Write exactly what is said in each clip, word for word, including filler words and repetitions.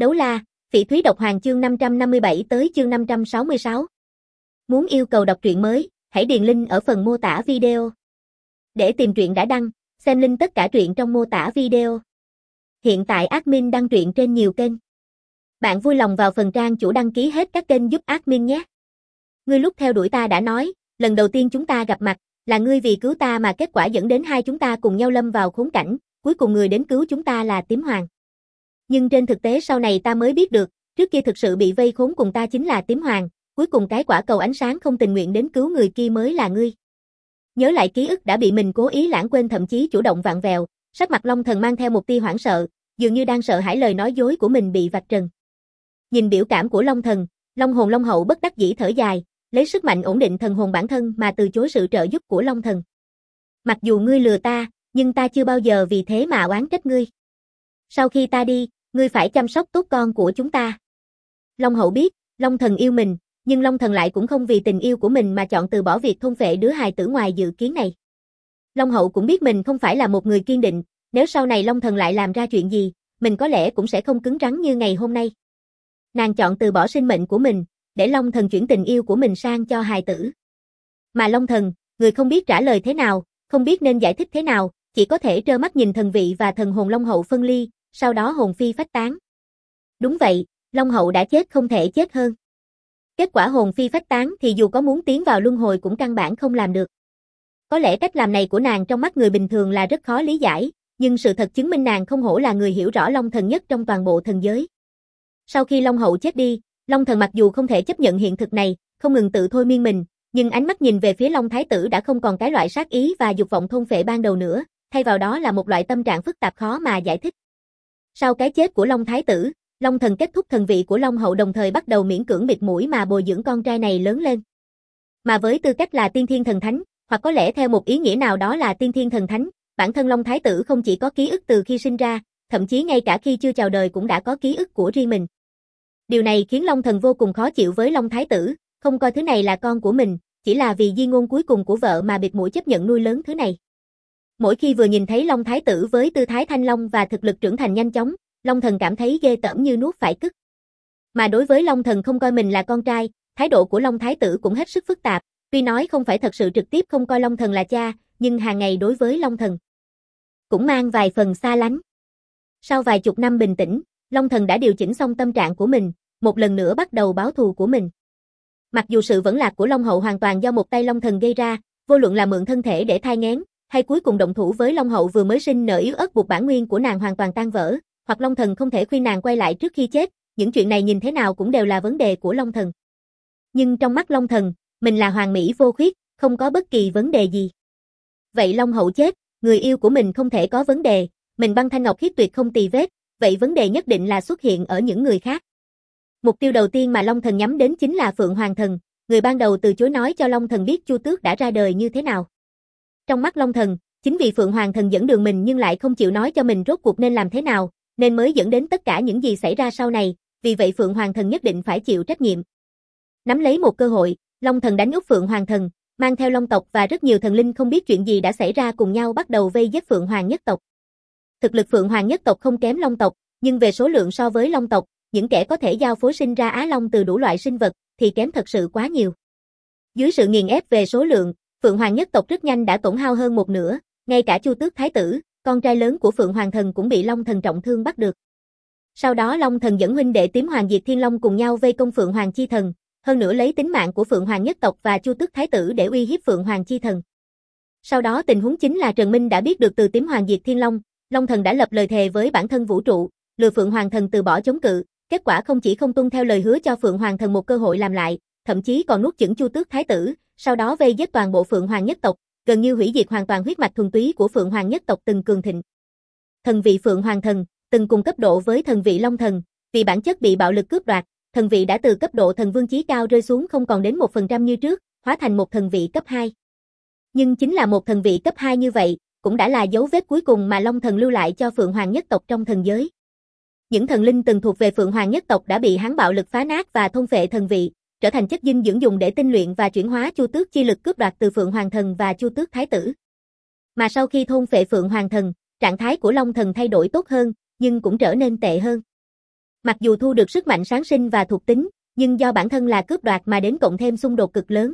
Đấu la, Phỉ Thúy Độc Hoàng chương năm trăm năm mươi bảy tới chương năm trăm sáu mươi sáu. Muốn yêu cầu đọc truyện mới, hãy điền link ở phần mô tả video. Để tìm truyện đã đăng, xem link tất cả truyện trong mô tả video. Hiện tại admin đăng truyện trên nhiều kênh. Bạn vui lòng vào phần trang chủ đăng ký hết các kênh giúp admin nhé. Ngươi lúc theo đuổi ta đã nói, lần đầu tiên chúng ta gặp mặt, là ngươi vì cứu ta mà kết quả dẫn đến hai chúng ta cùng nhau lâm vào khốn cảnh, cuối cùng người đến cứu chúng ta là Tím Hoàng. Nhưng trên thực tế sau này ta mới biết được, trước kia thực sự bị vây khốn cùng ta chính là Tím Hoàng, cuối cùng cái quả cầu ánh sáng không tình nguyện đến cứu người kia mới là ngươi. Nhớ lại ký ức đã bị mình cố ý lãng quên thậm chí chủ động vặn vẹo, sắc mặt Long Thần mang theo một tia hoảng sợ, dường như đang sợ hãi lời nói dối của mình bị vạch trần. Nhìn biểu cảm của Long Thần, Long Hồn Long Hậu bất đắc dĩ thở dài, lấy sức mạnh ổn định thần hồn bản thân mà từ chối sự trợ giúp của Long Thần. Mặc dù ngươi lừa ta, nhưng ta chưa bao giờ vì thế mà oán trách ngươi. Sau khi ta đi, ngươi phải chăm sóc tốt con của chúng ta. Long Hậu biết, Long Thần yêu mình, nhưng Long Thần lại cũng không vì tình yêu của mình mà chọn từ bỏ việc thôn phệ đứa hài tử ngoài dự kiến này. Long Hậu cũng biết mình không phải là một người kiên định, nếu sau này Long Thần lại làm ra chuyện gì, mình có lẽ cũng sẽ không cứng rắn như ngày hôm nay. Nàng chọn từ bỏ sinh mệnh của mình, để Long Thần chuyển tình yêu của mình sang cho hài tử. Mà Long Thần, người không biết trả lời thế nào, không biết nên giải thích thế nào, chỉ có thể trơ mắt nhìn thần vị và thần hồn Long Hậu phân ly, sau đó hồn phi phách tán. Đúng vậy, Long Hậu đã chết không thể chết hơn. Kết quả hồn phi phách tán thì dù có muốn tiến vào luân hồi cũng căn bản không làm được. Có lẽ cách làm này của nàng trong mắt người bình thường là rất khó lý giải, nhưng sự thật chứng minh nàng không hổ là người hiểu rõ Long Thần nhất trong toàn bộ thần giới. Sau khi Long Hậu chết đi, Long Thần mặc dù không thể chấp nhận hiện thực này, không ngừng tự thôi miên mình, nhưng ánh mắt nhìn về phía Long Thái Tử đã không còn cái loại sát ý và dục vọng thôn phệ ban đầu nữa, thay vào đó là một loại tâm trạng phức tạp khó mà giải thích. Sau cái chết của Long Thái Tử, Long Thần kết thúc thần vị của Long Hậu đồng thời bắt đầu miễn cưỡng bịt mũi mà bồi dưỡng con trai này lớn lên. Mà với tư cách là tiên thiên thần thánh, hoặc có lẽ theo một ý nghĩa nào đó là tiên thiên thần thánh, bản thân Long Thái Tử không chỉ có ký ức từ khi sinh ra, thậm chí ngay cả khi chưa chào đời cũng đã có ký ức của riêng mình. Điều này khiến Long Thần vô cùng khó chịu với Long Thái Tử, không coi thứ này là con của mình, chỉ là vì di ngôn cuối cùng của vợ mà bịt mũi chấp nhận nuôi lớn thứ này. Mỗi khi vừa nhìn thấy Long Thái Tử với tư thái thanh long và thực lực trưởng thành nhanh chóng, Long Thần cảm thấy ghê tởm như nuốt phải cứt. Mà đối với Long Thần không coi mình là con trai, thái độ của Long Thái Tử cũng hết sức phức tạp, tuy nói không phải thật sự trực tiếp không coi Long Thần là cha, nhưng hàng ngày đối với Long Thần cũng mang vài phần xa lánh. Sau vài chục năm bình tĩnh, Long Thần đã điều chỉnh xong tâm trạng của mình, một lần nữa bắt đầu báo thù của mình. Mặc dù sự vẫn lạc của Long Hậu hoàn toàn do một tay Long Thần gây ra, vô luận là mượn thân thể để thai nghén, hay cuối cùng động thủ với Long Hậu vừa mới sinh nở yếu ớt buộc bản nguyên của nàng hoàn toàn tan vỡ, hoặc Long Thần không thể khuyên nàng quay lại trước khi chết, những chuyện này nhìn thế nào cũng đều là vấn đề của Long Thần. Nhưng trong mắt Long Thần, mình là hoàn mỹ vô khuyết, không có bất kỳ vấn đề gì. Vậy Long Hậu chết, người yêu của mình không thể có vấn đề, mình băng thanh ngọc khiết tuyệt không tì vết, vậy vấn đề nhất định là xuất hiện ở những người khác. Mục tiêu đầu tiên mà Long Thần nhắm đến chính là Phượng Hoàng Thần, người ban đầu từ chối nói cho Long Thần biết Chu Tước đã ra đời như thế nào. Trong mắt Long Thần, chính vì Phượng Hoàng Thần dẫn đường mình nhưng lại không chịu nói cho mình rốt cuộc nên làm thế nào, nên mới dẫn đến tất cả những gì xảy ra sau này, vì vậy Phượng Hoàng Thần nhất định phải chịu trách nhiệm. Nắm lấy một cơ hội, Long Thần đánh úp Phượng Hoàng Thần, mang theo Long tộc và rất nhiều thần linh không biết chuyện gì đã xảy ra cùng nhau bắt đầu vây giết Phượng Hoàng nhất tộc. Thực lực Phượng Hoàng nhất tộc không kém Long tộc, nhưng về số lượng so với Long tộc, những kẻ có thể giao phối sinh ra Á Long từ đủ loại sinh vật thì kém thật sự quá nhiều. Dưới sự nghiền ép về số lượng, Phượng Hoàng nhất tộc rất nhanh đã tổn hao hơn một nửa, ngay cả Chu Tước Thái Tử, con trai lớn của Phượng Hoàng Thần cũng bị Long Thần trọng thương bắt được. Sau đó Long Thần dẫn huynh đệ Tím Hoàng Diệt Thiên Long cùng nhau vây công Phượng Hoàng Chi Thần, hơn nữa lấy tính mạng của Phượng Hoàng nhất tộc và Chu Tước Thái Tử để uy hiếp Phượng Hoàng Chi Thần. Sau đó tình huống chính là Trần Minh đã biết được từ Tím Hoàng Diệt Thiên Long, Long Thần đã lập lời thề với bản thân vũ trụ, lừa Phượng Hoàng Thần từ bỏ chống cự, kết quả không chỉ không tuân theo lời hứa cho Phượng Hoàng Thần một cơ hội làm lại, thậm chí còn nuốt chửng Chu Tước Thái Tử, sau đó vây giết toàn bộ Phượng Hoàng nhất tộc, gần như hủy diệt hoàn toàn huyết mạch thuần túy của Phượng Hoàng nhất tộc từng cường thịnh. Thần vị Phượng Hoàng Thần, từng cùng cấp độ với thần vị Long Thần, vì bản chất bị bạo lực cướp đoạt, thần vị đã từ cấp độ thần vương chí cao rơi xuống không còn đến một phần trăm như trước, hóa thành một thần vị cấp hai. Nhưng chính là một thần vị cấp hai như vậy, cũng đã là dấu vết cuối cùng mà Long Thần lưu lại cho Phượng Hoàng nhất tộc trong thần giới. Những thần linh từng thuộc về Phượng Hoàng nhất tộc đã bị hắn bạo lực phá nát và thôn phệ thần vị, trở thành chất dinh dưỡng dùng để tinh luyện và chuyển hóa Chu Tước chi lực cướp đoạt từ Phượng Hoàng Thần và Chu Tước Thái Tử. Mà sau khi thôn phệ Phượng Hoàng Thần, trạng thái của Long Thần thay đổi tốt hơn, nhưng cũng trở nên tệ hơn. Mặc dù thu được sức mạnh sáng sinh và thuộc tính, nhưng do bản thân là cướp đoạt mà đến cộng thêm xung đột cực lớn.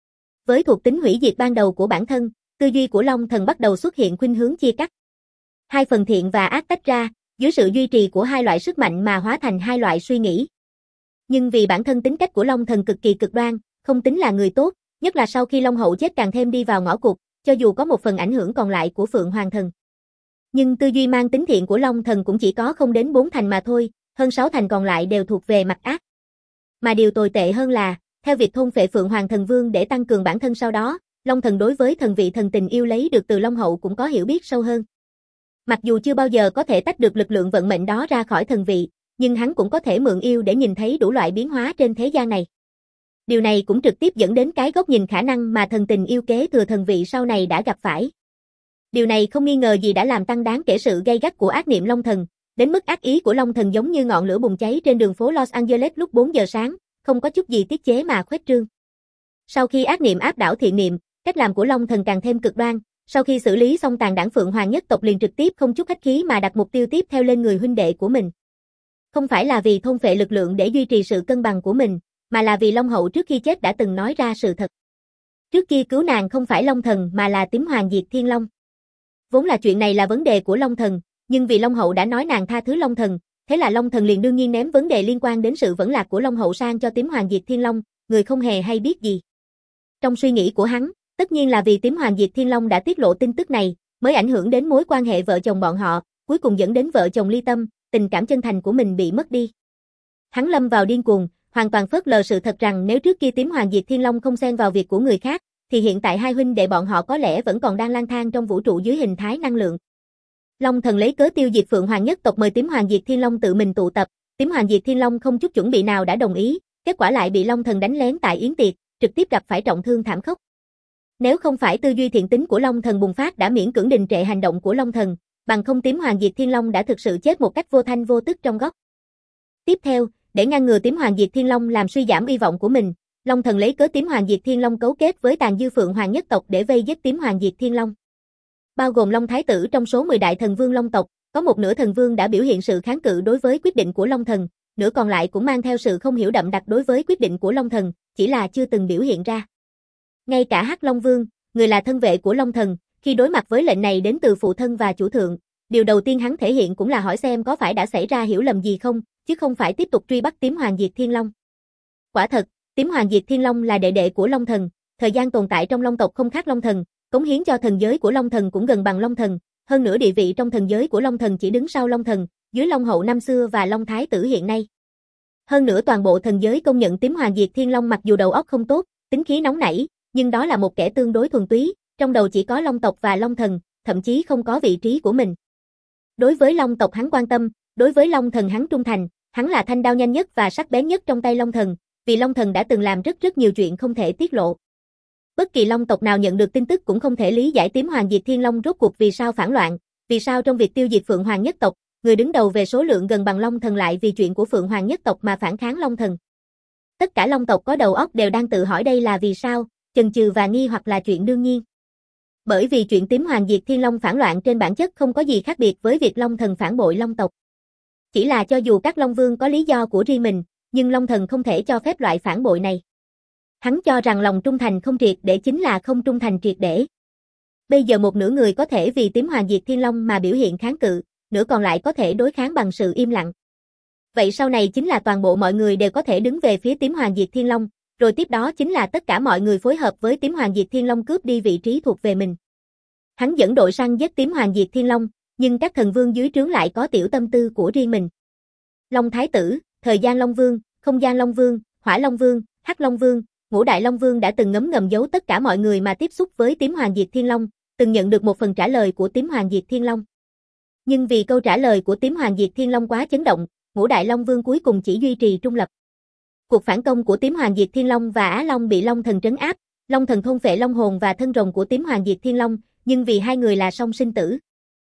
Với thuộc tính hủy diệt ban đầu của bản thân, tư duy của Long Thần bắt đầu xuất hiện khuynh hướng chia cắt. Hai phần thiện và ác tách ra, dưới sự duy trì của hai loại sức mạnh mà hóa thành hai loại suy nghĩ. Nhưng vì bản thân tính cách của Long Thần cực kỳ cực đoan, không tính là người tốt, nhất là sau khi Long Hậu chết càng thêm đi vào ngõ cụt, cho dù có một phần ảnh hưởng còn lại của Phượng Hoàng Thần. Nhưng tư duy mang tính thiện của Long Thần cũng chỉ có không đến bốn thành mà thôi, hơn sáu thành còn lại đều thuộc về mặt ác. Mà điều tồi tệ hơn là, theo việc thôn phệ Phượng Hoàng Thần Vương để tăng cường bản thân sau đó, Long Thần đối với thần vị thần tình yêu lấy được từ Long Hậu cũng có hiểu biết sâu hơn. Mặc dù chưa bao giờ có thể tách được lực lượng vận mệnh đó ra khỏi thần vị, nhưng hắn cũng có thể mượn yêu để nhìn thấy đủ loại biến hóa trên thế gian này. Điều này cũng trực tiếp dẫn đến cái góc nhìn khả năng mà thần tình yêu kế thừa thần vị sau này đã gặp phải. Điều này không nghi ngờ gì đã làm tăng đáng kể sự gay gắt của ác niệm Long Thần, đến mức ác ý của Long Thần giống như ngọn lửa bùng cháy trên đường phố Los Angeles lúc bốn giờ sáng, không có chút gì tiết chế mà khuếch trương. Sau khi ác niệm áp đảo thiện niệm, cách làm của Long Thần càng thêm cực đoan, sau khi xử lý xong tàn đảng Phượng Hoàng nhất tộc liền trực tiếp không chút khách khí mà đặt mục tiêu tiếp theo lên người huynh đệ của mình. Không phải là vì thôn phệ lực lượng để duy trì sự cân bằng của mình, mà là vì Long Hậu trước khi chết đã từng nói ra sự thật. Trước kia cứu nàng không phải Long Thần mà là Tím Hoàng Diệt Thiên Long. Vốn là chuyện này là vấn đề của Long Thần, nhưng vì Long Hậu đã nói nàng tha thứ Long Thần, thế là Long Thần liền đương nhiên ném vấn đề liên quan đến sự vẫn lạc của Long Hậu sang cho Tím Hoàng Diệt Thiên Long, người không hề hay biết gì. Trong suy nghĩ của hắn, tất nhiên là vì Tím Hoàng Diệt Thiên Long đã tiết lộ tin tức này, mới ảnh hưởng đến mối quan hệ vợ chồng bọn họ, cuối cùng dẫn đến vợ chồng ly tâm, tình cảm chân thành của mình bị mất đi. Hắn lâm vào điên cuồng, hoàn toàn phớt lờ sự thật rằng nếu trước kia Tím Hoàng Diệt Thiên Long không xen vào việc của người khác, thì hiện tại hai huynh đệ bọn họ có lẽ vẫn còn đang lang thang trong vũ trụ dưới hình thái năng lượng. Long Thần lấy cớ tiêu diệt Phượng Hoàng nhất tộc mời Tím Hoàng Diệt Thiên Long tự mình tụ tập, Tím Hoàng Diệt Thiên Long không chút chuẩn bị nào đã đồng ý, kết quả lại bị Long Thần đánh lén tại yến tiệc, trực tiếp gặp phải trọng thương thảm khốc. Nếu không phải tư duy thiện tính của Long Thần bùng phát đã miễn cưỡng đình trệ hành động của Long Thần, bằng không Tím Hoàng Diệt Thiên Long đã thực sự chết một cách vô thanh vô tức trong góc. Tiếp theo, để ngăn ngừa Tím Hoàng Diệt Thiên Long làm suy giảm uy vọng của mình, Long Thần lấy cớ Tím Hoàng Diệt Thiên Long cấu kết với Tàn Dư Phượng Hoàng nhất tộc để vây giết Tím Hoàng Diệt Thiên Long. Bao gồm Long Thái tử trong số mười đại thần vương Long tộc, có một nửa thần vương đã biểu hiện sự kháng cự đối với quyết định của Long Thần, nửa còn lại cũng mang theo sự không hiểu đậm đặc đối với quyết định của Long Thần, chỉ là chưa từng biểu hiện ra. Ngay cả Hắc Long Vương, người là thân vệ của Long Thần, khi đối mặt với lệnh này đến từ phụ thân và chủ thượng, điều đầu tiên hắn thể hiện cũng là hỏi xem có phải đã xảy ra hiểu lầm gì không, chứ không phải tiếp tục truy bắt Tím Hoàng Diệt Thiên Long. Quả thật, Tím Hoàng Diệt Thiên Long là đệ đệ của Long Thần, thời gian tồn tại trong Long tộc không khác Long Thần, cống hiến cho thần giới của Long Thần cũng gần bằng Long Thần, hơn nữa địa vị trong thần giới của Long Thần chỉ đứng sau Long Thần, dưới Long Hậu năm xưa và Long Thái tử hiện nay. Hơn nữa toàn bộ thần giới công nhận Tím Hoàng Diệt Thiên Long mặc dù đầu óc không tốt, tính khí nóng nảy, nhưng đó là một kẻ tương đối thuần túy, trong đầu chỉ có Long tộc và Long Thần, thậm chí không có vị trí của mình. Đối với Long tộc hắn quan tâm, đối với Long Thần hắn trung thành, hắn là thanh đao nhanh nhất và sắc bén nhất trong tay Long Thần, vì Long Thần đã từng làm rất rất nhiều chuyện không thể tiết lộ. Bất kỳ Long tộc nào nhận được tin tức cũng không thể lý giải Tím Hoàng Diệt Thiên Long rốt cuộc vì sao phản loạn, vì sao trong việc tiêu diệt Phượng Hoàng nhất tộc, người đứng đầu về số lượng gần bằng Long Thần lại vì chuyện của Phượng Hoàng nhất tộc mà phản kháng Long Thần. Tất cả Long tộc có đầu óc đều đang tự hỏi đây là vì sao, chần chừ và nghi hoặc là chuyện đương nhiên. Bởi vì chuyện Tím Hoàng Diệt Thiên Long phản loạn trên bản chất không có gì khác biệt với việc Long Thần phản bội Long tộc. Chỉ là cho dù các Long Vương có lý do của riêng mình, nhưng Long Thần không thể cho phép loại phản bội này. Hắn cho rằng lòng trung thành không triệt để chính là không trung thành triệt để. Bây giờ một nửa người có thể vì Tím Hoàng Diệt Thiên Long mà biểu hiện kháng cự, nửa còn lại có thể đối kháng bằng sự im lặng. Vậy sau này chính là toàn bộ mọi người đều có thể đứng về phía Tím Hoàng Diệt Thiên Long, rồi tiếp đó chính là tất cả mọi người phối hợp với Tím Hoàng Diệt Thiên Long cướp đi vị trí thuộc về mình. Hắn dẫn đội săn giết Tím Hoàng Diệt Thiên Long, nhưng các thần vương dưới trướng lại có tiểu tâm tư của riêng mình. Long Thái tử, Thời gian Long Vương, Không gian Long Vương, Hỏa Long Vương, Hắc Long Vương, Ngũ Đại Long Vương đã từng ngấm ngầm giấu tất cả mọi người mà tiếp xúc với Tím Hoàng Diệt Thiên Long, từng nhận được một phần trả lời của Tím Hoàng Diệt Thiên Long. Nhưng vì câu trả lời của Tím Hoàng Diệt Thiên Long quá chấn động, Ngũ Đại Long Vương cuối cùng chỉ duy trì trung lập. Cuộc phản công của Tím Hoàng Diệt Thiên Long và Á Long bị Long Thần trấn áp, Long Thần thôn phệ long hồn và thân rồng của Tím Hoàng Diệt Thiên Long, nhưng vì hai người là song sinh tử,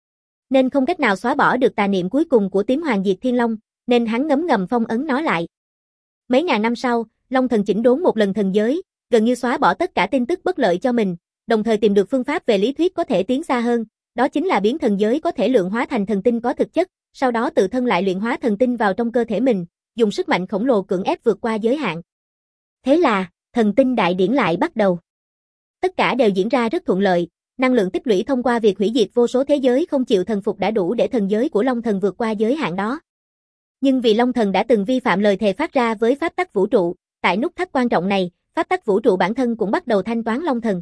nên không cách nào xóa bỏ được tà niệm cuối cùng của Tím Hoàng Diệt Thiên Long, nên hắn ngấm ngầm phong ấn nó lại. Mấy ngàn năm sau, Long Thần chỉnh đốn một lần thần giới, gần như xóa bỏ tất cả tin tức bất lợi cho mình, đồng thời tìm được phương pháp về lý thuyết có thể tiến xa hơn, đó chính là biến thần giới có thể lượng hóa thành thần tinh có thực chất, sau đó tự thân lại luyện hóa thần tinh vào trong cơ thể mình, dùng sức mạnh khổng lồ cưỡng ép vượt qua giới hạn. Thế là, thần tinh đại điển lại bắt đầu. Tất cả đều diễn ra rất thuận lợi, năng lượng tích lũy thông qua việc hủy diệt vô số thế giới không chịu thần phục đã đủ để thần giới của Long Thần vượt qua giới hạn đó. Nhưng vì Long Thần đã từng vi phạm lời thề phát ra với pháp tắc vũ trụ, tại nút thắt quan trọng này, pháp tắc vũ trụ bản thân cũng bắt đầu thanh toán Long Thần.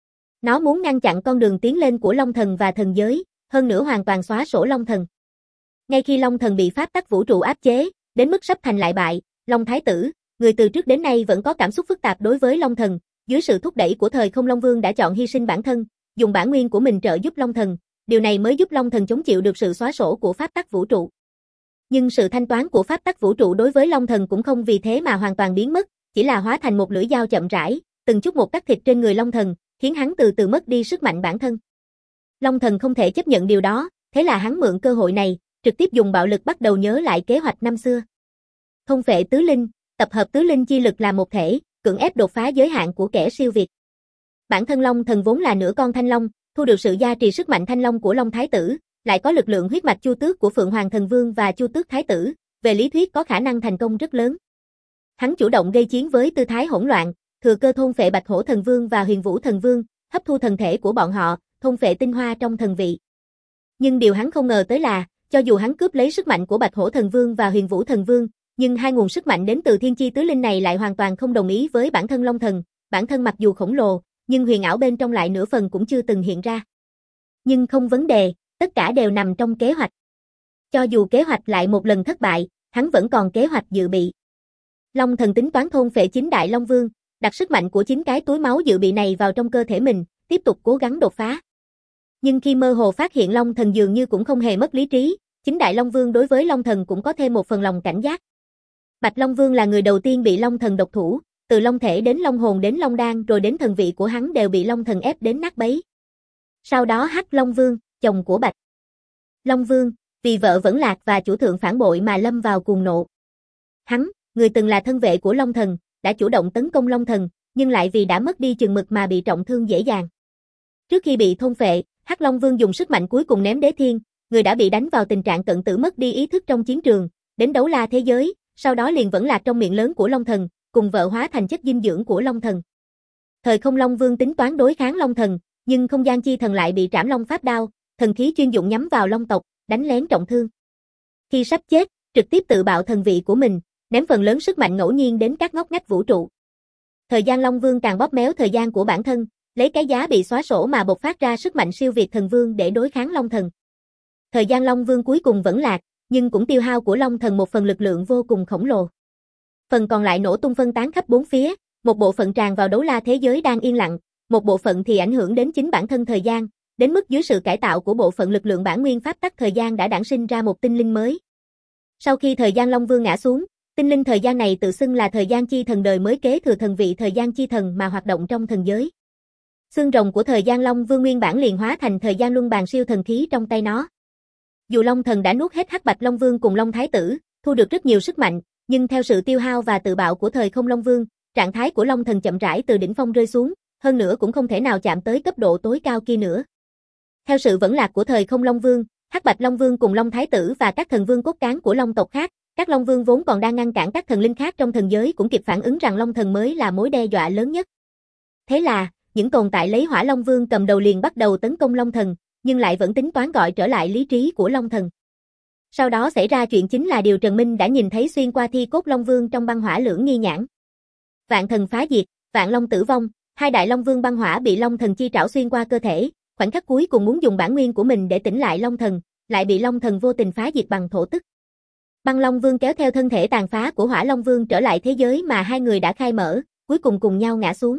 Nó muốn ngăn chặn con đường tiến lên của Long Thần và thần giới, hơn nữa hoàn toàn xóa sổ Long Thần. Ngay khi Long Thần bị pháp tắc vũ trụ áp chế, đến mức sắp thành lại bại, Long Thái Tử, người từ trước đến nay vẫn có cảm xúc phức tạp đối với Long Thần, dưới sự thúc đẩy của thời không Long Vương đã chọn hy sinh bản thân, dùng bản nguyên của mình trợ giúp Long Thần, điều này mới giúp Long Thần chống chịu được sự xóa sổ của pháp tắc vũ trụ. Nhưng sự thanh toán của pháp tắc vũ trụ đối với Long Thần cũng không vì thế mà hoàn toàn biến mất, chỉ là hóa thành một lưỡi dao chậm rãi, từng chút một cắt thịt trên người Long Thần, khiến hắn từ từ mất đi sức mạnh bản thân. Long Thần không thể chấp nhận điều đó, thế là hắn mượn cơ hội này, trực tiếp dùng bạo lực bắt đầu nhớ lại kế hoạch năm xưa. Thôn phệ tứ linh, tập hợp tứ linh chi lực làm một thể, cưỡng ép đột phá giới hạn của kẻ siêu việt. Bản thân Long Thần vốn là nửa con thanh long, thu được sự gia trì sức mạnh thanh long của Long Thái Tử, lại có lực lượng huyết mạch Chu Tước của Phượng Hoàng Thần Vương và Chu Tước Thái Tử, về lý thuyết có khả năng thành công rất lớn. Hắn chủ động gây chiến với tư thái hỗn loạn, thừa cơ thôn phệ Bạch Hổ Thần Vương và Huyền Vũ Thần Vương, hấp thu thần thể của bọn họ, thôn phệ tinh hoa trong thần vị. Nhưng điều hắn không ngờ tới là, cho dù hắn cướp lấy sức mạnh của Bạch Hổ Thần Vương và Huyền Vũ Thần Vương, nhưng hai nguồn sức mạnh đến từ thiên chi tứ linh này lại hoàn toàn không đồng ý với bản thân Long Thần, bản thân mặc dù khổng lồ, nhưng huyền ảo bên trong lại nửa phần cũng chưa từng hiện ra. Nhưng không vấn đề, tất cả đều nằm trong kế hoạch. Cho dù kế hoạch lại một lần thất bại, hắn vẫn còn kế hoạch dự bị. Long Thần tính toán thôn phệ chính Đại Long Vương, đặt sức mạnh của chính cái túi máu dự bị này vào trong cơ thể mình, tiếp tục cố gắng đột phá. Nhưng khi mơ hồ phát hiện Long Thần dường như cũng không hề mất lý trí, chính Đại Long Vương đối với Long Thần cũng có thêm một phần lòng cảnh giác. Bạch Long Vương là người đầu tiên bị Long Thần độc thủ, từ Long thể đến Long hồn đến Long đan rồi đến thần vị của hắn đều bị Long Thần ép đến nát bấy. Sau đó Hắc Long Vương, chồng của Bạch Long Vương, vì vợ vẫn lạc và chủ thượng phản bội mà lâm vào cuồng nộ. Hắn, người từng là thân vệ của Long Thần, đã chủ động tấn công Long Thần, nhưng lại vì đã mất đi chừng mực mà bị trọng thương dễ dàng. Trước khi bị thôn phệ, Hắc Long Vương dùng sức mạnh cuối cùng ném Đế Thiên, người đã bị đánh vào tình trạng cận tử mất đi ý thức trong chiến trường, đến đấu la thế giới, sau đó liền vẫn lạc trong miệng lớn của Long Thần, cùng vợ hóa thành chất dinh dưỡng của Long Thần. Thời không Long Vương tính toán đối kháng Long Thần, nhưng không gian chi thần lại bị Trảm Long pháp đao, thần khí chuyên dụng nhắm vào Long tộc, đánh lén trọng thương. Khi sắp chết, trực tiếp tự bạo thần vị của mình, ném phần lớn sức mạnh ngẫu nhiên đến các ngóc ngách vũ trụ. Thời gian Long Vương càng bóp méo thời gian của bản thân, lấy cái giá bị xóa sổ mà bộc phát ra sức mạnh siêu việt thần vương để đối kháng Long Thần. Thời gian Long Vương cuối cùng vẫn lạc, nhưng cũng tiêu hao của Long Thần một phần lực lượng vô cùng khổng lồ. Phần còn lại nổ tung phân tán khắp bốn phía, một bộ phận tràn vào đấu la thế giới đang yên lặng, một bộ phận thì ảnh hưởng đến chính bản thân thời gian, đến mức dưới sự cải tạo của bộ phận lực lượng bản nguyên pháp tắc thời gian đã đản sinh ra một tinh linh mới. Sau khi thời gian Long Vương ngã xuống, tinh linh thời gian này tự xưng là thời gian chi thần đời mới kế thừa thần vị thời gian chi thần mà hoạt động trong thần giới. Xương rồng của thời gian Long Vương nguyên bản liền hóa thành thời gian luân bàn siêu thần khí trong tay nó. Dù Long Thần đã nuốt hết Hắc Bạch Long Vương cùng Long Thái Tử, thu được rất nhiều sức mạnh, nhưng theo sự tiêu hao và tự bạo của thời không Long Vương, trạng thái của Long Thần chậm rãi từ đỉnh phong rơi xuống, hơn nữa cũng không thể nào chạm tới cấp độ tối cao kia nữa. Theo sự vẫn lạc của thời không Long Vương, Hắc Bạch Long Vương cùng Long Thái Tử và các thần vương cốt cán của Long tộc khác, các Long Vương vốn còn đang ngăn cản các thần linh khác trong thần giới cũng kịp phản ứng rằng Long Thần mới là mối đe dọa lớn nhất. Thế là, những tồn tại lấy Hỏa Long Vương cầm đầu liền bắt đầu tấn công Long Thần, nhưng lại vẫn tính toán gọi trở lại lý trí của Long Thần. Sau đó xảy ra chuyện chính là điều Trần Minh đã nhìn thấy xuyên qua thi cốt Long Vương trong băng hỏa lưỡng nghi nhãn. Vạn thần phá diệt, Vạn Long tử vong, hai đại Long Vương băng hỏa bị Long Thần chi trảo xuyên qua cơ thể, khoảnh khắc cuối cùng muốn dùng bản nguyên của mình để tỉnh lại Long Thần, lại bị Long Thần vô tình phá diệt bằng thổ tức. Băng Long Vương kéo theo thân thể tàn phá của Hỏa Long Vương trở lại thế giới mà hai người đã khai mở, cuối cùng cùng nhau ngã xuống.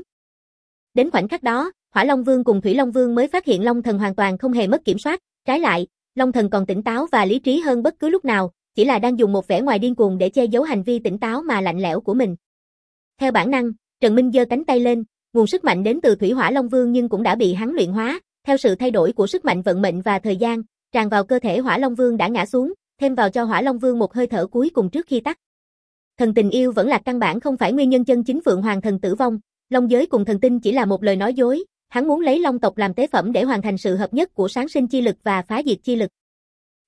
Đến khoảnh khắc đó, Hỏa Long Vương cùng Thủy Long Vương mới phát hiện Long Thần hoàn toàn không hề mất kiểm soát, trái lại, Long Thần còn tỉnh táo và lý trí hơn bất cứ lúc nào, chỉ là đang dùng một vẻ ngoài điên cuồng để che giấu hành vi tỉnh táo mà lạnh lẽo của mình. Theo bản năng, Trần Minh giơ cánh tay lên, nguồn sức mạnh đến từ Thủy Hỏa Long Vương nhưng cũng đã bị hắn luyện hóa, theo sự thay đổi của sức mạnh vận mệnh và thời gian, tràn vào cơ thể Hỏa Long Vương đã ngã xuống, thêm vào cho Hỏa Long Vương một hơi thở cuối cùng trước khi tắt. Thần tình yêu vẫn là căn bản không phải nguyên nhân chân chính Phượng Hoàng thần tử vong, Long giới cùng thần tinh chỉ là một lời nói dối, hắn muốn lấy Long tộc làm tế phẩm để hoàn thành sự hợp nhất của sáng sinh chi lực và phá diệt chi lực.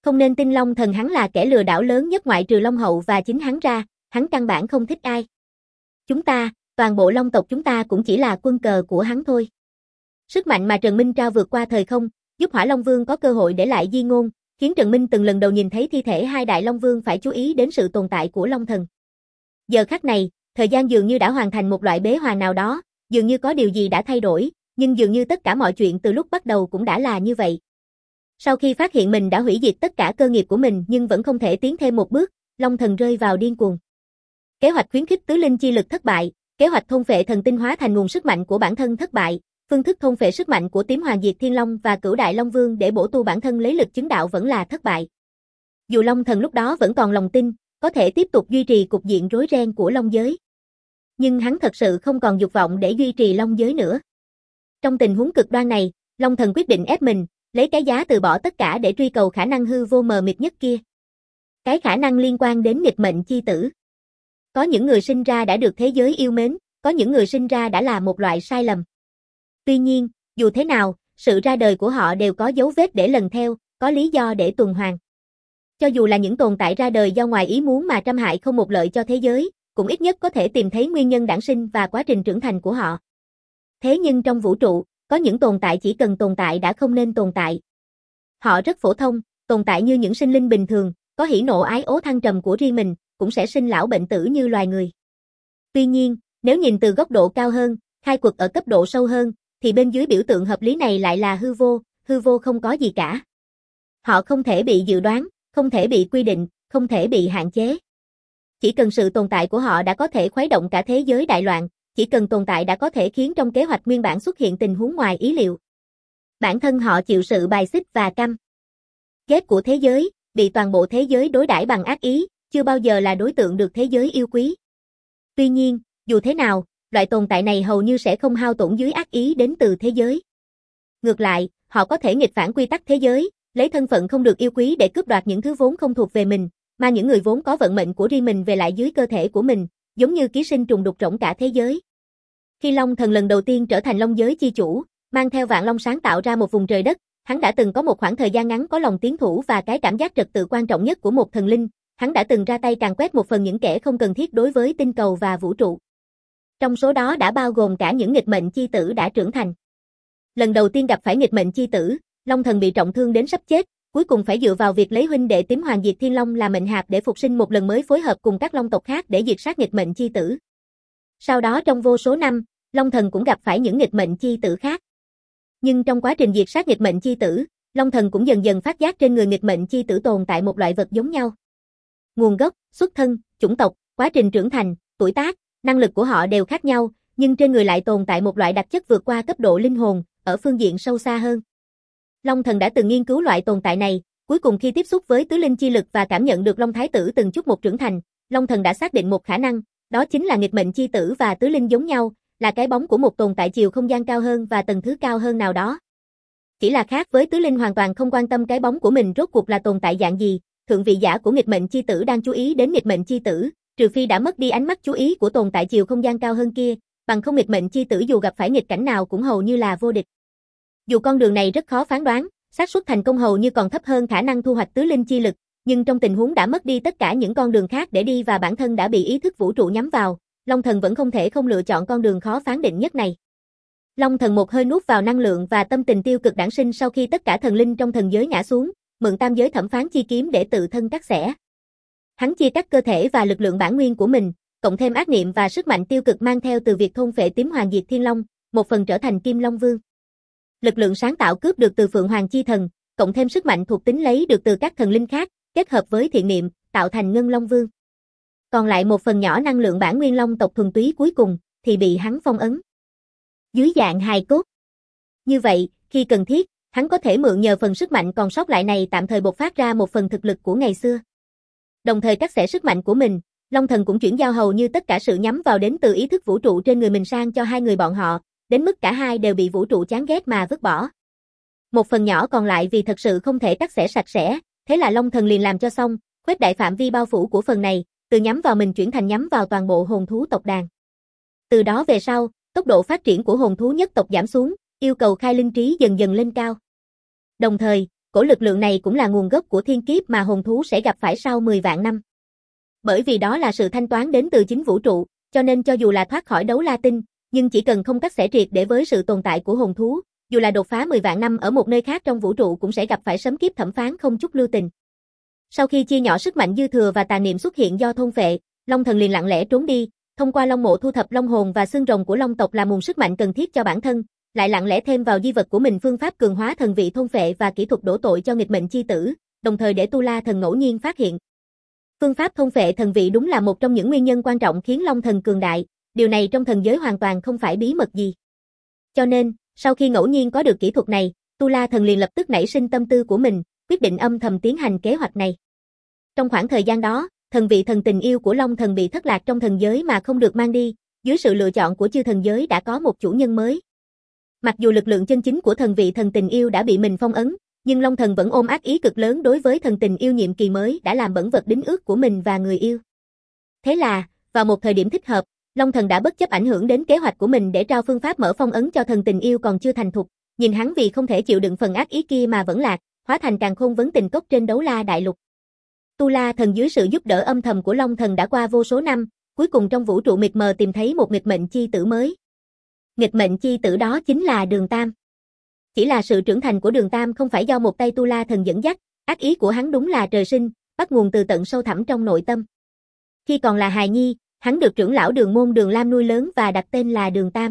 Không nên tin Long Thần, hắn là kẻ lừa đảo lớn nhất ngoại trừ Long Hậu và chính hắn ra, hắn căn bản không thích ai. Chúng ta, toàn bộ Long tộc chúng ta cũng chỉ là quân cờ của hắn thôi. Sức mạnh mà Trần Minh trao vượt qua thời không, giúp Hỏa Long Vương có cơ hội để lại di ngôn, khiến Trần Minh từng lần đầu nhìn thấy thi thể hai đại Long Vương phải chú ý đến sự tồn tại của Long Thần. Giờ khắc này, thời gian dường như đã hoàn thành một loại bế hoàn nào đó, dường như có điều gì đã thay đổi, nhưng dường như tất cả mọi chuyện từ lúc bắt đầu cũng đã là như vậy. Sau khi phát hiện mình đã hủy diệt tất cả cơ nghiệp của mình nhưng vẫn không thể tiến thêm một bước, Long Thần rơi vào điên cuồng. Kế hoạch khuyến khích tứ linh chi lực thất bại, kế hoạch thôn phệ thần tinh hóa thành nguồn sức mạnh của bản thân thất bại, phương thức thôn phệ sức mạnh của Tím Hoàng Diệt Thiên Long và Cửu Đại Long Vương để bổ tu bản thân lấy lực chứng đạo vẫn là thất bại. Dù Long Thần lúc đó vẫn còn lòng tin, có thể tiếp tục duy trì cục diện rối ren của Long giới. Nhưng hắn thật sự không còn dục vọng để duy trì Long giới nữa. Trong tình huống cực đoan này, Long Thần quyết định ép mình, lấy cái giá từ bỏ tất cả để truy cầu khả năng hư vô mờ mịt nhất kia. Cái khả năng liên quan đến nghịch mệnh chi tử. Có những người sinh ra đã được thế giới yêu mến, có những người sinh ra đã là một loại sai lầm. Tuy nhiên, dù thế nào, sự ra đời của họ đều có dấu vết để lần theo, có lý do để tuần hoàn. Cho dù là những tồn tại ra đời do ngoài ý muốn mà trăm hại không một lợi cho thế giới, cũng ít nhất có thể tìm thấy nguyên nhân đản sinh và quá trình trưởng thành của họ. Thế nhưng trong vũ trụ, có những tồn tại chỉ cần tồn tại đã không nên tồn tại. Họ rất phổ thông, tồn tại như những sinh linh bình thường, có hỉ nộ ái ố thăng trầm của riêng mình, cũng sẽ sinh lão bệnh tử như loài người. Tuy nhiên, nếu nhìn từ góc độ cao hơn, khai quật ở cấp độ sâu hơn, thì bên dưới biểu tượng hợp lý này lại là hư vô, hư vô không có gì cả. Họ không thể bị dự đoán, không thể bị quy định, không thể bị hạn chế. Chỉ cần sự tồn tại của họ đã có thể khuấy động cả thế giới đại loạn, chỉ cần tồn tại đã có thể khiến trong kế hoạch nguyên bản xuất hiện tình huống ngoài ý liệu. Bản thân họ chịu sự bài xích và căm ghét của thế giới, bị toàn bộ thế giới đối đãi bằng ác ý, chưa bao giờ là đối tượng được thế giới yêu quý. Tuy nhiên, dù thế nào, loại tồn tại này hầu như sẽ không hao tổn dưới ác ý đến từ thế giới. Ngược lại, họ có thể nghịch phản quy tắc thế giới, lấy thân phận không được yêu quý để cướp đoạt những thứ vốn không thuộc về mình, mà những người vốn có vận mệnh của riêng mình về lại dưới cơ thể của mình, giống như ký sinh trùng đục rỗng cả thế giới. Khi Long Thần lần đầu tiên trở thành Long giới chi chủ, mang theo Vạn Long sáng tạo ra một vùng trời đất, hắn đã từng có một khoảng thời gian ngắn có lòng tiến thủ và cái cảm giác trật tự quan trọng nhất của một thần linh, hắn đã từng ra tay càn quét một phần những kẻ không cần thiết đối với tinh cầu và vũ trụ. Trong số đó đã bao gồm cả những nghịch mệnh chi tử đã trưởng thành. Lần đầu tiên gặp phải nghịch mệnh chi tử, Long Thần bị trọng thương đến sắp chết, cuối cùng phải dựa vào việc lấy huynh đệ Tím Hoàng Diệt Thiên Long làm mệnh hạp để phục sinh một lần mới phối hợp cùng các long tộc khác để diệt sát nghịch mệnh chi tử. Sau đó trong vô số năm, Long Thần cũng gặp phải những nghịch mệnh chi tử khác. Nhưng trong quá trình diệt sát nghịch mệnh chi tử, Long Thần cũng dần dần phát giác trên người nghịch mệnh chi tử tồn tại một loại vật giống nhau. Nguồn gốc, xuất thân, chủng tộc, quá trình trưởng thành, tuổi tác, năng lực của họ đều khác nhau, nhưng trên người lại tồn tại một loại đặc chất vượt qua cấp độ linh hồn, ở phương diện sâu xa hơn. Long Thần đã từng nghiên cứu loại tồn tại này, cuối cùng khi tiếp xúc với tứ linh chi lực và cảm nhận được Long Thái tử từng chút một trưởng thành, Long Thần đã xác định một khả năng, đó chính là nghịch mệnh chi tử và tứ linh giống nhau, là cái bóng của một tồn tại chiều không gian cao hơn và tầng thứ cao hơn nào đó. Chỉ là khác với tứ linh hoàn toàn không quan tâm cái bóng của mình rốt cuộc là tồn tại dạng gì, thượng vị giả của nghịch mệnh chi tử đang chú ý đến nghịch mệnh chi tử, trừ phi đã mất đi ánh mắt chú ý của tồn tại chiều không gian cao hơn kia, bằng không nghịch mệnh chi tử dù gặp phải nghịch cảnh nào cũng hầu như là vô địch. Dù con đường này rất khó phán đoán, xác suất thành công hầu như còn thấp hơn khả năng thu hoạch tứ linh chi lực, nhưng trong tình huống đã mất đi tất cả những con đường khác để đi và bản thân đã bị ý thức vũ trụ nhắm vào, Long Thần vẫn không thể không lựa chọn con đường khó phán định nhất này. Long Thần một hơi nuốt vào năng lượng và tâm tình tiêu cực đản sinh sau khi tất cả thần linh trong thần giới ngã xuống, mượn tam giới thẩm phán chi kiếm để tự thân cắt xẻ. Hắn chia cắt cơ thể và lực lượng bản nguyên của mình, cộng thêm ác niệm và sức mạnh tiêu cực mang theo từ việc thôn phệ Tím Hoàng Diệt Thiên Long, một phần trở thành Kim Long Vương. Lực lượng sáng tạo cướp được từ Phượng Hoàng chi thần, cộng thêm sức mạnh thuộc tính lấy được từ các thần linh khác, kết hợp với thiện niệm, tạo thành Ngân Long Vương. Còn lại một phần nhỏ năng lượng bản nguyên long tộc thuần túy cuối cùng thì bị hắn phong ấn dưới dạng hài cốt. Như vậy, khi cần thiết, hắn có thể mượn nhờ phần sức mạnh còn sót lại này tạm thời bộc phát ra một phần thực lực của ngày xưa. Đồng thời cắt xẻ sức mạnh của mình, Long Thần cũng chuyển giao hầu như tất cả sự nhắm vào đến từ ý thức vũ trụ trên người mình sang cho hai người bọn họ, đến mức cả hai đều bị vũ trụ chán ghét mà vứt bỏ. Một phần nhỏ còn lại vì thật sự không thể cắt xẻ sạch sẽ, thế là Long Thần liền làm cho xong, khuếch đại phạm vi bao phủ của phần này, từ nhắm vào mình chuyển thành nhắm vào toàn bộ hồn thú tộc đàn. Từ đó về sau, tốc độ phát triển của hồn thú nhất tộc giảm xuống, yêu cầu khai linh trí dần dần lên cao. Đồng thời, cổ lực lượng này cũng là nguồn gốc của thiên kiếp mà hồn thú sẽ gặp phải sau mười vạn năm. Bởi vì đó là sự thanh toán đến từ chính vũ trụ, cho nên cho dù là thoát khỏi đấu la tinh, nhưng chỉ cần không cắt xẻ triệt để với sự tồn tại của hồn thú, dù là đột phá mười vạn năm ở một nơi khác trong vũ trụ cũng sẽ gặp phải sấm kiếp thẩm phán không chút lưu tình. Sau khi chia nhỏ sức mạnh dư thừa và tà niệm xuất hiện do thôn phệ, Long Thần liền lặng lẽ trốn đi, thông qua long mộ thu thập long hồn và xương rồng của long tộc là nguồn sức mạnh cần thiết cho bản thân, lại lặng lẽ thêm vào di vật của mình phương pháp cường hóa thần vị thôn phệ và kỹ thuật đổ tội cho nghịch mệnh chi tử, đồng thời để Tu La Thần ngẫu nhiên phát hiện. Phương pháp thôn phệ thần vị đúng là một trong những nguyên nhân quan trọng khiến Long Thần cường đại, điều này trong thần giới hoàn toàn không phải bí mật gì. Cho nên, sau khi ngẫu nhiên có được kỹ thuật này, Tu La Thần liền lập tức nảy sinh tâm tư của mình, quyết định âm thầm tiến hành kế hoạch này. Trong khoảng thời gian đó, thần vị thần tình yêu của Long Thần bị thất lạc trong thần giới mà không được mang đi, dưới sự lựa chọn của chư thần giới đã có một chủ nhân mới. Mặc dù lực lượng chân chính của thần vị thần tình yêu đã bị mình phong ấn, nhưng Long Thần vẫn ôm ác ý cực lớn đối với thần tình yêu nhiệm kỳ mới đã làm bẩn vật đính ước của mình và người yêu. Thế là, vào một thời điểm thích hợp, Long Thần đã bất chấp ảnh hưởng đến kế hoạch của mình để trao phương pháp mở phong ấn cho thần tình yêu còn chưa thành thục, nhìn hắn vì không thể chịu đựng phần ác ý kia mà vẫn lạc, hóa thành càn khôn vấn tình cốc trên Đấu La Đại Lục. Tu La Thần dưới sự giúp đỡ âm thầm của Long Thần đã qua vô số năm, cuối cùng trong vũ trụ mịt mờ tìm thấy một nghịch mệnh chi tử mới. Nghịch mệnh chi tử đó chính là Đường Tam. Chỉ là sự trưởng thành của Đường Tam không phải do một tay Tu La Thần dẫn dắt, ác ý của hắn đúng là trời sinh, bắt nguồn từ tận sâu thẳm trong nội tâm. Khi còn là hài nhi, hắn được trưởng lão Đường môn Đường Lam nuôi lớn và đặt tên là Đường Tam.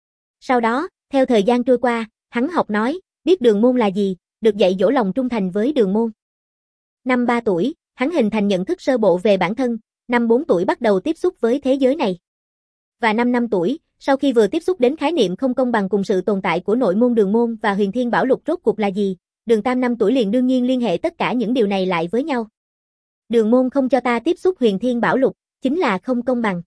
Sau đó, theo thời gian trôi qua, hắn học nói, biết Đường môn là gì, được dạy dỗ lòng trung thành với Đường môn. Năm ba tuổi, hắn hình thành nhận thức sơ bộ về bản thân, năm bốn tuổi bắt đầu tiếp xúc với thế giới này. Và năm năm tuổi, sau khi vừa tiếp xúc đến khái niệm không công bằng cùng sự tồn tại của nội môn Đường môn và huyền thiên bảo lục rốt cuộc là gì, Đường Tam năm tuổi liền đương nhiên liên hệ tất cả những điều này lại với nhau. Đường môn không cho ta tiếp xúc huyền thiên bảo lục, chính là không công bằng.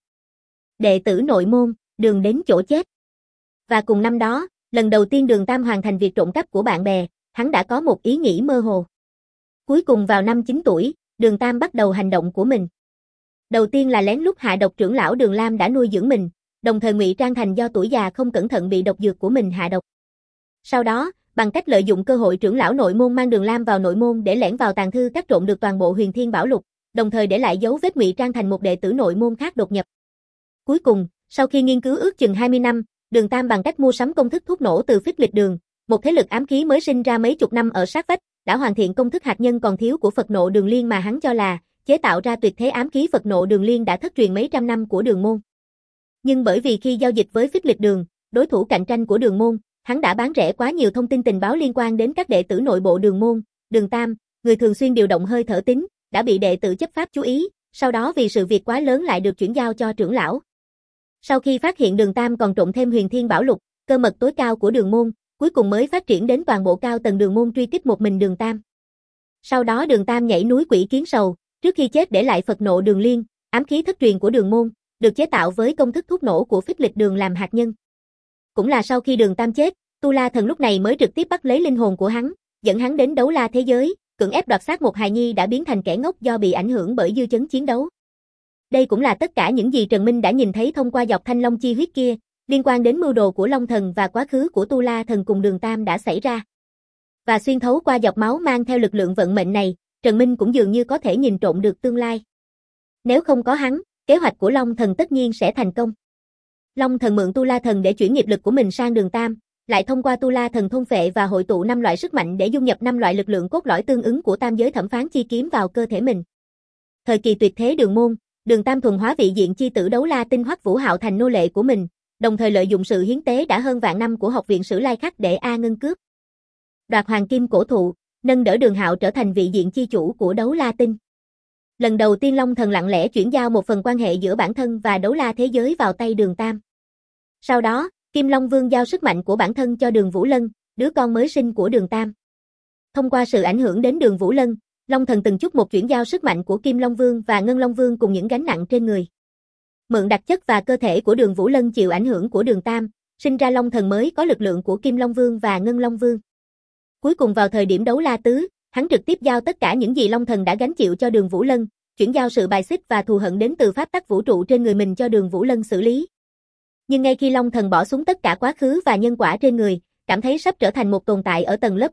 Đệ tử nội môn, đường đến chỗ chết. Và cùng năm đó, lần đầu tiên Đường Tam hoàn thành việc trộm cắp của bạn bè, hắn đã có một ý nghĩ mơ hồ. Cuối cùng vào năm chín tuổi, Đường Tam bắt đầu hành động của mình. Đầu tiên là lén lút hạ độc trưởng lão Đường Lam đã nuôi dưỡng mình, đồng thời ngụy trang thành do tuổi già không cẩn thận bị độc dược của mình hạ độc. Sau đó, bằng cách lợi dụng cơ hội trưởng lão nội môn mang Đường Lam vào nội môn để lẻn vào tàng thư cắt trộm được toàn bộ huyền thiên bảo lục, đồng thời để lại dấu vết ngụy trang thành một đệ tử nội môn khác đột nhập. Cuối cùng, sau khi nghiên cứu ước chừng hai mươi năm, Đường Tam bằng cách mua sắm công thức thuốc nổ từ Phích Lịch Đường, một thế lực ám khí mới sinh ra mấy chục năm ở sát vách, đã hoàn thiện công thức hạt nhân còn thiếu của Phật Nộ Đường Liên mà hắn cho là chế tạo ra tuyệt thế ám khí Phật Nộ Đường Liên đã thất truyền mấy trăm năm của Đường môn. Nhưng bởi vì khi giao dịch với Phích Lịch Đường, đối thủ cạnh tranh của Đường môn, hắn đã bán rẻ quá nhiều thông tin tình báo liên quan đến các đệ tử nội bộ Đường môn. Đường Tam, người thường xuyên điều động hơi thở tín, đã bị đệ tử chấp pháp chú ý, sau đó vì sự việc quá lớn lại được chuyển giao cho trưởng lão. Sau khi phát hiện Đường Tam còn trộn thêm huyền thiên bảo lục, cơ mật tối cao của Đường môn, cuối cùng mới phát triển đến toàn bộ cao tầng Đường môn truy kích một mình Đường Tam. Sau đó Đường Tam nhảy núi Quỷ Kiến Sầu, trước khi chết để lại Phật Nộ Đường Liên, ám khí thất truyền của Đường môn, được chế tạo với công thức thuốc nổ của Phích Lịch Đường làm hạt nhân. Cũng là sau khi Đường Tam chết, Tu La Thần lúc này mới trực tiếp bắt lấy linh hồn của hắn, dẫn hắn đến đấu la thế giới, cưỡng ép đoạt xác một hài nhi đã biến thành kẻ ngốc do bị ảnh hưởng bởi dư chấn chiến đấu. Đây cũng là tất cả những gì Trần Minh đã nhìn thấy thông qua dọc thanh long chi huyết kia, liên quan đến mưu đồ của Long Thần và quá khứ của Tu La Thần cùng Đường Tam đã xảy ra. Và xuyên thấu qua dọc máu mang theo lực lượng vận mệnh này, Trần Minh cũng dường như có thể nhìn trộm được tương lai. Nếu không có hắn, kế hoạch của Long Thần tất nhiên sẽ thành công. Long Thần mượn Tu La Thần để chuyển nghiệp lực của mình sang Đường Tam, lại thông qua Tu La Thần thôn phệ và hội tụ năm loại sức mạnh để dung nhập năm loại lực lượng cốt lõi tương ứng của tam giới thẩm phán chi kiếm vào cơ thể mình. Thời kỳ tuyệt thế Đường môn, Đường Tam thuần hóa vị diện chi tử đấu la tinh Hoắc Vũ Hạo thành nô lệ của mình, đồng thời lợi dụng sự hiến tế đã hơn vạn năm của học viện Sử Lai Khắc để A Ngân cướp đoạt hoàng kim cổ thụ, nâng đỡ Đường Hạo trở thành vị diện chi chủ của đấu la tinh. Lần đầu tiên Long Thần lặng lẽ chuyển giao một phần quan hệ giữa bản thân và đấu la thế giới vào tay Đường Tam. Sau đó, Kim Long Vương giao sức mạnh của bản thân cho Đường Vũ Lân, đứa con mới sinh của Đường Tam. Thông qua sự ảnh hưởng đến Đường Vũ Lân, Long Thần từng chút một chuyển giao sức mạnh của Kim Long Vương và Ngân Long Vương cùng những gánh nặng trên người. Mượn đặc chất và cơ thể của Đường Vũ Lân chịu ảnh hưởng của Đường Tam, sinh ra Long Thần mới có lực lượng của Kim Long Vương và Ngân Long Vương. Cuối cùng vào thời điểm đấu la tứ, hắn trực tiếp giao tất cả những gì Long Thần đã gánh chịu cho Đường Vũ Lân, chuyển giao sự bài xích và thù hận đến từ pháp tắc vũ trụ trên người mình cho Đường Vũ Lân xử lý. Nhưng ngay khi Long Thần bỏ xuống tất cả quá khứ và nhân quả trên người, cảm thấy sắp trở thành một tồn tại ở tầng lớp khác,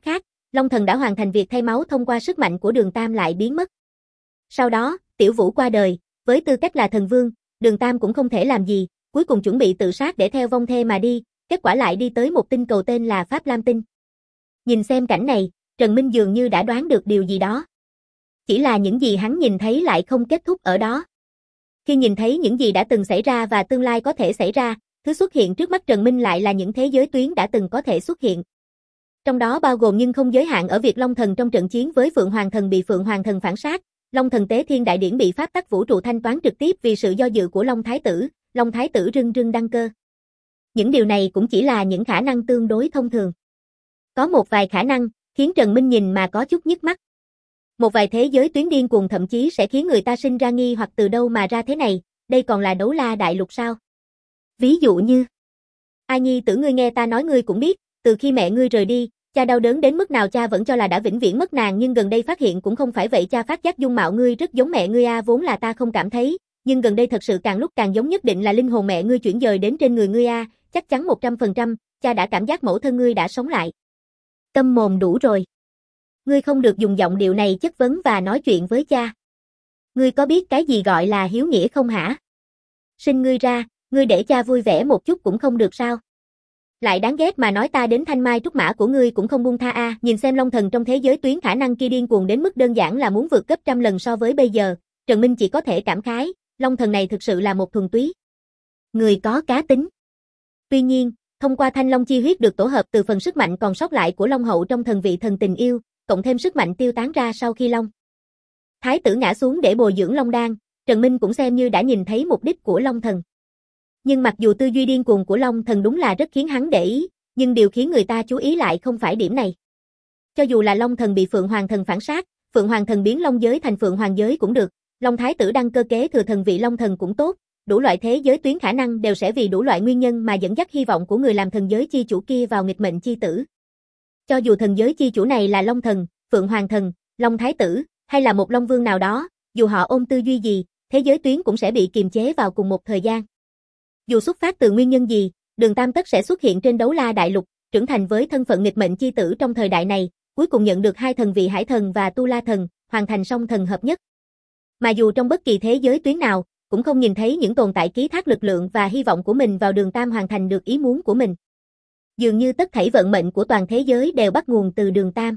Long Thần đã hoàn thành việc thay máu thông qua sức mạnh của Đường Tam lại biến mất. Sau đó, Tiểu Vũ qua đời, với tư cách là thần vương, Đường Tam cũng không thể làm gì, cuối cùng chuẩn bị tự sát để theo vong thê mà đi, kết quả lại đi tới một tinh cầu tên là Pháp Lam Tinh. Nhìn xem cảnh này, Trần Minh dường như đã đoán được điều gì đó. Chỉ là những gì hắn nhìn thấy lại không kết thúc ở đó. Khi nhìn thấy những gì đã từng xảy ra và tương lai có thể xảy ra, thứ xuất hiện trước mắt Trần Minh lại là những thế giới tuyến đã từng có thể xuất hiện. Trong đó bao gồm nhưng không giới hạn ở việc Long Thần trong trận chiến với Phượng Hoàng Thần bị Phượng Hoàng Thần phản sát, Long Thần Tế Thiên Đại Điển bị pháp tắc vũ trụ thanh toán trực tiếp vì sự do dự của Long Thái Tử, Long Thái Tử rưng rưng đăng cơ. Những điều này cũng chỉ là những khả năng tương đối thông thường. Có một vài khả năng khiến Trần Minh nhìn mà có chút nhức mắt. Một vài thế giới tuyến điên cuồng thậm chí sẽ khiến người ta sinh ra nghi hoặc từ đâu mà ra thế này, đây còn là Đấu La Đại Lục sao? Ví dụ như, Ai Nhi tử ngươi nghe ta nói ngươi cũng biết, từ khi mẹ ngươi rời đi, cha đau đớn đến mức nào cha vẫn cho là đã vĩnh viễn mất nàng nhưng gần đây phát hiện cũng không phải vậy cha phát giác dung mạo ngươi rất giống mẹ ngươi a vốn là ta không cảm thấy, nhưng gần đây thật sự càng lúc càng giống nhất định là linh hồn mẹ ngươi chuyển dời đến trên người ngươi a, chắc chắn một trăm phần trăm, cha đã cảm giác mẫu thân ngươi đã sống lại. Câm mồm đủ rồi. Ngươi không được dùng giọng điệu này chất vấn và nói chuyện với cha. Ngươi có biết cái gì gọi là hiếu nghĩa không hả? Sinh ngươi ra, ngươi để cha vui vẻ một chút cũng không được sao? Lại đáng ghét mà nói ta đến thanh mai trúc mã của ngươi cũng không buông tha a, nhìn xem Long Thần trong thế giới tuyến khả năng kia điên cuồng đến mức đơn giản là muốn vượt gấp trăm lần so với bây giờ, Trần Minh chỉ có thể cảm khái, Long Thần này thực sự là một thuần túy người có cá tính. Tuy nhiên, thông qua Thanh Long chi huyết được tổ hợp từ phần sức mạnh còn sót lại của Long Hậu trong thần vị thần tình yêu, cộng thêm sức mạnh tiêu tán ra sau khi Long Thái Tử ngã xuống để bồi dưỡng Long Đan, Trần Minh cũng xem như đã nhìn thấy mục đích của Long Thần. Nhưng mặc dù tư duy điên cuồng của Long Thần đúng là rất khiến hắn để ý, nhưng điều khiến người ta chú ý lại không phải điểm này. Cho dù là Long Thần bị Phượng Hoàng Thần phản sát, Phượng Hoàng Thần biến Long giới thành Phượng Hoàng giới cũng được, Long Thái Tử đăng cơ kế thừa thần vị Long Thần cũng tốt, đủ loại thế giới tuyến khả năng đều sẽ vì đủ loại nguyên nhân mà dẫn dắt hy vọng của người làm thần giới chi chủ kia vào nghịch mệnh chi tử. Cho dù thần giới chi chủ này là Long Thần, Phượng Hoàng Thần, Long Thái Tử, hay là một Long Vương nào đó, dù họ ôm tư duy gì, thế giới tuyến cũng sẽ bị kiềm chế vào cùng một thời gian. Dù xuất phát từ nguyên nhân gì, Đường Tam tất sẽ xuất hiện trên Đấu La Đại Lục, trưởng thành với thân phận nghịch mệnh chi tử trong thời đại này, cuối cùng nhận được hai thần vị Hải Thần và Tu La Thần, hoàn thành song thần hợp nhất. Mà dù trong bất kỳ thế giới tuyến nào, cũng không nhìn thấy những tồn tại ký thác lực lượng và hy vọng của mình vào Đường Tam hoàn thành được ý muốn của mình. Dường như tất thảy vận mệnh của toàn thế giới đều bắt nguồn từ Đường Tam.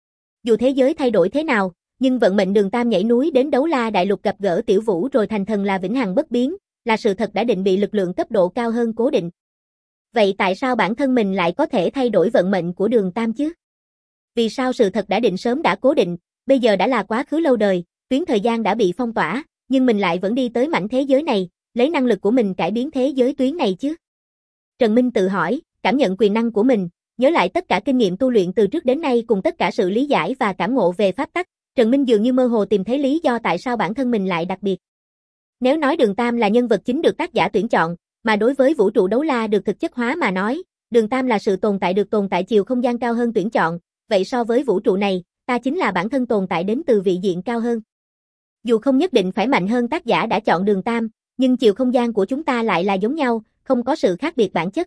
Dù thế giới thay đổi thế nào, nhưng vận mệnh Đường Tam nhảy núi đến Đấu La Đại Lục gặp gỡ Tiểu Vũ rồi thành thần là vĩnh hằng bất biến, là sự thật đã định bị lực lượng cấp độ cao hơn cố định. Vậy tại sao bản thân mình lại có thể thay đổi vận mệnh của Đường Tam chứ? Vì sao sự thật đã định sớm đã cố định, bây giờ đã là quá khứ lâu đời, tuyến thời gian đã bị phong tỏa, nhưng mình lại vẫn đi tới mảnh thế giới này, lấy năng lực của mình cải biến thế giới tuyến này chứ? Trần Minh tự hỏi, cảm nhận quyền năng của mình, nhớ lại tất cả kinh nghiệm tu luyện từ trước đến nay cùng tất cả sự lý giải và cảm ngộ về pháp tắc, Trần Minh dường như mơ hồ tìm thấy lý do tại sao bản thân mình lại đặc biệt. Nếu nói Đường Tam là nhân vật chính được tác giả tuyển chọn, mà đối với vũ trụ Đấu La được thực chất hóa mà nói, Đường Tam là sự tồn tại được tồn tại chiều không gian cao hơn tuyển chọn, vậy so với vũ trụ này, ta chính là bản thân tồn tại đến từ vị diện cao hơn. Dù không nhất định phải mạnh hơn tác giả đã chọn Đường Tam, nhưng chiều không gian của chúng ta lại là giống nhau, không có sự khác biệt bản chất.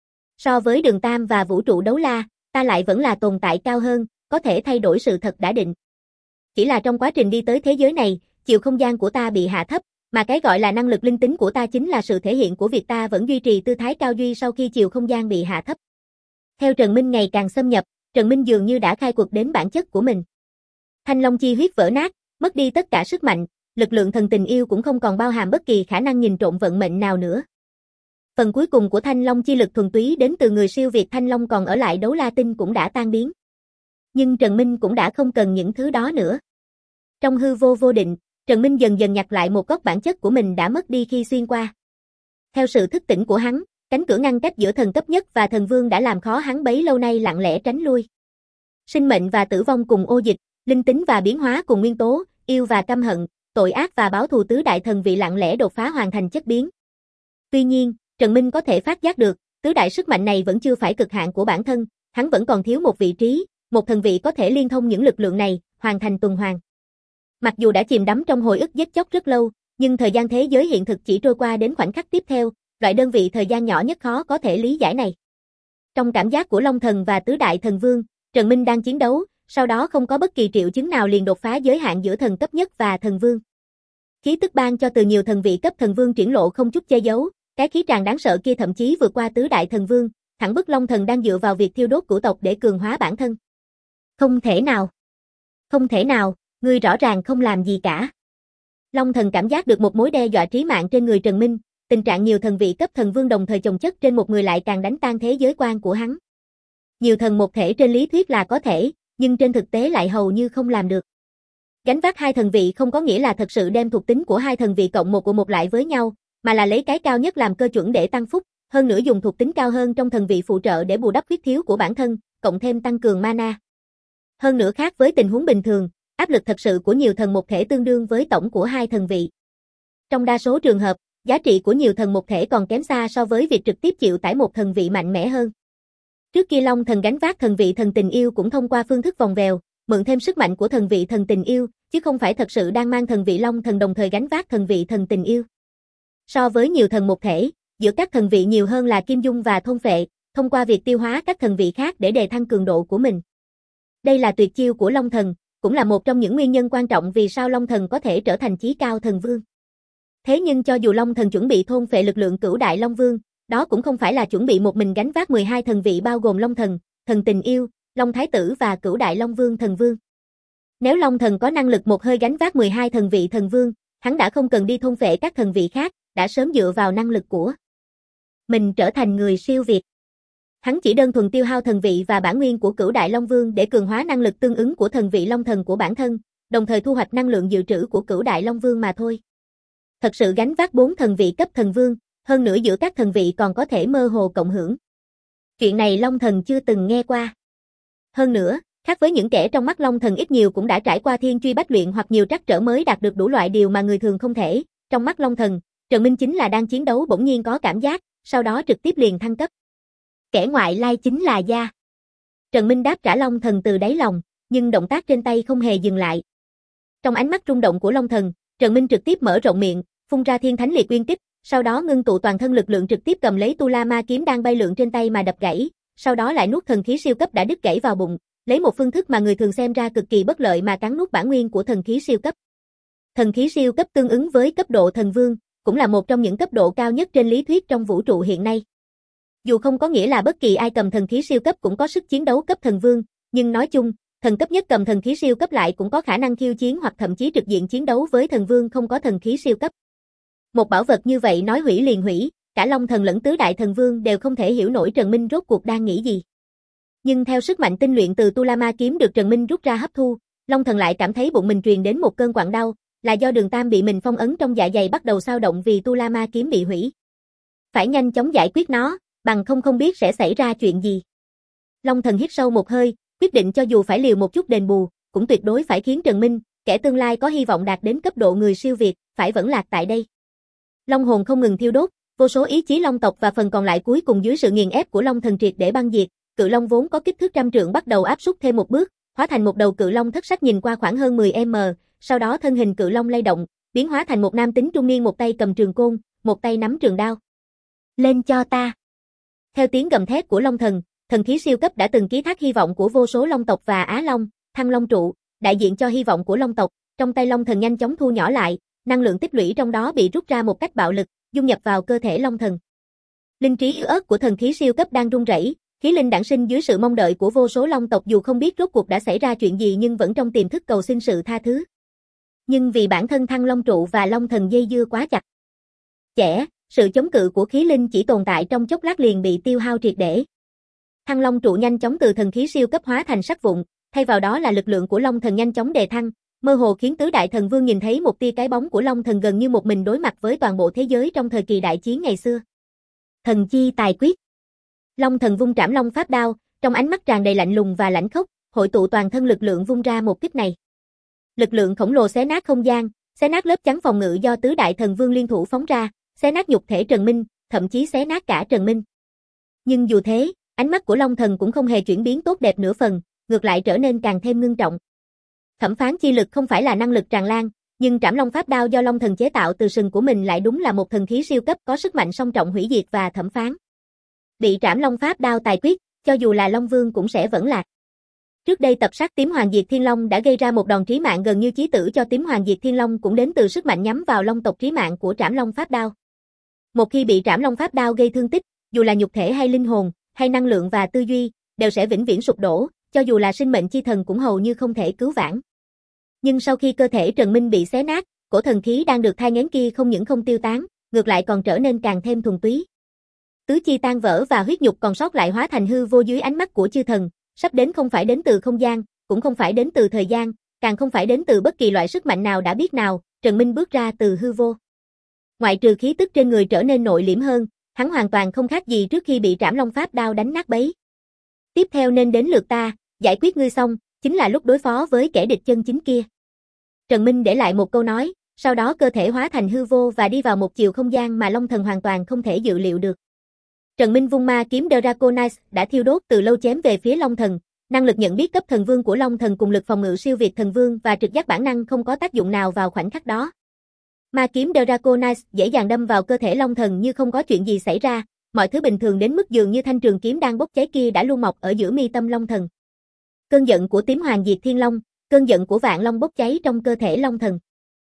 So với Đường Tam và vũ trụ Đấu La, ta lại vẫn là tồn tại cao hơn, có thể thay đổi sự thật đã định. Chỉ là trong quá trình đi tới thế giới này, chiều không gian của ta bị hạ thấp, mà cái gọi là năng lực linh tính của ta chính là sự thể hiện của việc ta vẫn duy trì tư thái cao duy sau khi chiều không gian bị hạ thấp. Theo Trần Minh ngày càng xâm nhập, Trần Minh dường như đã khai quật đến bản chất của mình. Thanh Long chi huyết vỡ nát, mất đi tất cả sức mạnh, lực lượng thần tình yêu cũng không còn bao hàm bất kỳ khả năng nhìn trộm vận mệnh nào nữa. Phần cuối cùng của Thanh Long chi lực thuần túy đến từ người siêu việt Thanh Long còn ở lại Đấu La Tinh cũng đã tan biến. Nhưng Trần Minh cũng đã không cần những thứ đó nữa. Trong hư vô vô định, Trần Minh dần dần nhặt lại một góc bản chất của mình đã mất đi khi xuyên qua. Theo sự thức tỉnh của hắn, cánh cửa ngăn cách giữa thần cấp nhất và thần vương đã làm khó hắn bấy lâu nay lặng lẽ tránh lui. Sinh mệnh và tử vong cùng ô dịch, linh tính và biến hóa cùng nguyên tố, yêu và căm hận, tội ác và báo thù tứ đại thần vị lặng lẽ đột phá hoàn thành chất biến. Tuy nhiên, Trần Minh có thể phát giác được, tứ đại sức mạnh này vẫn chưa phải cực hạn của bản thân, hắn vẫn còn thiếu một vị trí, một thần vị có thể liên thông những lực lượng này, hoàn thành tuần hoàn. Mặc dù đã chìm đắm trong hồi ức giết chóc rất lâu, nhưng thời gian thế giới hiện thực chỉ trôi qua đến khoảnh khắc tiếp theo, loại đơn vị thời gian nhỏ nhất khó có thể lý giải này. Trong cảm giác của Long Thần và tứ đại thần vương, Trần Minh đang chiến đấu, sau đó không có bất kỳ triệu chứng nào liền đột phá giới hạn giữa thần cấp nhất và thần vương. Khí tức ban cho từ nhiều thần vị cấp thần vương triển lộ không chút che giấu, cái khí tràng đáng sợ kia thậm chí vượt qua tứ đại thần vương, thẳng bức Long Thần đang dựa vào việc thiêu đốt cửu tộc để cường hóa bản thân. Không thể nào. Không thể nào, ngươi rõ ràng không làm gì cả. Long Thần cảm giác được một mối đe dọa trí mạng trên người Trần Minh, tình trạng nhiều thần vị cấp thần vương đồng thời chồng chất trên một người lại càng đánh tan thế giới quan của hắn. Nhiều thần một thể trên lý thuyết là có thể, nhưng trên thực tế lại hầu như không làm được. Gánh vác hai thần vị không có nghĩa là thật sự đem thuộc tính của hai thần vị cộng một của một lại với nhau, mà là lấy cái cao nhất làm cơ chuẩn để tăng phúc, hơn nữa dùng thuộc tính cao hơn trong thần vị phụ trợ để bù đắp khuyết thiếu của bản thân, cộng thêm tăng cường mana. Hơn nữa khác với tình huống bình thường, áp lực thật sự của nhiều thần một thể tương đương với tổng của hai thần vị. Trong đa số trường hợp, giá trị của nhiều thần một thể còn kém xa so với việc trực tiếp chịu tải một thần vị mạnh mẽ hơn. Trước kia Long Thần gánh vác thần vị thần tình yêu cũng thông qua phương thức vòng vèo, mượn thêm sức mạnh của thần vị thần tình yêu, chứ không phải thật sự đang mang thần vị Long Thần đồng thời gánh vác thần vị thần tình yêu. So với nhiều thần một thể, giữa các thần vị nhiều hơn là kim dung và thôn phệ, thông qua việc tiêu hóa các thần vị khác để đề thăng cường độ của mình. Đây là tuyệt chiêu của Long Thần, cũng là một trong những nguyên nhân quan trọng vì sao Long Thần có thể trở thành chí cao thần vương. Thế nhưng cho dù Long Thần chuẩn bị thôn phệ lực lượng cửu đại Long Vương, đó cũng không phải là chuẩn bị một mình gánh vác mười hai thần vị bao gồm Long Thần, thần tình yêu, Long Thái Tử và cửu đại Long Vương thần vương. Nếu Long Thần có năng lực một hơi gánh vác mười hai thần vị thần vương, hắn đã không cần đi thôn phệ các thần vị khác, đã sớm dựa vào năng lực của mình trở thành người siêu việt. Hắn chỉ đơn thuần tiêu hao thần vị và bản nguyên của cửu đại Long Vương để cường hóa năng lực tương ứng của thần vị Long Thần của bản thân, đồng thời thu hoạch năng lượng dự trữ của cửu đại Long Vương mà thôi. Thật sự gánh vác bốn thần vị cấp thần vương, hơn nữa giữa các thần vị còn có thể mơ hồ cộng hưởng. Chuyện này Long Thần chưa từng nghe qua. Hơn nữa, khác với những kẻ trong mắt Long Thần ít nhiều cũng đã trải qua thiên truy bách luyện hoặc nhiều trắc trở mới đạt được đủ loại điều mà người thường không thể, trong mắt Long Thần, Trần Minh chính là đang chiến đấu bỗng nhiên có cảm giác, sau đó trực tiếp liền thăng cấp. Kẻ ngoại lai chính là gia. Trần Minh đáp trả Long Thần từ đáy lòng, nhưng động tác trên tay không hề dừng lại. Trong ánh mắt rung động của Long Thần, Trần Minh trực tiếp mở rộng miệng, phun ra thiên thánh liệt uyên kích, sau đó ngưng tụ toàn thân lực lượng trực tiếp cầm lấy Tu La Ma kiếm đang bay lượn trên tay mà đập gãy, sau đó lại nuốt thần khí siêu cấp đã đứt gãy vào bụng, lấy một phương thức mà người thường xem ra cực kỳ bất lợi mà cắn nuốt bản nguyên của thần khí siêu cấp. Thần khí siêu cấp tương ứng với cấp độ thần vương, cũng là một trong những cấp độ cao nhất trên lý thuyết trong vũ trụ hiện nay. Dù không có nghĩa là bất kỳ ai cầm thần khí siêu cấp cũng có sức chiến đấu cấp thần vương, nhưng nói chung, thần cấp nhất cầm thần khí siêu cấp lại cũng có khả năng khiêu chiến hoặc thậm chí trực diện chiến đấu với thần vương không có thần khí siêu cấp. Một bảo vật như vậy nói hủy liền hủy, cả Long Thần lẫn tứ đại thần vương đều không thể hiểu nổi Trần Minh rốt cuộc đang nghĩ gì. Nhưng theo sức mạnh tinh luyện từ Tu La Ma kiếm được Trần Minh rút ra hấp thu, Long Thần lại cảm thấy bụng mình truyền đến một cơn quặn đau, là do đường tam bị mình phong ấn trong dạ dày bắt đầu xao động vì Tu La Ma kiếm bị hủy. Phải nhanh chóng giải quyết nó, bằng không không biết sẽ xảy ra chuyện gì. Long Thần hít sâu một hơi, quyết định cho dù phải liều một chút đền bù, cũng tuyệt đối phải khiến Trần Minh, kẻ tương lai có hy vọng đạt đến cấp độ người siêu việt, phải vẫn lạc tại đây. Long hồn không ngừng thiêu đốt, vô số ý chí Long tộc và phần còn lại cuối cùng dưới sự nghiền ép của Long Thần triệt để băng diệt, cự long vốn có kích thước trăm trượng bắt đầu áp sút thêm một bước, hóa thành một đầu cự long thất sắc nhìn qua khoảng hơn mười mét, sau đó thân hình cự long lay động, biến hóa thành một nam tính trung niên một tay cầm trường côn, một tay nắm trường đao. Lên cho ta. Theo tiếng gầm thét của Long Thần, thần khí siêu cấp đã từng ký thác hy vọng của vô số Long tộc và Á Long, Thăng Long trụ, đại diện cho hy vọng của Long tộc, trong tay Long Thần nhanh chóng thu nhỏ lại, năng lượng tích lũy trong đó bị rút ra một cách bạo lực, dung nhập vào cơ thể Long Thần. Linh trí yếu ớt của thần khí siêu cấp đang run rẩy, khí linh đản sinh dưới sự mong đợi của vô số Long tộc dù không biết rốt cuộc đã xảy ra chuyện gì nhưng vẫn trong tiềm thức cầu xin sự tha thứ. Nhưng vì bản thân Thăng Long trụ và Long Thần dây dưa quá chặt chẽ, sự chống cự của khí linh chỉ tồn tại trong chốc lát liền bị tiêu hao triệt để. Thăng Long trụ nhanh chóng từ thần khí siêu cấp hóa thành sắt vụn, thay vào đó là lực lượng của Long Thần nhanh chóng đề thăng, mơ hồ khiến tứ đại thần vương nhìn thấy một tia cái bóng của Long Thần gần như một mình đối mặt với toàn bộ thế giới trong thời kỳ đại chiến ngày xưa. Thần chi tài quyết. Long Thần vung trảm long pháp đao, trong ánh mắt tràn đầy lạnh lùng và lãnh khốc, hội tụ toàn thân lực lượng vung ra một kích này. Lực lượng khổng lồ xé nát không gian, xé nát lớp chắn phòng ngự do tứ đại thần vương liên thủ phóng ra, xé nát nhục thể Trần Minh, thậm chí xé nát cả Trần Minh. Nhưng dù thế, ánh mắt của Long Thần cũng không hề chuyển biến tốt đẹp nửa phần, ngược lại trở nên càng thêm ngưng trọng. Thẩm phán chi lực không phải là năng lực tràn lan, nhưng trảm long pháp đao do Long Thần chế tạo từ sừng của mình lại đúng là một thần khí siêu cấp có sức mạnh song trọng hủy diệt và thẩm phán. Bị trảm long pháp đao tài quyết, cho dù là Long Vương cũng sẽ vẫn lạc. Trước đây tập sát tím Hoàng Diệt Thiên Long đã gây ra một đòn trí mạng gần như chí tử cho tím Hoàng Diệt Thiên Long cũng đến từ sức mạnh nhắm vào long tộc trí mạng của Trảm Long Pháp Đao. Một khi bị Trảm Long Pháp Đao gây thương tích, dù là nhục thể hay linh hồn, hay năng lượng và tư duy, đều sẽ vĩnh viễn sụp đổ, cho dù là sinh mệnh chi thần cũng hầu như không thể cứu vãn. Nhưng sau khi cơ thể Trần Minh bị xé nát, cổ thần khí đang được thai nghén kia không những không tiêu tán, ngược lại còn trở nên càng thêm thuần túy. Tứ chi tan vỡ và huyết nhục còn sót lại hóa thành hư vô dưới ánh mắt của chư thần, sắp đến không phải đến từ không gian, cũng không phải đến từ thời gian, càng không phải đến từ bất kỳ loại sức mạnh nào đã biết nào, Trần Minh bước ra từ hư vô. Ngoại trừ khí tức trên người trở nên nội liễm hơn, hắn hoàn toàn không khác gì trước khi bị Trảm Long Pháp Đao đánh nát bấy. Tiếp theo nên đến lượt ta, giải quyết ngươi xong, chính là lúc đối phó với kẻ địch chân chính kia. Trần Minh để lại một câu nói, sau đó cơ thể hóa thành hư vô và đi vào một chiều không gian mà Long Thần hoàn toàn không thể dự liệu được. Trần Minh vung ma kiếm Draconis đã thiêu đốt từ lâu chém về phía Long Thần, năng lực nhận biết cấp thần vương của Long Thần cùng lực phòng ngự siêu việt thần vương và trực giác bản năng không có tác dụng nào vào khoảnh khắc đó. Ma kiếm Draconis dễ dàng đâm vào cơ thể Long Thần như không có chuyện gì xảy ra, mọi thứ bình thường đến mức dường như thanh trường kiếm đang bốc cháy kia đã luôn mọc ở giữa mi tâm Long Thần. Cơn giận của tím Hoàng Diệt Thiên Long, cơn giận của Vạn Long bốc cháy trong cơ thể Long Thần.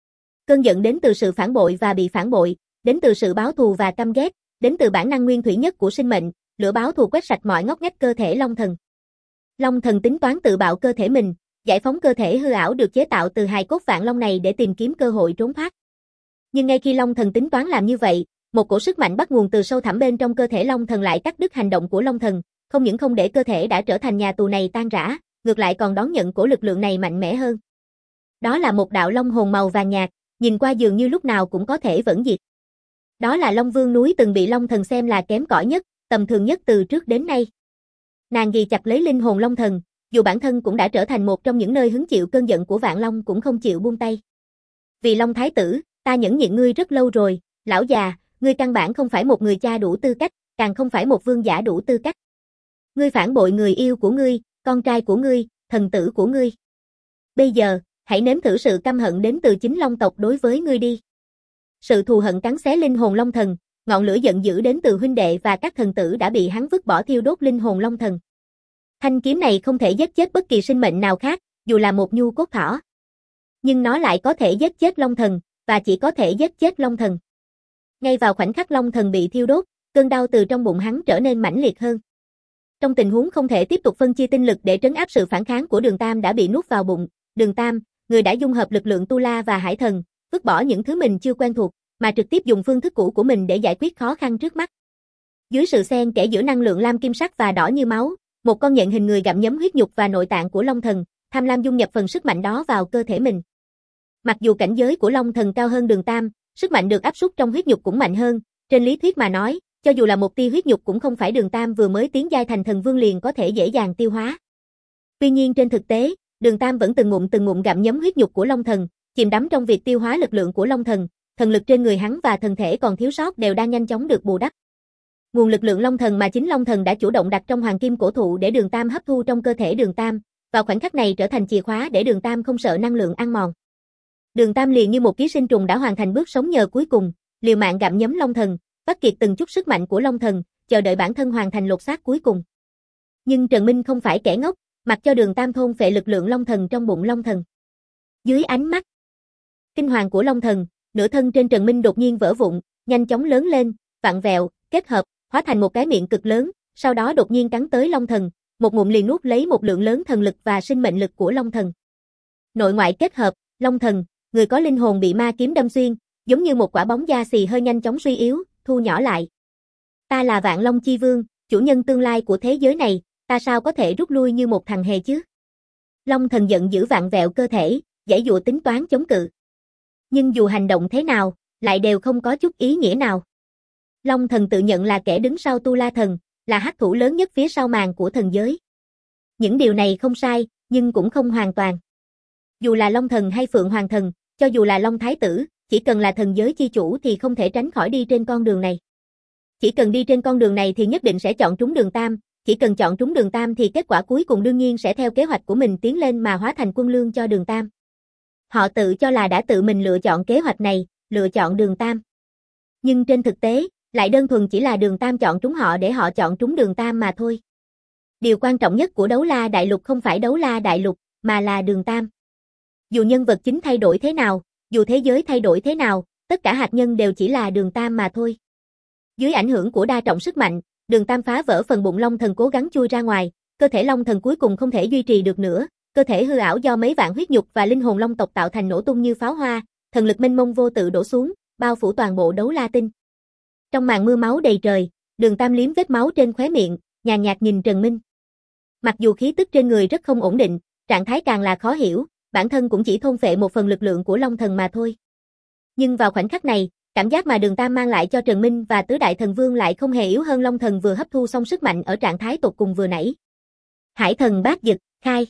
Cơn giận đến từ sự phản bội và bị phản bội, đến từ sự báo thù và căm ghét, đến từ bản năng nguyên thủy nhất của sinh mệnh, lửa báo thù quét sạch mọi ngóc ngách cơ thể Long Thần. Long Thần tính toán tự bạo cơ thể mình, giải phóng cơ thể hư ảo được chế tạo từ hài cốt Vạn Long này để tìm kiếm cơ hội trốn thoát. Nhưng ngay khi Long Thần tính toán làm như vậy, một cổ sức mạnh bắt nguồn từ sâu thẳm bên trong cơ thể Long Thần lại cắt đứt hành động của Long Thần, không những không để cơ thể đã trở thành nhà tù này tan rã, ngược lại còn đón nhận cổ lực lượng này mạnh mẽ hơn. Đó là một đạo long hồn màu vàng nhạt, nhìn qua dường như lúc nào cũng có thể vẫn diệt. Đó là Long Vương núi từng bị Long Thần xem là kém cỏi nhất, tầm thường nhất từ trước đến nay. Nàng ghi chặt lấy linh hồn Long Thần, dù bản thân cũng đã trở thành một trong những nơi hứng chịu cơn giận của Vạn Long cũng không chịu buông tay. Vì Long Thái tử, ta nhẫn nhịn ngươi rất lâu rồi, lão già, ngươi căn bản không phải một người cha đủ tư cách, càng không phải một vương giả đủ tư cách. Ngươi phản bội người yêu của ngươi, con trai của ngươi, thần tử của ngươi. Bây giờ, hãy nếm thử sự căm hận đến từ chính Long tộc đối với ngươi đi. Sự thù hận cắn xé linh hồn Long Thần, ngọn lửa giận dữ đến từ huynh đệ và các thần tử đã bị hắn vứt bỏ thiêu đốt linh hồn Long Thần. Thanh kiếm này không thể giết chết bất kỳ sinh mệnh nào khác, dù là một nhu cốt thỏ. Nhưng nó lại có thể giết chết Long Thần, và chỉ có thể giết chết Long Thần. Ngay vào khoảnh khắc Long Thần bị thiêu đốt, cơn đau từ trong bụng hắn trở nên mãnh liệt hơn. Trong tình huống không thể tiếp tục phân chia tinh lực để trấn áp sự phản kháng của Đường Tam đã bị nuốt vào bụng, Đường Tam, người đã dung hợp lực lượng Tu La và Hải Thần, vứt bỏ những thứ mình chưa quen thuộc, mà trực tiếp dùng phương thức cũ của mình để giải quyết khó khăn trước mắt. Dưới sự xen kẽ giữa năng lượng lam kim sắc và đỏ như máu, một con nhện hình người gặm nhấm huyết nhục và nội tạng của Long Thần, tham lam dung nhập phần sức mạnh đó vào cơ thể mình. Mặc dù cảnh giới của Long Thần cao hơn Đường Tam, sức mạnh được áp suất trong huyết nhục cũng mạnh hơn, trên lý thuyết mà nói, cho dù là một tia huyết nhục cũng không phải Đường Tam vừa mới tiến giai thành thần vương liền có thể dễ dàng tiêu hóa. Tuy nhiên trên thực tế, Đường Tam vẫn từng ngụm từng ngụm gặm nhấm huyết nhục của Long Thần, chìm đắm trong việc tiêu hóa lực lượng của Long Thần, thần lực trên người hắn và thần thể còn thiếu sót đều đang nhanh chóng được bù đắp. Nguồn lực lượng Long Thần mà chính Long Thần đã chủ động đặt trong hoàng kim cổ thụ để Đường Tam hấp thu trong cơ thể Đường Tam, vào khoảnh khắc này trở thành chìa khóa để Đường Tam không sợ năng lượng ăn mòn. Đường Tam liền như một ký sinh trùng đã hoàn thành bước sống nhờ cuối cùng, liều mạng gặm nhấm Long Thần, vắt kiệt từng chút sức mạnh của Long Thần, chờ đợi bản thân hoàn thành lột xác cuối cùng. Nhưng Trần Minh không phải kẻ ngốc, mặc cho Đường Tam thôn phệ lực lượng Long Thần trong bụng Long Thần. Dưới ánh mắt kinh hoàng của Long Thần, nửa thân trên Trần Minh đột nhiên vỡ vụn, nhanh chóng lớn lên, vặn vẹo, kết hợp, hóa thành một cái miệng cực lớn, sau đó đột nhiên cắn tới Long Thần, một ngụm liền nuốt lấy một lượng lớn thần lực và sinh mệnh lực của Long Thần. Nội ngoại kết hợp, Long Thần, người có linh hồn bị ma kiếm đâm xuyên, giống như một quả bóng da xì hơi nhanh chóng suy yếu, thu nhỏ lại. Ta là Vạn Long Chi Vương, chủ nhân tương lai của thế giới này, ta sao có thể rút lui như một thằng hề chứ? Long Thần giận dữ vặn vẹo cơ thể, giãy giụa tính toán chống cự. Nhưng dù hành động thế nào, lại đều không có chút ý nghĩa nào. Long Thần tự nhận là kẻ đứng sau Tu La Thần, là hắc thủ lớn nhất phía sau màn của thần giới. Những điều này không sai, nhưng cũng không hoàn toàn. Dù là Long Thần hay Phượng Hoàng Thần, cho dù là Long Thái Tử, chỉ cần là thần giới chi chủ thì không thể tránh khỏi đi trên con đường này. Chỉ cần đi trên con đường này thì nhất định sẽ chọn trúng Đường Tam, chỉ cần chọn trúng Đường Tam thì kết quả cuối cùng đương nhiên sẽ theo kế hoạch của mình tiến lên mà hóa thành quân lương cho Đường Tam. Họ tự cho là đã tự mình lựa chọn kế hoạch này, lựa chọn Đường Tam. Nhưng trên thực tế, lại đơn thuần chỉ là Đường Tam chọn trúng họ để họ chọn trúng Đường Tam mà thôi. Điều quan trọng nhất của Đấu La Đại Lục không phải Đấu La Đại Lục, mà là Đường Tam. Dù nhân vật chính thay đổi thế nào, dù thế giới thay đổi thế nào, tất cả hạt nhân đều chỉ là Đường Tam mà thôi. Dưới ảnh hưởng của đa trọng sức mạnh, Đường Tam phá vỡ phần bụng Long Thần cố gắng chui ra ngoài, cơ thể Long Thần cuối cùng không thể duy trì được nữa, cơ thể hư ảo do mấy vạn huyết nhục và linh hồn long tộc tạo thành nổ tung như pháo hoa, thần lực mênh mông vô tự đổ xuống, bao phủ toàn bộ Đấu La Tinh. Trong màn mưa máu đầy trời, Đường Tam liếm vết máu trên khóe miệng, nhàn nhạt nhìn Trần Minh. Mặc dù khí tức trên người rất không ổn định, trạng thái càng là khó hiểu, bản thân cũng chỉ thôn phệ một phần lực lượng của Long Thần mà thôi. Nhưng vào khoảnh khắc này, cảm giác mà Đường Tam mang lại cho Trần Minh và Tứ Đại Thần Vương lại không hề yếu hơn Long Thần vừa hấp thu xong sức mạnh ở trạng thái tột cùng vừa nãy. Hải Thần Bát Dực, khai.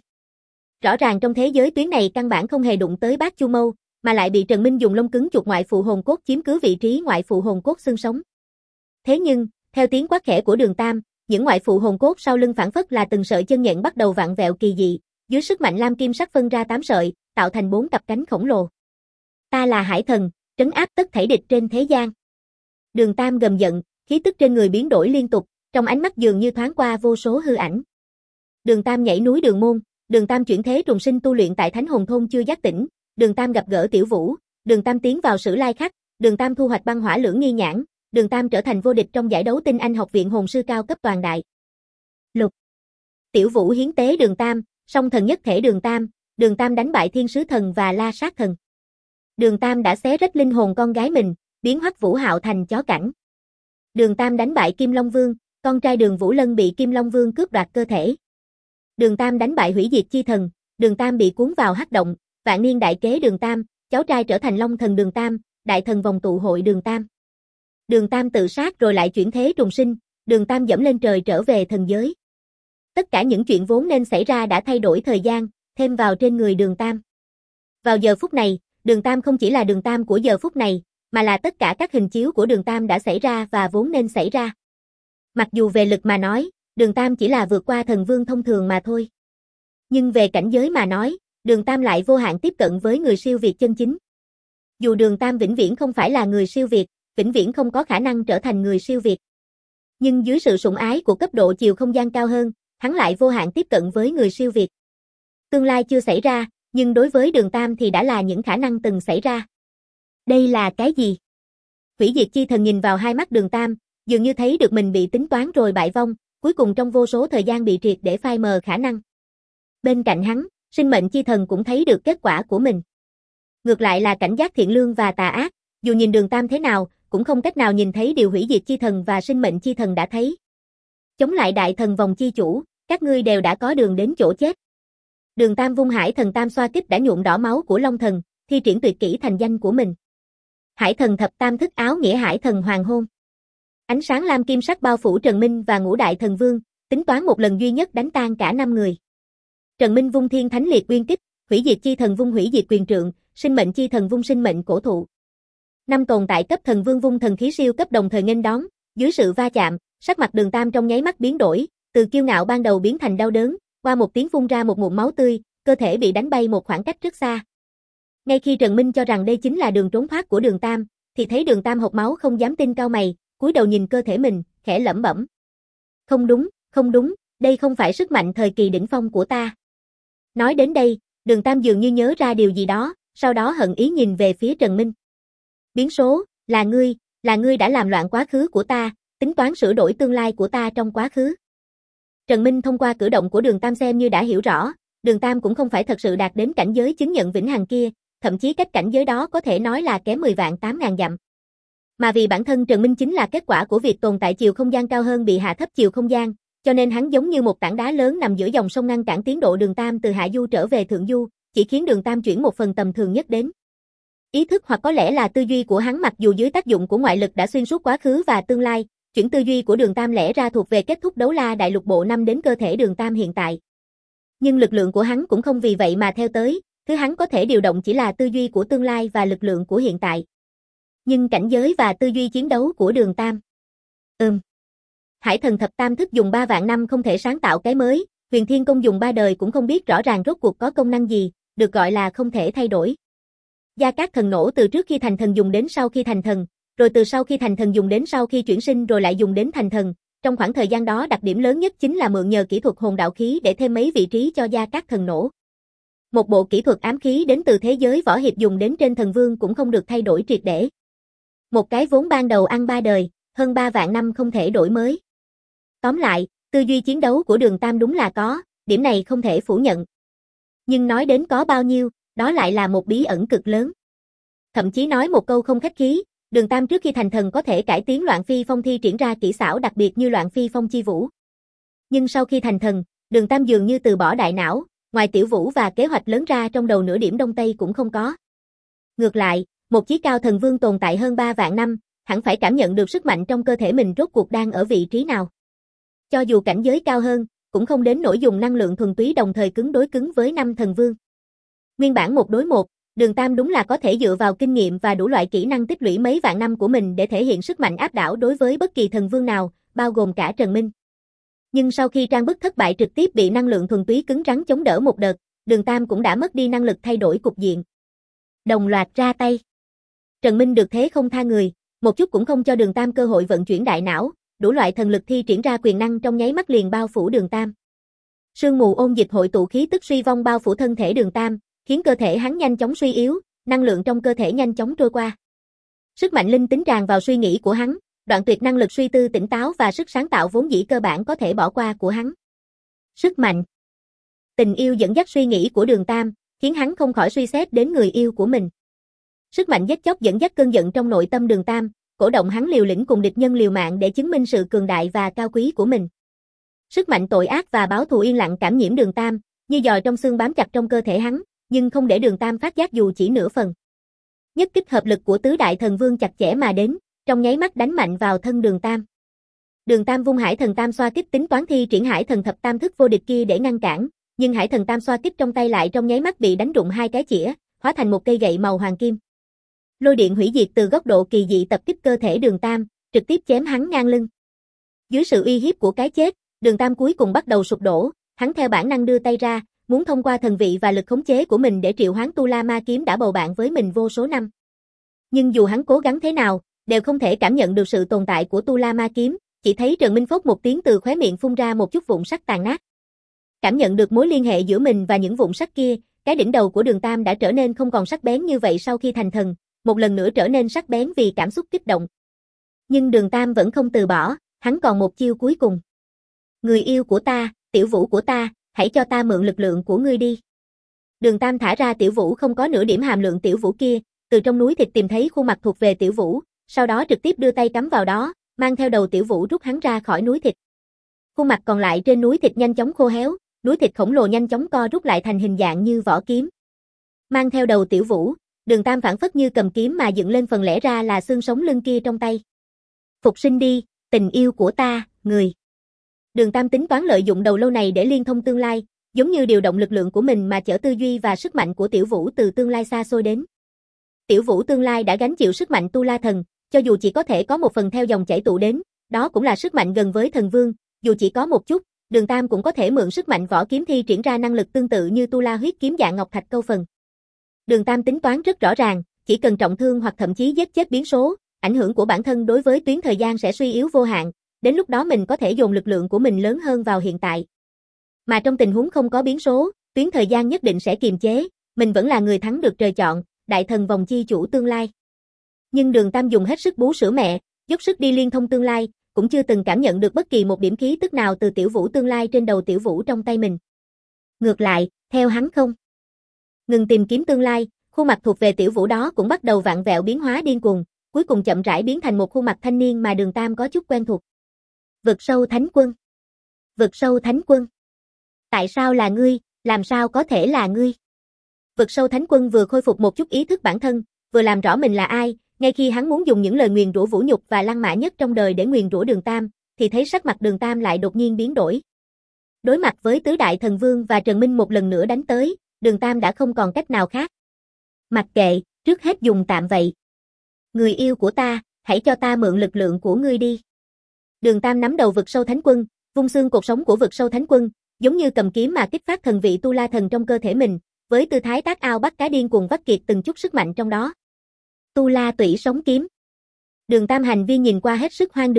Rõ ràng trong thế giới tuyến này căn bản không hề đụng tới Bát Chu Mâu, mà lại bị Trần Minh dùng lông cứng chuột ngoại phụ hồn cốt chiếm cứ vị trí ngoại phụ hồn cốt xương sống. Thế nhưng, theo tiếng quát khẽ của Đường Tam, những ngoại phụ hồn cốt sau lưng phản phất là từng sợi chân nhện bắt đầu vặn vẹo kỳ dị, dưới sức mạnh lam kim sắc phân ra tám sợi, tạo thành bốn cặp cánh khổng lồ. Ta là Hải Thần, trấn áp tất thảy địch trên thế gian. Đường Tam gầm giận, khí tức trên người biến đổi liên tục, trong ánh mắt dường như thoáng qua vô số hư ảnh. Đường Tam nhảy núi Đường Môn, Đường Tam chuyển thế trùng sinh tu luyện tại Thánh Hồn Thôn chưa giác tỉnh, Đường Tam gặp gỡ Tiểu Vũ, Đường Tam tiến vào Sử Lai Khắc, Đường Tam thu hoạch băng hỏa lưỡng nghi nhãn, Đường Tam trở thành vô địch trong giải đấu Tinh Anh học viện hồn sư cao cấp toàn đại lục. Tiểu Vũ hiến tế Đường Tam, song thần nhất thể Đường Tam, Đường Tam đánh bại Thiên Sứ Thần và La Sát Thần. Đường Tam đã xé rách linh hồn con gái mình, biến Hoắc Vũ Hạo thành chó cảnh. Đường Tam đánh bại Kim Long Vương, con trai Đường Vũ Lân bị Kim Long Vương cướp đoạt cơ thể. Đường Tam đánh bại Hủy Diệt Chi Thần, Đường Tam bị cuốn vào hắc động, vạn niên đại kế Đường Tam, cháu trai trở thành Long Thần Đường Tam, đại thần vòng tụ hội Đường Tam. Đường Tam tự sát rồi lại chuyển thế trùng sinh, Đường Tam dẫm lên trời trở về thần giới. Tất cả những chuyện vốn nên xảy ra đã thay đổi thời gian, thêm vào trên người Đường Tam. Vào giờ phút này, Đường Tam không chỉ là Đường Tam của giờ phút này, mà là tất cả các hình chiếu của Đường Tam đã xảy ra và vốn nên xảy ra. Mặc dù về lực mà nói, Đường Tam chỉ là vượt qua thần vương thông thường mà thôi. Nhưng về cảnh giới mà nói, Đường Tam lại vô hạn tiếp cận với người siêu việt chân chính. Dù Đường Tam vĩnh viễn không phải là người siêu việt, vĩnh viễn không có khả năng trở thành người siêu việt. Nhưng dưới sự sủng ái của cấp độ chiều không gian cao hơn, hắn lại vô hạn tiếp cận với người siêu việt. Tương lai chưa xảy ra, nhưng đối với Đường Tam thì đã là những khả năng từng xảy ra. Đây là cái gì? Hủy Diệt Chi Thần nhìn vào hai mắt Đường Tam, dường như thấy được mình bị tính toán rồi bại vong, cuối cùng trong vô số thời gian bị triệt để phai mờ khả năng. Bên cạnh hắn, Sinh Mệnh Chi Thần cũng thấy được kết quả của mình. Ngược lại là cảnh giác thiện lương và tà ác, dù nhìn Đường Tam thế nào, cũng không cách nào nhìn thấy điều Hủy Diệt Chi Thần và Sinh Mệnh Chi Thần đã thấy. Chống lại đại thần vòng chi chủ, các ngươi đều đã có đường đến chỗ chết. Đường Tam vung Hải Thần Tam xoa kích đã nhuộm đỏ máu của Long Thần, thi triển tuyệt kỹ thành danh của mình. Hải Thần Thập Tam Thức áo nghĩa Hải Thần Hoàng Hôn. Ánh sáng lam kim sắc bao phủ Trần Minh và Ngũ Đại Thần Vương, tính toán một lần duy nhất đánh tan cả năm người. Trần Minh vung Thiên Thánh Liệt Uyên Kích, Hủy Diệt Chi Thần vung Hủy Diệt Quyền Trượng, Sinh Mệnh Chi Thần vung Sinh Mệnh Cổ Thụ. Năm tồn tại cấp thần vương vung thần khí siêu cấp đồng thời nghênh đón, dưới sự va chạm, sắc mặt Đường Tam trong nháy mắt biến đổi, từ kiêu ngạo ban đầu biến thành đau đớn, qua một tiếng phun ra một ngụm máu tươi, cơ thể bị đánh bay một khoảng cách rất xa. Ngay khi Trần Minh cho rằng đây chính là đường trốn thoát của Đường Tam, thì thấy Đường Tam hộc máu không dám tin cau mày, cúi đầu nhìn cơ thể mình, khẽ lẩm bẩm. Không đúng, không đúng, đây không phải sức mạnh thời kỳ đỉnh phong của ta. Nói đến đây, Đường Tam dường như nhớ ra điều gì đó, sau đó hận ý nhìn về phía Trần Minh. Biến số, là ngươi, là ngươi đã làm loạn quá khứ của ta, tính toán sửa đổi tương lai của ta trong quá khứ. Trần Minh thông qua cử động của Đường Tam xem như đã hiểu rõ, Đường Tam cũng không phải thật sự đạt đến cảnh giới chứng nhận vĩnh hằng kia, thậm chí cách cảnh giới đó có thể nói là kém mười vạn tám ngàn dặm. Mà vì bản thân Trần Minh chính là kết quả của việc tồn tại chiều không gian cao hơn bị hạ thấp chiều không gian, cho nên hắn giống như một tảng đá lớn nằm giữa dòng sông ngăn cản tiến độ Đường Tam từ hạ du trở về thượng du, chỉ khiến Đường Tam chuyển một phần tầm thường nhất đến. Ý thức hoặc có lẽ là tư duy của hắn mặc dù dưới tác dụng của ngoại lực đã xuyên suốt quá khứ và tương lai, chuyển tư duy của Đường Tam lẽ ra thuộc về kết thúc Đấu La Đại Lục bộ năm đến cơ thể Đường Tam hiện tại. Nhưng lực lượng của hắn cũng không vì vậy mà theo tới, thứ hắn có thể điều động chỉ là tư duy của tương lai và lực lượng của hiện tại. Nhưng cảnh giới và tư duy chiến đấu của Đường Tam. Ừm. Hải Thần Thập Tam Thức dùng ba vạn năm không thể sáng tạo cái mới, Huyền Thiên Công dùng ba đời cũng không biết rõ ràng rốt cuộc có công năng gì, được gọi là không thể thay đổi. Gia Cát Thần nổ từ trước khi thành thần dùng đến sau khi thành thần, rồi từ sau khi thành thần dùng đến sau khi chuyển sinh rồi lại dùng đến thành thần, trong khoảng thời gian đó đặc điểm lớn nhất chính là mượn nhờ kỹ thuật hồn đạo khí để thêm mấy vị trí cho Gia Cát Thần nổ. Một bộ kỹ thuật ám khí đến từ thế giới võ hiệp dùng đến trên thần vương cũng không được thay đổi triệt để. Một cái vốn ban đầu ăn ba đời, hơn ba vạn năm không thể đổi mới. Tóm lại, tư duy chiến đấu của Đường Tam đúng là có, điểm này không thể phủ nhận. Nhưng nói đến có bao nhiêu, đó lại là một bí ẩn cực lớn. Thậm chí nói một câu không khách khí, Đường Tam trước khi thành thần có thể cải tiến Loạn Phi Phong thi triển ra kỹ xảo đặc biệt như Loạn Phi Phong chi vũ. Nhưng sau khi thành thần, Đường Tam dường như từ bỏ đại não, ngoài tiểu vũ và kế hoạch lớn ra trong đầu nửa điểm đông tây cũng không có. Ngược lại, một chí cao thần vương tồn tại hơn ba vạn năm, hẳn phải cảm nhận được sức mạnh trong cơ thể mình rốt cuộc đang ở vị trí nào. Cho dù cảnh giới cao hơn, cũng không đến nỗi dùng năng lượng thuần túy đồng thời cứng đối cứng với năm thần vương. Nguyên bản một đối một, Đường Tam đúng là có thể dựa vào kinh nghiệm và đủ loại kỹ năng tích lũy mấy vạn năm của mình để thể hiện sức mạnh áp đảo đối với bất kỳ thần vương nào, bao gồm cả Trần Minh. Nhưng sau khi trang bức thất bại trực tiếp bị năng lượng thuần túy cứng rắn chống đỡ một đợt, Đường Tam cũng đã mất đi năng lực thay đổi cục diện. Đồng loạt ra tay. Trần Minh được thế không tha người, một chút cũng không cho Đường Tam cơ hội vận chuyển đại não, đủ loại thần lực thi triển ra quyền năng trong nháy mắt liền bao phủ Đường Tam. Sương mù ôn dịch hội tụ khí tức suy vong bao phủ thân thể Đường Tam, khiến cơ thể hắn nhanh chóng suy yếu, năng lượng trong cơ thể nhanh chóng trôi qua. Sức mạnh linh tính tràn vào suy nghĩ của hắn, đoạn tuyệt năng lực suy tư tỉnh táo và sức sáng tạo vốn dĩ cơ bản có thể bỏ qua của hắn. Sức mạnh. Tình yêu dẫn dắt suy nghĩ của Đường Tam, khiến hắn không khỏi suy xét đến người yêu của mình. Sức mạnh giết chóc dẫn dắt cơn giận trong nội tâm Đường Tam, cổ động hắn liều lĩnh cùng địch nhân liều mạng để chứng minh sự cường đại và cao quý của mình. Sức mạnh tội ác và báo thù yên lặng cảm nhiễm Đường Tam, như giòi trong xương bám chặt trong cơ thể hắn, nhưng không để Đường Tam phát giác dù chỉ nửa phần. Nhất kích hợp lực của tứ đại thần vương chặt chẽ mà đến, trong nháy mắt đánh mạnh vào thân Đường Tam. Đường Tam vung Hải Thần Tam xoa kích tính toán thi triển Hải Thần Thập Tam thức vô địch kia để ngăn cản, nhưng Hải Thần Tam xoa kích trong tay lại trong nháy mắt bị đánh rụng hai cái chĩa, hóa thành một cây gậy màu hoàng kim. Lôi điện hủy diệt từ góc độ kỳ dị tập kích cơ thể Đường Tam, trực tiếp chém hắn ngang lưng. Dưới sự uy hiếp của cái chết, Đường Tam cuối cùng bắt đầu sụp đổ, hắn theo bản năng đưa tay ra, muốn thông qua thần vị và lực khống chế của mình để triệu hoán Tu La Ma kiếm đã bầu bạn với mình vô số năm. Nhưng dù hắn cố gắng thế nào, đều không thể cảm nhận được sự tồn tại của Tu La Ma kiếm, chỉ thấy Trần Minh phốc một tiếng từ khóe miệng phun ra một chút vụn sắt tàn nát. Cảm nhận được mối liên hệ giữa mình và những vụn sắt kia, cái đỉnh đầu của Đường Tam đã trở nên không còn sắc bén như vậy sau khi thành thần, một lần nữa trở nên sắc bén vì cảm xúc kích động. Nhưng Đường Tam vẫn không từ bỏ, hắn còn một chiêu cuối cùng. Người yêu của ta, Tiểu Vũ của ta, hãy cho ta mượn lực lượng của ngươi đi. Đường Tam thả ra Tiểu Vũ không có nửa điểm hàm lượng Tiểu Vũ kia, từ trong núi thịt tìm thấy khuôn mặt thuộc về Tiểu Vũ, sau đó trực tiếp đưa tay cắm vào đó, mang theo đầu Tiểu Vũ rút hắn ra khỏi núi thịt. Khuôn mặt còn lại trên núi thịt nhanh chóng khô héo, núi thịt khổng lồ nhanh chóng co rút lại thành hình dạng như vỏ kiếm. Mang theo đầu Tiểu Vũ, Đường Tam phảng phất như cầm kiếm mà dựng lên phần lẽ ra là xương sống lưng kia trong tay. Phục sinh đi, tình yêu của ta, người. Đường Tam tính toán lợi dụng đầu lâu này để liên thông tương lai, giống như điều động lực lượng của mình mà chở tư duy và sức mạnh của Tiểu Vũ từ tương lai xa xôi đến. Tiểu Vũ tương lai đã gánh chịu sức mạnh Tu La Thần, cho dù chỉ có thể có một phần theo dòng chảy tụ đến, đó cũng là sức mạnh gần với thần vương, dù chỉ có một chút, Đường Tam cũng có thể mượn sức mạnh võ kiếm thi triển ra năng lực tương tự như Tu La huyết kiếm dạng ngọc thạch câu phần. Đường Tam tính toán rất rõ ràng, chỉ cần trọng thương hoặc thậm chí giết chết biến số, ảnh hưởng của bản thân đối với tuyến thời gian sẽ suy yếu vô hạn, đến lúc đó mình có thể dồn lực lượng của mình lớn hơn vào hiện tại. Mà trong tình huống không có biến số, tuyến thời gian nhất định sẽ kiềm chế, mình vẫn là người thắng được trời chọn, đại thần vòng chi chủ tương lai. Nhưng Đường Tam dùng hết sức bú sữa mẹ, dốc sức đi liên thông tương lai, cũng chưa từng cảm nhận được bất kỳ một điểm khí tức nào từ Tiểu Vũ tương lai trên đầu Tiểu Vũ trong tay mình. Ngược lại, theo hắn không ngừng tìm kiếm tương lai, khuôn mặt thuộc về Tiểu Vũ đó cũng bắt đầu vặn vẹo biến hóa điên cuồng, cuối cùng chậm rãi biến thành một khuôn mặt thanh niên mà Đường Tam có chút quen thuộc. Vực sâu thánh quân. Vực sâu thánh quân. Tại sao là ngươi, làm sao có thể là ngươi? Vực sâu thánh quân vừa khôi phục một chút ý thức bản thân, vừa làm rõ mình là ai, ngay khi hắn muốn dùng những lời nguyền rủa vũ nhục và lăng mạ nhất trong đời để nguyền rủa Đường Tam, thì thấy sắc mặt Đường Tam lại đột nhiên biến đổi. Đối mặt với tứ đại thần vương và Trần Minh một lần nữa đánh tới, Đường Tam đã không còn cách nào khác. Mặc kệ, trước hết dùng tạm vậy. Người yêu của ta, hãy cho ta mượn lực lượng của ngươi đi. Đường Tam nắm đầu vực sâu thánh quân, vung xương cột sống của vực sâu thánh quân, giống như cầm kiếm mà kích phát thần vị Tu La thần trong cơ thể mình, với tư thái tác ao bắt cá điên cuồng vắt kiệt từng chút sức mạnh trong đó. Tu La tủy sống kiếm. Đường Tam hành vi nhìn qua hết sức hoang đường,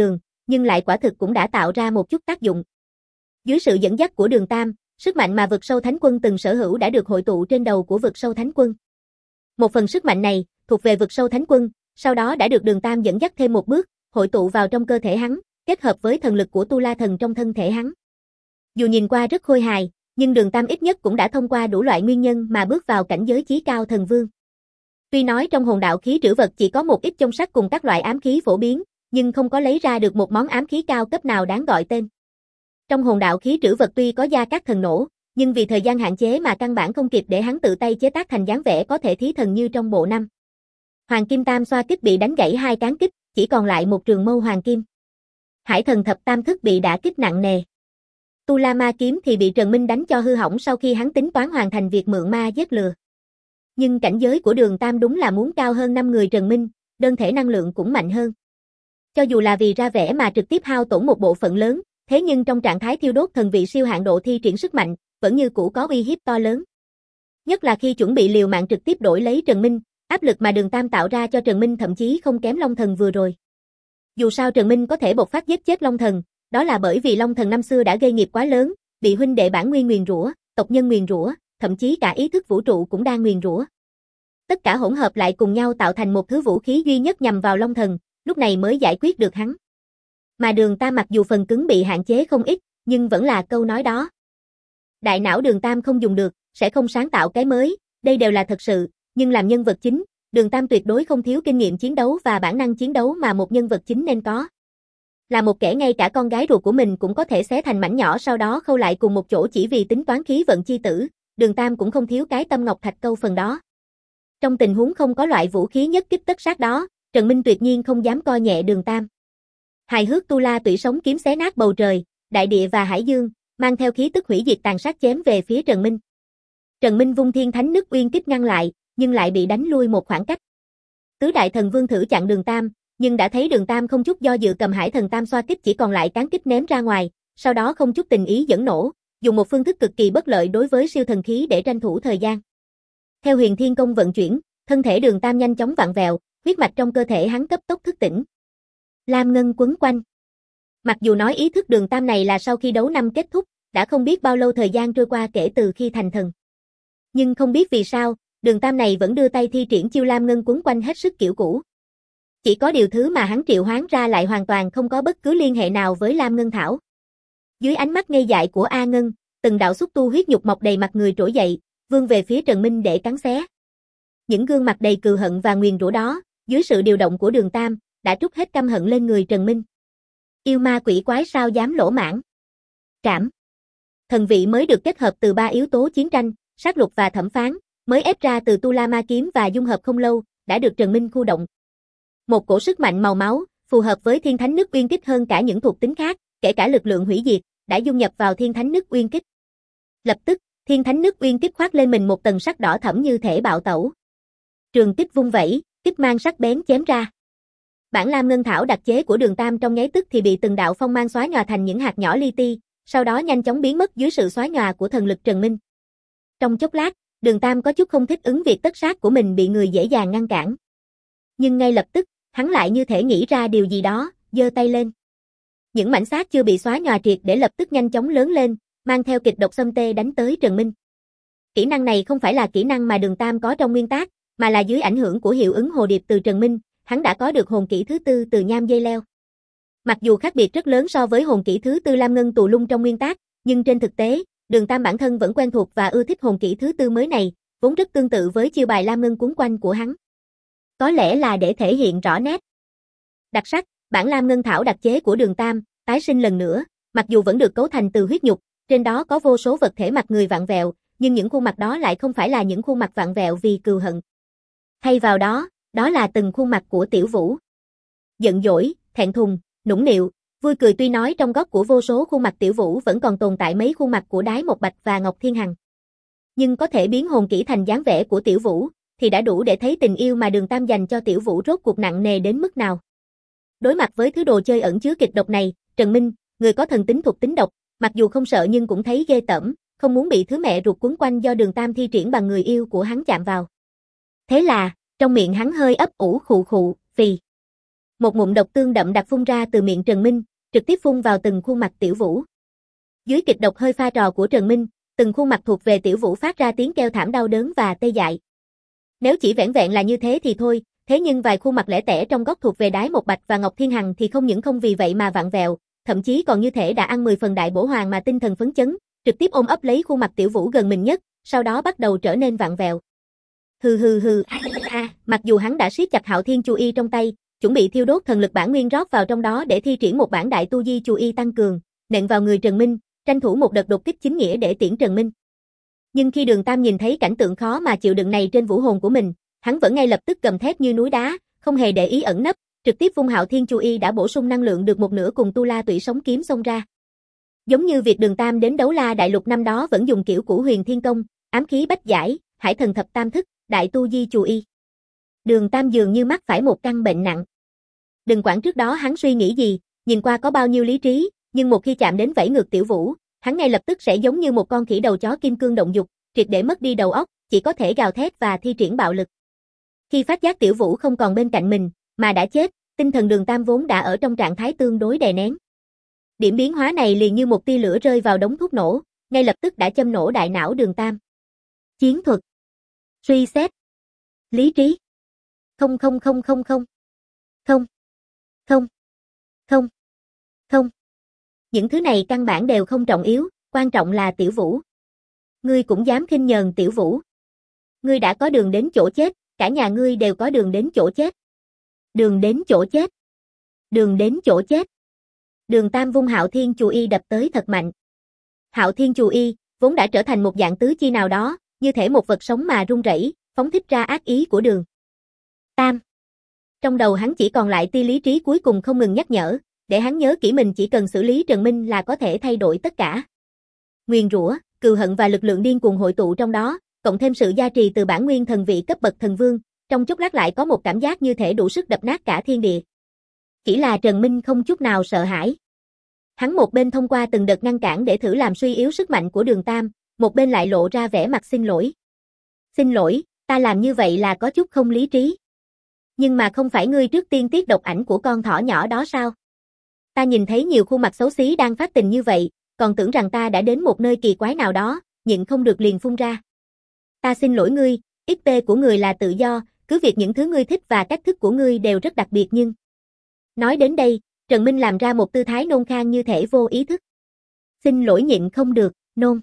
nhưng lại quả thực cũng đã tạo ra một chút tác dụng. Dưới sự dẫn dắt của Đường Tam, sức mạnh mà vực sâu thánh quân từng sở hữu đã được hội tụ trên đầu của vực sâu thánh quân. Một phần sức mạnh này, thuộc về vực sâu thánh quân, sau đó đã được Đường Tam dẫn dắt thêm một bước, hội tụ vào trong cơ thể hắn, kết hợp với thần lực của Tu La Thần trong thân thể hắn. Dù nhìn qua rất khôi hài, nhưng Đường Tam ít nhất cũng đã thông qua đủ loại nguyên nhân mà bước vào cảnh giới chí cao thần vương. Tuy nói trong hồn đạo khí trữ vật chỉ có một ít trong sắc cùng các loại ám khí phổ biến, nhưng không có lấy ra được một món ám khí cao cấp nào đáng gọi tên. Trong hồn đạo khí trữ vật tuy có gia các thần nổ, nhưng vì thời gian hạn chế mà căn bản không kịp để hắn tự tay chế tác thành dáng vẻ có thể thí thần như trong bộ năm. Hoàng Kim Tam xoa kích bị đánh gãy hai cán kích, chỉ còn lại một trường mâu hoàng kim. Hải Thần Thập Tam thức bị đả kích nặng nề. Tu La Ma kiếm thì bị Trần Minh đánh cho hư hỏng sau khi hắn tính toán hoàn thành việc mượn ma giết lừa. Nhưng cảnh giới của Đường Tam đúng là muốn cao hơn năm người Trần Minh, đơn thể năng lượng cũng mạnh hơn. Cho dù là vì ra vẻ mà trực tiếp hao tổn một bộ phận lớn, thế nhưng trong trạng thái thiêu đốt thần vị siêu hạn độ thi triển sức mạnh, vẫn như cũ có uy hiếp to lớn. Nhất là khi chuẩn bị liều mạng trực tiếp đổi lấy Trần Minh, áp lực mà Đường Tam tạo ra cho Trần Minh thậm chí không kém Long Thần vừa rồi. Dù sao Trần Minh có thể bộc phát giết chết Long Thần, đó là bởi vì Long Thần năm xưa đã gây nghiệp quá lớn, bị huynh đệ bản nguyên nguyền rủa, tộc nhân nguyền rủa, thậm chí cả ý thức vũ trụ cũng đang nguyền rủa. Tất cả hỗn hợp lại cùng nhau tạo thành một thứ vũ khí duy nhất nhằm vào Long Thần, lúc này mới giải quyết được hắn. Mà Đường Tam mặc dù phần cứng bị hạn chế không ít, nhưng vẫn là câu nói đó. Đại não Đường Tam không dùng được, sẽ không sáng tạo cái mới, đây đều là thật sự, nhưng làm nhân vật chính, Đường Tam tuyệt đối không thiếu kinh nghiệm chiến đấu và bản năng chiến đấu mà một nhân vật chính nên có. Là một kẻ ngay cả con gái ruột của mình cũng có thể xé thành mảnh nhỏ sau đó khâu lại cùng một chỗ chỉ vì tính toán khí vận chi tử, Đường Tam cũng không thiếu cái tâm ngọc thạch câu phần đó. Trong tình huống không có loại vũ khí nhất kích tất sát đó, Trần Minh tuyệt nhiên không dám coi nhẹ Đường Tam. Hài hước Tu La tủy sống kiếm xé nát bầu trời, đại địa và hải dương, mang theo khí tức hủy diệt tàn sát chém về phía Trần Minh. Trần Minh vung Thiên Thánh Nước Uyên kích ngăn lại, nhưng lại bị đánh lui một khoảng cách. Tứ đại thần vương thử chặn Đường Tam, nhưng đã thấy Đường Tam không chút do dự cầm Hải Thần Tam xoa kích chỉ còn lại cán kích ném ra ngoài, sau đó không chút tình ý dẫn nổ, dùng một phương thức cực kỳ bất lợi đối với siêu thần khí để tranh thủ thời gian. Theo Huyền Thiên Công vận chuyển, thân thể Đường Tam nhanh chóng vặn vẹo, huyết mạch trong cơ thể hắn cấp tốc thức tỉnh. Lam ngân quấn quanh. Mặc dù nói ý thức Đường Tam này là sau khi đấu năm kết thúc, đã không biết bao lâu thời gian trôi qua kể từ khi thành thần. Nhưng không biết vì sao, Đường Tam này vẫn đưa tay thi triển chiêu Lam ngân quấn quanh hết sức kiểu cũ. Chỉ có điều thứ mà hắn triệu hoán ra lại hoàn toàn không có bất cứ liên hệ nào với Lam Ngân Thảo. Dưới ánh mắt ngây dại của A Ngân, từng đạo xúc tu huyết nhục mọc đầy mặt người trỗi dậy, vươn về phía Trần Minh để cắn xé. Những gương mặt đầy cừu hận và nguyền rủa đó, dưới sự điều động của Đường Tam, đã trút hết căm hận lên người Trần Minh. Yêu ma quỷ quái sao dám lỗ mãng. Trảm. Thần vị mới được kết hợp từ ba yếu tố chiến tranh, sát lục và thẩm phán, mới ép ra từ Tu La Ma kiếm và dung hợp không lâu, đã được Trần Minh khu động. Một cổ sức mạnh màu máu, phù hợp với Thiên Thánh Nước Uyên Kích hơn cả những thuộc tính khác, kể cả lực lượng hủy diệt, đã dung nhập vào Thiên Thánh Nước Uyên Kích. Lập tức, Thiên Thánh Nước Uyên Kích khoác lên mình một tầng sắc đỏ thẫm như thể bạo tẩu. Trường kích vung vẩy, kích mang sắc bén chém ra. Bản Lam Ngân Thảo đặc chế của Đường Tam trong nháy tức thì bị từng đạo phong mang xóa nhòa thành những hạt nhỏ li ti, sau đó nhanh chóng biến mất dưới sự xóa nhòa của thần lực Trần Minh. Trong chốc lát, Đường Tam có chút không thích ứng việc tất sát của mình bị người dễ dàng ngăn cản. Nhưng ngay lập tức, hắn lại như thể nghĩ ra điều gì đó, giơ tay lên. Những mảnh xác chưa bị xóa nhòa triệt để lập tức nhanh chóng lớn lên, mang theo kịch độc xâm tê đánh tới Trần Minh. Kỹ năng này không phải là kỹ năng mà Đường Tam có trong nguyên tác, mà là dưới ảnh hưởng của hiệu ứng hồ điệp từ Trần Minh, hắn đã có được hồn kỹ thứ tư từ nham dây leo. Mặc dù khác biệt rất lớn so với hồn kỹ thứ tư Lam Ngân Tù Lung trong nguyên tác, nhưng trên thực tế, Đường Tam bản thân vẫn quen thuộc và ưa thích hồn kỹ thứ tư mới này, vốn rất tương tự với chiêu bài Lam Ngân cuốn quanh của hắn. Có lẽ là để thể hiện rõ nét. Đặc sắc, bản Lam Ngân Thảo đặc chế của Đường Tam, tái sinh lần nữa, mặc dù vẫn được cấu thành từ huyết nhục, trên đó có vô số vật thể mặt người vặn vẹo, nhưng những khuôn mặt đó lại không phải là những khuôn mặt vặn vẹo vì cừu hận. Thay vào đó, đó là từng khuôn mặt của Tiểu Vũ. Giận dỗi, thẹn thùng, nũng nịu, vui cười tuy nói trong góc của vô số khuôn mặt Tiểu Vũ vẫn còn tồn tại mấy khuôn mặt của Đái Một Bạch và Ngọc Thiên Hằng. Nhưng có thể biến hồn kỹ thành dáng vẻ của Tiểu Vũ, thì đã đủ để thấy tình yêu mà Đường Tam dành cho Tiểu Vũ rốt cuộc nặng nề đến mức nào. Đối mặt với thứ đồ chơi ẩn chứa kịch độc này, Trần Minh, người có thần tính thuộc tính độc, mặc dù không sợ nhưng cũng thấy ghê tởm, không muốn bị thứ mẹ ruột quấn quanh do Đường Tam thi triển bằng người yêu của hắn chạm vào. Thế là, trong miệng hắn hơi ấp ủ khụ khụ, phì. Một ngụm độc tương đậm đặc phun ra từ miệng Trần Minh, trực tiếp phun vào từng khuôn mặt Tiểu Vũ. Dưới kịch độc hơi pha trò của Trần Minh, từng khuôn mặt thuộc về Tiểu Vũ phát ra tiếng kêu thảm đau đớn và tê dại. Nếu chỉ vẻn vẹn là như thế thì thôi, thế nhưng vài khuôn mặt lẻ tẻ trong góc thuộc về Đái Một Bạch và Ngọc Thiên Hằng thì không những không vì vậy mà vặn vẹo, thậm chí còn như thể đã ăn mười phần đại bổ hoàng mà tinh thần phấn chấn, trực tiếp ôm ấp lấy khuôn mặt Tiểu Vũ gần mình nhất, sau đó bắt đầu trở nên vặn vẹo. Hừ hừ hừ, a, a, mặc dù hắn đã siết chặt Hạo Thiên Chu Y trong tay, chuẩn bị thiêu đốt thần lực bản nguyên rót vào trong đó để thi triển một bản đại tu di Chu Y tăng cường, nện vào người Trần Minh, tranh thủ một đợt đột kích chính nghĩa để tiễn Trần Minh. Nhưng khi Đường Tam nhìn thấy cảnh tượng khó mà chịu đựng này trên vũ hồn của mình, hắn vẫn ngay lập tức gầm thét như núi đá, không hề để ý ẩn nấp, trực tiếp vung Hạo Thiên Chu Y đã bổ sung năng lượng được một nửa cùng Tu La Tụy Sống kiếm xông ra. Giống như việc Đường Tam đến Đấu La Đại Lục năm đó vẫn dùng kiểu cũ Huyền Thiên Công, ám khí bách giải, Hải Thần Thập Tam Thức, đại tu di Chu Y. Đường Tam dường như mắc phải một căn bệnh nặng. Đừng quản trước đó hắn suy nghĩ gì, nhìn qua có bao nhiêu lý trí, nhưng một khi chạm đến vẫy ngược Tiểu Vũ, hắn ngay lập tức sẽ giống như một con khỉ đầu chó kim cương động dục, triệt để mất đi đầu óc, chỉ có thể gào thét và thi triển bạo lực. Khi phát giác Tiểu Vũ không còn bên cạnh mình, mà đã chết, tinh thần Đường Tam vốn đã ở trong trạng thái tương đối đè nén. Điểm biến hóa này liền như một tia lửa rơi vào đống thuốc nổ, ngay lập tức đã châm nổ đại não Đường Tam. Chiến thuật, suy xét, lý trí. Không không không không không. Không. Không. Không. Không. Những thứ này căn bản đều không trọng yếu, quan trọng là Tiểu Vũ. Ngươi cũng dám khinh nhờn Tiểu Vũ. Ngươi đã có đường đến chỗ chết, cả nhà ngươi đều có đường đến chỗ chết. Đường đến chỗ chết. Đường đến chỗ chết. Đường Tam vung Hạo Thiên Chu Y đập tới thật mạnh. Hạo Thiên Chu Y vốn đã trở thành một dạng tứ chi nào đó, như thể một vật sống mà rung rẩy, phóng thích ra ác ý của Đường Tam. Trong đầu hắn chỉ còn lại tia lý trí cuối cùng không ngừng nhắc nhở, để hắn nhớ kỹ mình chỉ cần xử lý Trần Minh là có thể thay đổi tất cả. Nguyền rủa, cừu hận và lực lượng điên cuồng hội tụ trong đó, cộng thêm sự gia trì từ bản nguyên thần vị cấp bậc thần vương, trong chốc lát lại có một cảm giác như thể đủ sức đập nát cả thiên địa. Chỉ là Trần Minh không chút nào sợ hãi. Hắn một bên thông qua từng đợt ngăn cản để thử làm suy yếu sức mạnh của Đường Tam, một bên lại lộ ra vẻ mặt xin lỗi. Xin lỗi, ta làm như vậy là có chút không lý trí. Nhưng mà không phải ngươi trước tiên tiết độc ảnh của con thỏ nhỏ đó sao? Ta nhìn thấy nhiều khuôn mặt xấu xí đang phát tình như vậy, còn tưởng rằng ta đã đến một nơi kỳ quái nào đó, nhịn không được liền phun ra. Ta xin lỗi ngươi, ích pê của người là tự do, cứ việc những thứ ngươi thích và cách thức của ngươi đều rất đặc biệt nhưng... Nói đến đây, Trần Minh làm ra một tư thái nôn khan như thể vô ý thức. Xin lỗi nhịn không được, nôn.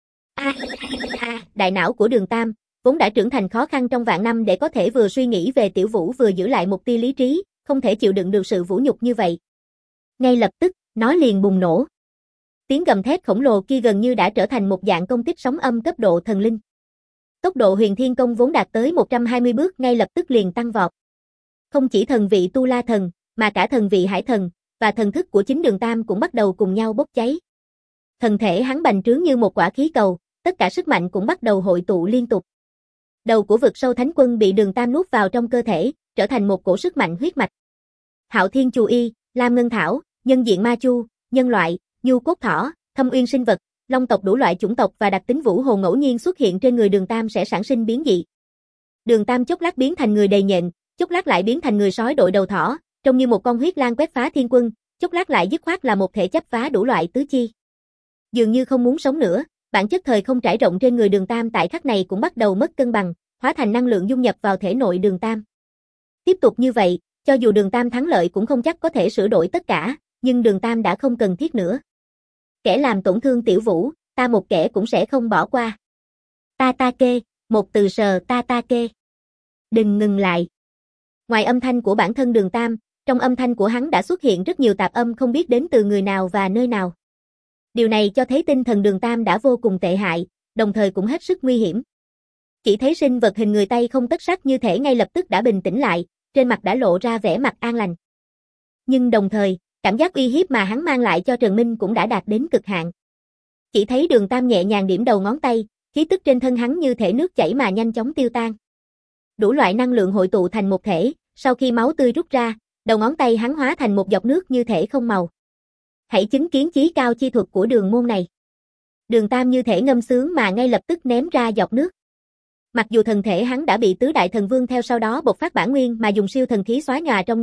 A, a, đại não của Đường Tam, vốn đã trưởng thành khó khăn trong vạn năm để có thể vừa suy nghĩ về Tiểu Vũ vừa giữ lại một tia lý trí, không thể chịu đựng được sự vũ nhục như vậy. Ngay lập tức, nó liền bùng nổ. Tiếng gầm thét khổng lồ kia gần như đã trở thành một dạng công kích sóng âm cấp độ thần linh. Tốc độ Huyền Thiên Công vốn đạt tới một trăm hai mươi bước ngay lập tức liền tăng vọt. Không chỉ thần vị Tu La Thần, mà cả thần vị Hải Thần, và thần thức của chính Đường Tam cũng bắt đầu cùng nhau bốc cháy. Thần thể hắn bành trướng như một quả khí cầu, tất cả sức mạnh cũng bắt đầu hội tụ liên tục. Đầu của vực sâu thánh quân bị Đường Tam nuốt vào trong cơ thể, trở thành một cổ sức mạnh huyết mạch. Hạo Thiên Chu Y, Lam Ngân Thảo, nhân diện ma chu, nhân loại, nhu cốt thỏ, thâm uyên sinh vật, long tộc đủ loại chủng tộc và đặc tính vũ hồn ngẫu nhiên xuất hiện trên người Đường Tam sẽ sản sinh biến dị. Đường Tam chốc lát biến thành người đầy nhện, chốc lát lại biến thành người sói đội đầu thỏ, trông như một con huyết lang quét phá thiên quân, chốc lát lại dứt khoát là một thể chấp phá đủ loại tứ chi. Dường như không muốn sống nữa, bản chất thời không trải rộng trên người Đường Tam tại khắc này cũng bắt đầu mất cân bằng, hóa thành năng lượng dung nhập vào thể nội Đường Tam. Tiếp tục như vậy, cho dù Đường Tam thắng lợi cũng không chắc có thể sửa đổi tất cả, nhưng Đường Tam đã không cần thiết nữa. Kẻ làm tổn thương Tiểu Vũ, ta một kẻ cũng sẽ không bỏ qua. Ta ta kê, một từ sờ ta ta kê. Đừng ngừng lại. Ngoài âm thanh của bản thân Đường Tam, trong âm thanh của hắn đã xuất hiện rất nhiều tạp âm không biết đến từ người nào và nơi nào. Điều này cho thấy tinh thần Đường Tam đã vô cùng tệ hại, đồng thời cũng hết sức nguy hiểm. Chỉ thấy sinh vật hình người tay không tất sắt như thể ngay lập tức đã bình tĩnh lại, trên mặt đã lộ ra vẻ mặt an lành. Nhưng đồng thời, cảm giác uy hiếp mà hắn mang lại cho Trần Minh cũng đã đạt đến cực hạn. Chỉ thấy Đường Tam nhẹ nhàng điểm đầu ngón tay, khí tức trên thân hắn như thể nước chảy mà nhanh chóng tiêu tan. Đủ loại năng lượng hội tụ thành một thể, sau khi máu tươi rút ra, đầu ngón tay hắn hóa thành một giọt nước như thể không màu. Hãy chứng kiến chí cao chi thuật của đường môn này. Đường Tam như thể ngâm sướng mà ngay lập tức ném ra giọt nước. Mặc dù thần thể hắn đã bị tứ đại thần vương theo sau đó bộc phát bản nguyên mà dùng siêu thần khí xóa nhòa trong nháy mắt,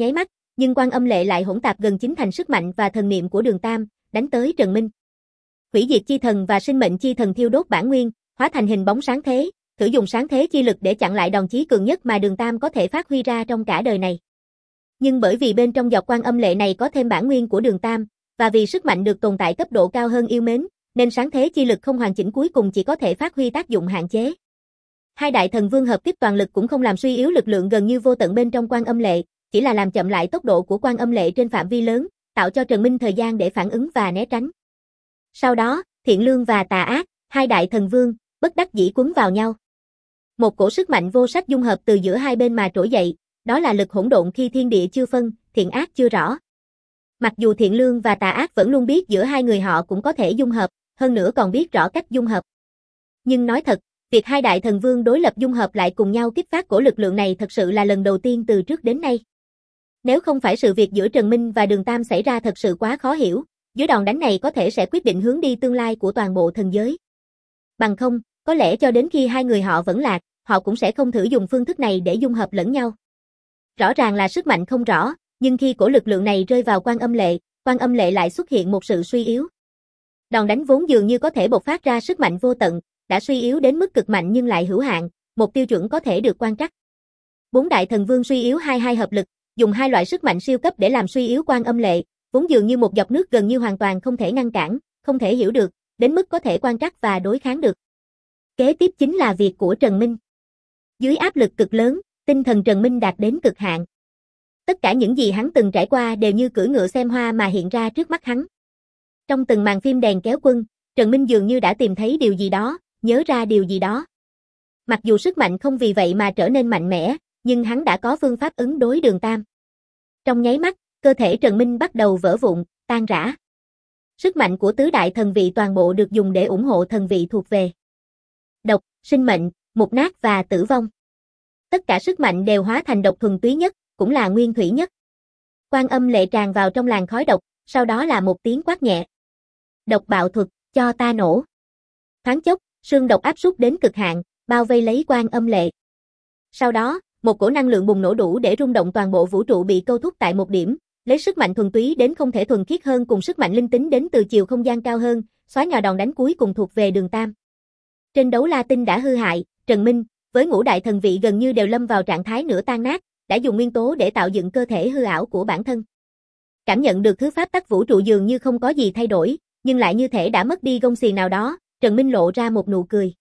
nhưng Quan Âm Lệ lại hỗn tạp gần chín thành sức mạnh và thần niệm của Đường Tam, đánh tới Trần Minh. Hủy diệt chi thần và sinh mệnh chi thần thiêu đốt bản nguyên, hóa thành hình bóng sáng thế, thử dùng sáng thế chi lực để chặn lại đòn chí cường nhất mà Đường Tam có thể phát huy ra trong cả đời này. Nhưng bởi vì bên trong giọt Quan Âm Lệ này có thêm bản nguyên của Đường Tam, và vì sức mạnh được tồn tại cấp độ cao hơn yêu mến, nên sáng thế chi lực không hoàn chỉnh cuối cùng chỉ có thể phát huy tác dụng hạn chế. Hai đại thần vương hợp tiếp toàn lực cũng không làm suy yếu lực lượng gần như vô tận bên trong Quan Âm Lệ, chỉ là làm chậm lại tốc độ của Quan Âm Lệ trên phạm vi lớn, tạo cho Trần Minh thời gian để phản ứng và né tránh. Sau đó, thiện lương và tà ác, hai đại thần vương, bất đắc dĩ quấn vào nhau. Một cổ sức mạnh vô sách dung hợp từ giữa hai bên mà trỗi dậy, đó là lực hỗn độn khi thiên địa chưa phân, thiện ác chưa rõ. Mặc dù thiện lương và tà ác vẫn luôn biết giữa hai người họ cũng có thể dung hợp, hơn nữa còn biết rõ cách dung hợp. Nhưng nói thật, việc hai đại thần vương đối lập dung hợp lại cùng nhau kích phát cổ lực lượng này thật sự là lần đầu tiên từ trước đến nay. Nếu không phải sự việc giữa Trần Minh và Đường Tam xảy ra thật sự quá khó hiểu, dưới đòn đánh này có thể sẽ quyết định hướng đi tương lai của toàn bộ thần giới. Bằng không, có lẽ cho đến khi hai người họ vẫn lạc, họ cũng sẽ không thử dùng phương thức này để dung hợp lẫn nhau. Rõ ràng là sức mạnh không rõ, nhưng khi cổ lực lượng này rơi vào Quan Âm Lệ, Quan Âm Lệ lại xuất hiện một sự suy yếu. Đòn đánh vốn dường như có thể bộc phát ra sức mạnh vô tận, đã suy yếu đến mức cực mạnh nhưng lại hữu hạn, một tiêu chuẩn có thể được quan trắc. Bốn đại thần vương suy yếu hai hai hợp lực, dùng hai loại sức mạnh siêu cấp để làm suy yếu Quan Âm Lệ, vốn dường như một giọt nước gần như hoàn toàn không thể ngăn cản, không thể hiểu được, đến mức có thể quan trắc và đối kháng được. Kế tiếp chính là việc của Trần Minh. Dưới áp lực cực lớn, tinh thần Trần Minh đạt đến cực hạn. Tất cả những gì hắn từng trải qua đều như cưỡi ngựa xem hoa mà hiện ra trước mắt hắn. Trong từng màn phim đèn kéo quân, Trần Minh dường như đã tìm thấy điều gì đó, nhớ ra điều gì đó. Mặc dù sức mạnh không vì vậy mà trở nên mạnh mẽ, nhưng hắn đã có phương pháp ứng đối Đường Tam. Trong nháy mắt, cơ thể Trần Minh bắt đầu vỡ vụn, tan rã. Sức mạnh của tứ đại thần vị toàn bộ được dùng để ủng hộ thần vị thuộc về độc, sinh mệnh, mục nát và tử vong. Tất cả sức mạnh đều hóa thành độc thuần túy nhất, cũng là nguyên thủy nhất. Quan Âm Lệ tràn vào trong làn khói độc, sau đó là một tiếng quát nhẹ. Độc bạo thuật, cho ta nổ. Thoáng chốc, sương độc áp suất đến cực hạn, bao vây lấy Quan Âm Lệ. Sau đó, một cổ năng lượng bùng nổ đủ để rung động toàn bộ vũ trụ bị câu thúc tại một điểm, lấy sức mạnh thuần túy đến không thể thuần khiết hơn cùng sức mạnh linh tính đến từ chiều không gian cao hơn, xóa nhòa đòn đánh cuối cùng thuộc về Đường Tam. Trên đấu la tinh đã hư hại, Trần Minh, với ngũ đại thần vị gần như đều lâm vào trạng thái nửa tan nát, đã dùng nguyên tố để tạo dựng cơ thể hư ảo của bản thân. Cảm nhận được thứ pháp tắc vũ trụ dường như không có gì thay đổi, nhưng lại như thể đã mất đi gông xiềng nào đó, Trần Minh lộ ra một nụ cười.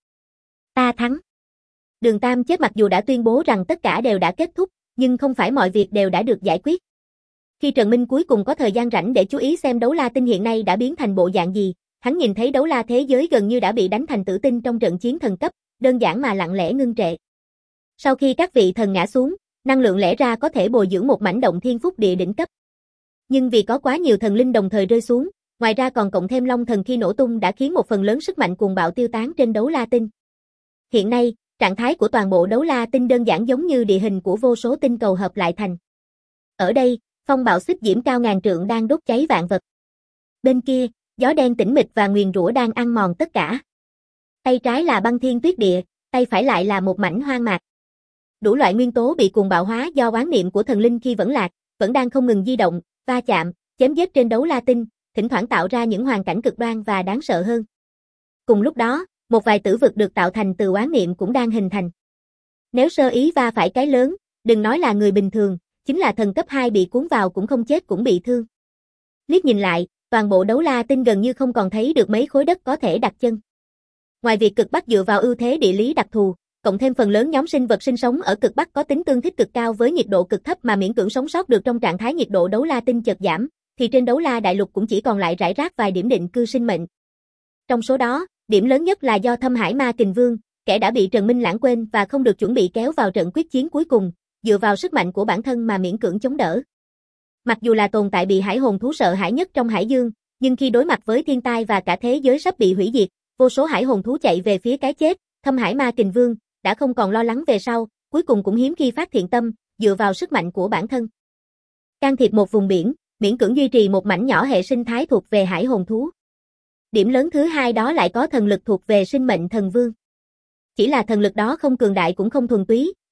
Ta thắng. Đường Tam chết mặc dù đã tuyên bố rằng tất cả đều đã kết thúc, nhưng không phải mọi việc đều đã được giải quyết. Khi Trần Minh cuối cùng có thời gian rảnh để chú ý xem đấu la tinh hiện nay đã biến thành bộ dạng gì, hắn nhìn thấy đấu la thế giới gần như đã bị đánh thành tử tinh trong trận chiến thần cấp, đơn giản mà lặng lẽ ngưng trệ. Sau khi các vị thần ngã xuống, năng lượng lẽ ra có thể bồi dưỡng một mảnh động thiên phúc địa đỉnh cấp. Nhưng vì có quá nhiều thần linh đồng thời rơi xuống, ngoài ra còn cộng thêm Long Thần khi nổ tung đã khiến một phần lớn sức mạnh cuồng bạo tiêu tán trên đấu la tinh. Hiện nay, trạng thái của toàn bộ đấu la tinh đơn giản giống như địa hình của vô số tinh cầu hợp lại thành. Ở đây, phong bạo xích diễm cao ngàn trượng đang đốt cháy vạn vật. Bên kia, gió đen tĩnh mịch và nguyền rủa đang ăn mòn tất cả. Tay trái là băng thiên tuyết địa, tay phải lại là một mảnh hoang mạc. Đủ loại nguyên tố bị cuồng bạo hóa do oán niệm của thần linh khi vẫn lạc, vẫn đang không ngừng di động, va chạm, chém giết trên đấu la tinh, thỉnh thoảng tạo ra những hoàn cảnh cực đoan và đáng sợ hơn. Cùng lúc đó, một vài tử vực được tạo thành từ oán niệm cũng đang hình thành. Nếu sơ ý va phải cái lớn, đừng nói là người bình thường, chính là thần cấp hai bị cuốn vào cũng không chết cũng bị thương. Liếc nhìn lại, toàn bộ đấu la tinh gần như không còn thấy được mấy khối đất có thể đặt chân. Ngoài việc cực Bắc dựa vào ưu thế địa lý đặc thù, cộng thêm phần lớn nhóm sinh vật sinh sống ở cực Bắc có tính tương thích cực cao với nhiệt độ cực thấp mà miễn cưỡng sống sót được trong trạng thái nhiệt độ đấu la tinh chợt giảm, thì trên đấu la đại lục cũng chỉ còn lại rải rác vài điểm định cư sinh mệnh. Trong số đó, điểm lớn nhất là do Thâm Hải Ma Kình Vương, kẻ đã bị Trần Minh lãng quên và không được chuẩn bị kéo vào trận quyết chiến cuối cùng, dựa vào sức mạnh của bản thân mà miễn cưỡng chống đỡ. Mặc dù là tồn tại bị hải hồn thú sợ hãi nhất trong hải dương, nhưng khi đối mặt với thiên tai và cả thế giới sắp bị hủy diệt, vô số hải hồn thú chạy về phía cái chết, Thâm Hải Ma Kình Vương đã không còn lo lắng về sau, cuối cùng cũng hiếm khi phát thiện tâm, dựa vào sức mạnh của bản thân. Can thiệp một vùng biển, miễn cưỡng duy trì một mảnh nhỏ hệ sinh thái thuộc về hải hồn thú. Điểm lớn thứ hai đó lại có thần lực thuộc về sinh mệnh thần vương. Chỉ là thần lực đó không cường đại cũng không thuần túy,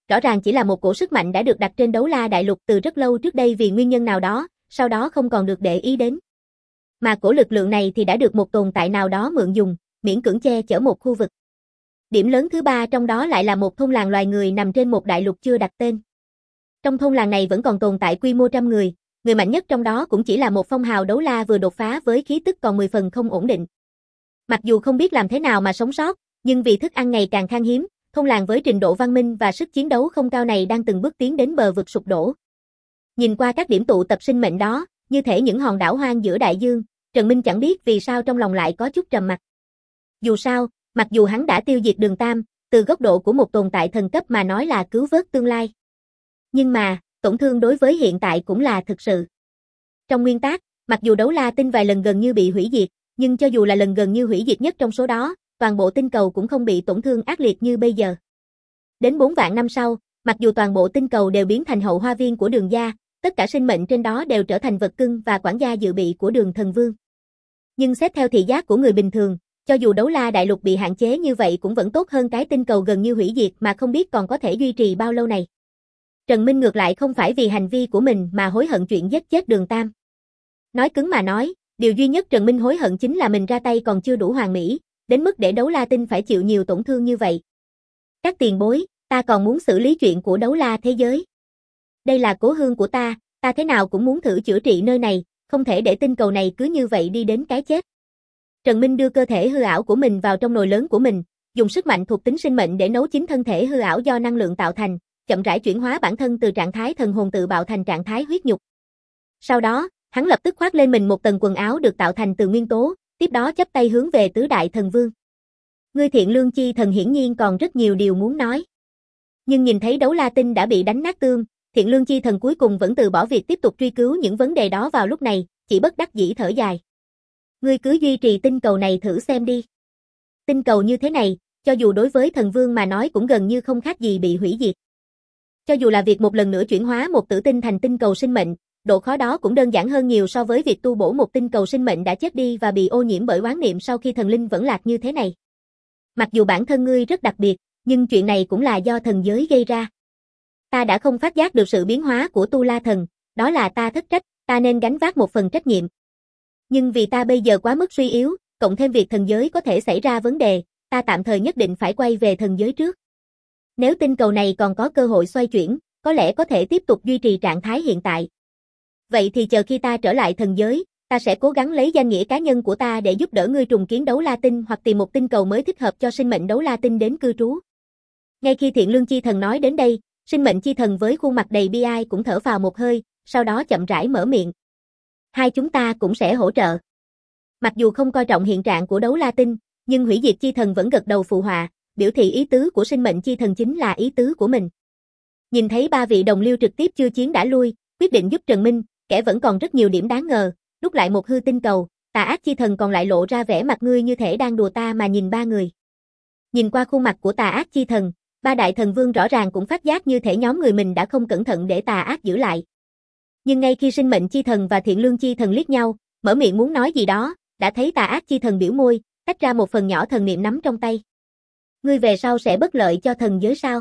rõ ràng chỉ là một cổ sức mạnh đã được đặt trên đấu la đại lục từ rất lâu trước đây vì nguyên nhân nào đó, sau đó không còn được để ý đến. Mà cổ lực lượng này thì đã được một tồn tại nào đó mượn dùng, miễn cưỡng che chở một khu vực. Điểm lớn thứ ba trong đó lại là một thôn làng loài người nằm trên một đại lục chưa đặt tên. Trong thôn làng này vẫn còn tồn tại quy mô trăm người, người mạnh nhất trong đó cũng chỉ là một phong hào đấu la vừa đột phá với khí tức còn mười phần không ổn định. Mặc dù không biết làm thế nào mà sống sót, nhưng vì thức ăn ngày càng khan hiếm, thôn làng với trình độ văn minh và sức chiến đấu không cao này đang từng bước tiến đến bờ vực sụp đổ. Nhìn qua các điểm tụ tập sinh mệnh đó, như thể những hòn đảo hoang giữa đại dương, Trần Minh chẳng biết vì sao trong lòng lại có chút trầm mặc. Dù sao, mặc dù hắn đã tiêu diệt Đường Tam, từ góc độ của một tồn tại thần cấp mà nói là cứu vớt tương lai. Nhưng mà, tổn thương đối với hiện tại cũng là thực sự. Trong nguyên tắc, mặc dù đấu la tinh vài lần gần như bị hủy diệt, nhưng cho dù là lần gần như hủy diệt nhất trong số đó, toàn bộ tinh cầu cũng không bị tổn thương ác liệt như bây giờ. Đến bốn vạn năm sau, mặc dù toàn bộ tinh cầu đều biến thành hậu hoa viên của Đường gia, tất cả sinh mệnh trên đó đều trở thành vật cưng và quản gia dự bị của Đường Thần Vương. Nhưng xét theo thị giác của người bình thường, cho dù đấu la đại lục bị hạn chế như vậy cũng vẫn tốt hơn cái tinh cầu gần như hủy diệt mà không biết còn có thể duy trì bao lâu này. Trần Minh ngược lại không phải vì hành vi của mình mà hối hận chuyện giết chết Đường Tam. Nói cứng mà nói, điều duy nhất Trần Minh hối hận chính là mình ra tay còn chưa đủ hoàn mỹ, đến mức để đấu la tinh phải chịu nhiều tổn thương như vậy. Các tiền bối, ta còn muốn xử lý chuyện của đấu la thế giới. Đây là cố hương của ta, ta thế nào cũng muốn thử chữa trị nơi này, không thể để tinh cầu này cứ như vậy đi đến cái chết. Trần Minh đưa cơ thể hư ảo của mình vào trong nồi lớn của mình, dùng sức mạnh thuộc tính sinh mệnh để nấu chín thân thể hư ảo do năng lượng tạo thành, chậm rãi chuyển hóa bản thân từ trạng thái thần hồn tự bạo thành trạng thái huyết nhục. Sau đó, hắn lập tức khoác lên mình một tầng quần áo được tạo thành từ nguyên tố, tiếp đó chắp tay hướng về tứ đại thần vương. Ngươi Thiện Lương Chi Thần hiển nhiên còn rất nhiều điều muốn nói. Nhưng nhìn thấy đấu la tinh đã bị đánh nát tương, Thiện Lương Chi Thần cuối cùng vẫn từ bỏ việc tiếp tục truy cứu những vấn đề đó vào lúc này, chỉ bất đắc dĩ thở dài. Ngươi cứ duy trì tinh cầu này thử xem đi. Tinh cầu như thế này, cho dù đối với thần vương mà nói cũng gần như không khác gì bị hủy diệt. Cho dù là việc một lần nữa chuyển hóa một tử tinh thành tinh cầu sinh mệnh, độ khó đó cũng đơn giản hơn nhiều so với việc tu bổ một tinh cầu sinh mệnh đã chết đi và bị ô nhiễm bởi oán niệm sau khi thần linh vẫn lạc như thế này. Mặc dù bản thân ngươi rất đặc biệt, nhưng chuyện này cũng là do thần giới gây ra. Ta đã không phát giác được sự biến hóa của Tu La Thần, đó là ta thất trách, ta nên gánh vác một phần trách nhiệm. Nhưng vì ta bây giờ quá mức suy yếu, cộng thêm việc thần giới có thể xảy ra vấn đề, ta tạm thời nhất định phải quay về thần giới trước. Nếu tinh cầu này còn có cơ hội xoay chuyển, có lẽ có thể tiếp tục duy trì trạng thái hiện tại. Vậy thì chờ khi ta trở lại thần giới, ta sẽ cố gắng lấy danh nghĩa cá nhân của ta để giúp đỡ ngươi trùng kiến đấu la tinh hoặc tìm một tinh cầu mới thích hợp cho sinh mệnh đấu la tinh đến cư trú. Ngay khi Thiện Lương Chi Thần nói đến đây, sinh mệnh chi thần với khuôn mặt đầy bi ai cũng thở phào một hơi, sau đó chậm rãi mở miệng. Hai chúng ta cũng sẽ hỗ trợ. Mặc dù không coi trọng hiện trạng của đấu la tinh, nhưng hủy diệt chi thần vẫn gật đầu phụ họa, biểu thị ý tứ của sinh mệnh chi thần chính là ý tứ của mình. Nhìn thấy ba vị đồng liêu trực tiếp chưa chiến đã lui, quyết định giúp Trần Minh, kẻ vẫn còn rất nhiều điểm đáng ngờ, đúc lại một hư tinh cầu, Tà Ác chi thần còn lại lộ ra vẻ mặt ngươi như thể đang đùa ta mà nhìn ba người. Nhìn qua khuôn mặt của Tà Ác chi thần, ba đại thần vương rõ ràng cũng phát giác như thể nhóm người mình đã không cẩn thận để Tà Ác giữ lại. Nhưng ngay khi sinh mệnh chi thần và Thiện Lương chi thần liếc nhau, mở miệng muốn nói gì đó, đã thấy Tà Ác chi thần biểu môi, tách ra một phần nhỏ thần niệm nắm trong tay. Ngươi về sau sẽ bất lợi cho thần giới sao?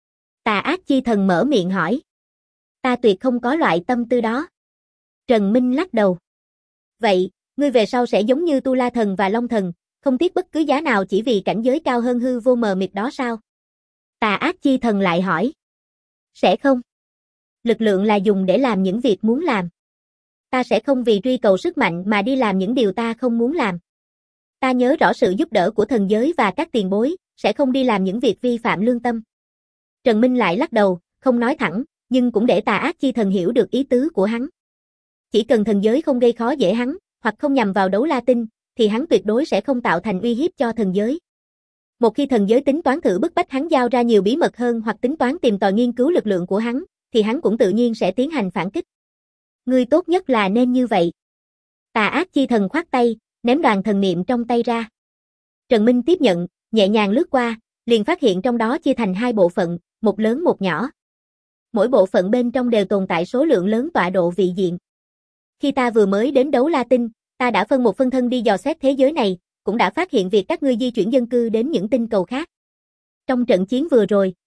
Tà Ác chi thần mở miệng hỏi. Ta tuyệt không có loại tâm tư đó. Trần Minh lắc đầu. Vậy, ngươi về sau sẽ giống như Tu La thần và Long thần, không tiếc bất cứ giá nào chỉ vì cảnh giới cao hơn hư vô mờ mịt đó sao? Tà Ác chi thần lại hỏi. Sẽ không. Lực lượng là dùng để làm những việc muốn làm. Ta sẽ không vì truy cầu sức mạnh mà đi làm những điều ta không muốn làm. Ta nhớ rõ sự giúp đỡ của thần giới và các tiền bối, sẽ không đi làm những việc vi phạm lương tâm. Trần Minh lại lắc đầu, không nói thẳng, nhưng cũng để Tà Ác chi thần hiểu được ý tứ của hắn. Chỉ cần thần giới không gây khó dễ hắn, hoặc không nhằm vào đấu la tinh, thì hắn tuyệt đối sẽ không tạo thành uy hiếp cho thần giới. Một khi thần giới tính toán thử bức bách hắn giao ra nhiều bí mật hơn hoặc tính toán tìm tòi nghiên cứu lực lượng của hắn, thì hắn cũng tự nhiên sẽ tiến hành phản kích. Ngươi tốt nhất là nên như vậy. Tà Ác chi thần khoát tay, ném đoàn thần niệm trong tay ra. Trần Minh tiếp nhận, nhẹ nhàng lướt qua, liền phát hiện trong đó chia thành hai bộ phận, một lớn một nhỏ. Mỗi bộ phận bên trong đều tồn tại số lượng lớn tọa độ vị diện. Khi ta vừa mới đến đấu la tinh, ta đã phân một phân thân đi dò xét thế giới này, cũng đã phát hiện việc các ngươi di chuyển dân cư đến những tinh cầu khác. Trong trận chiến vừa rồi,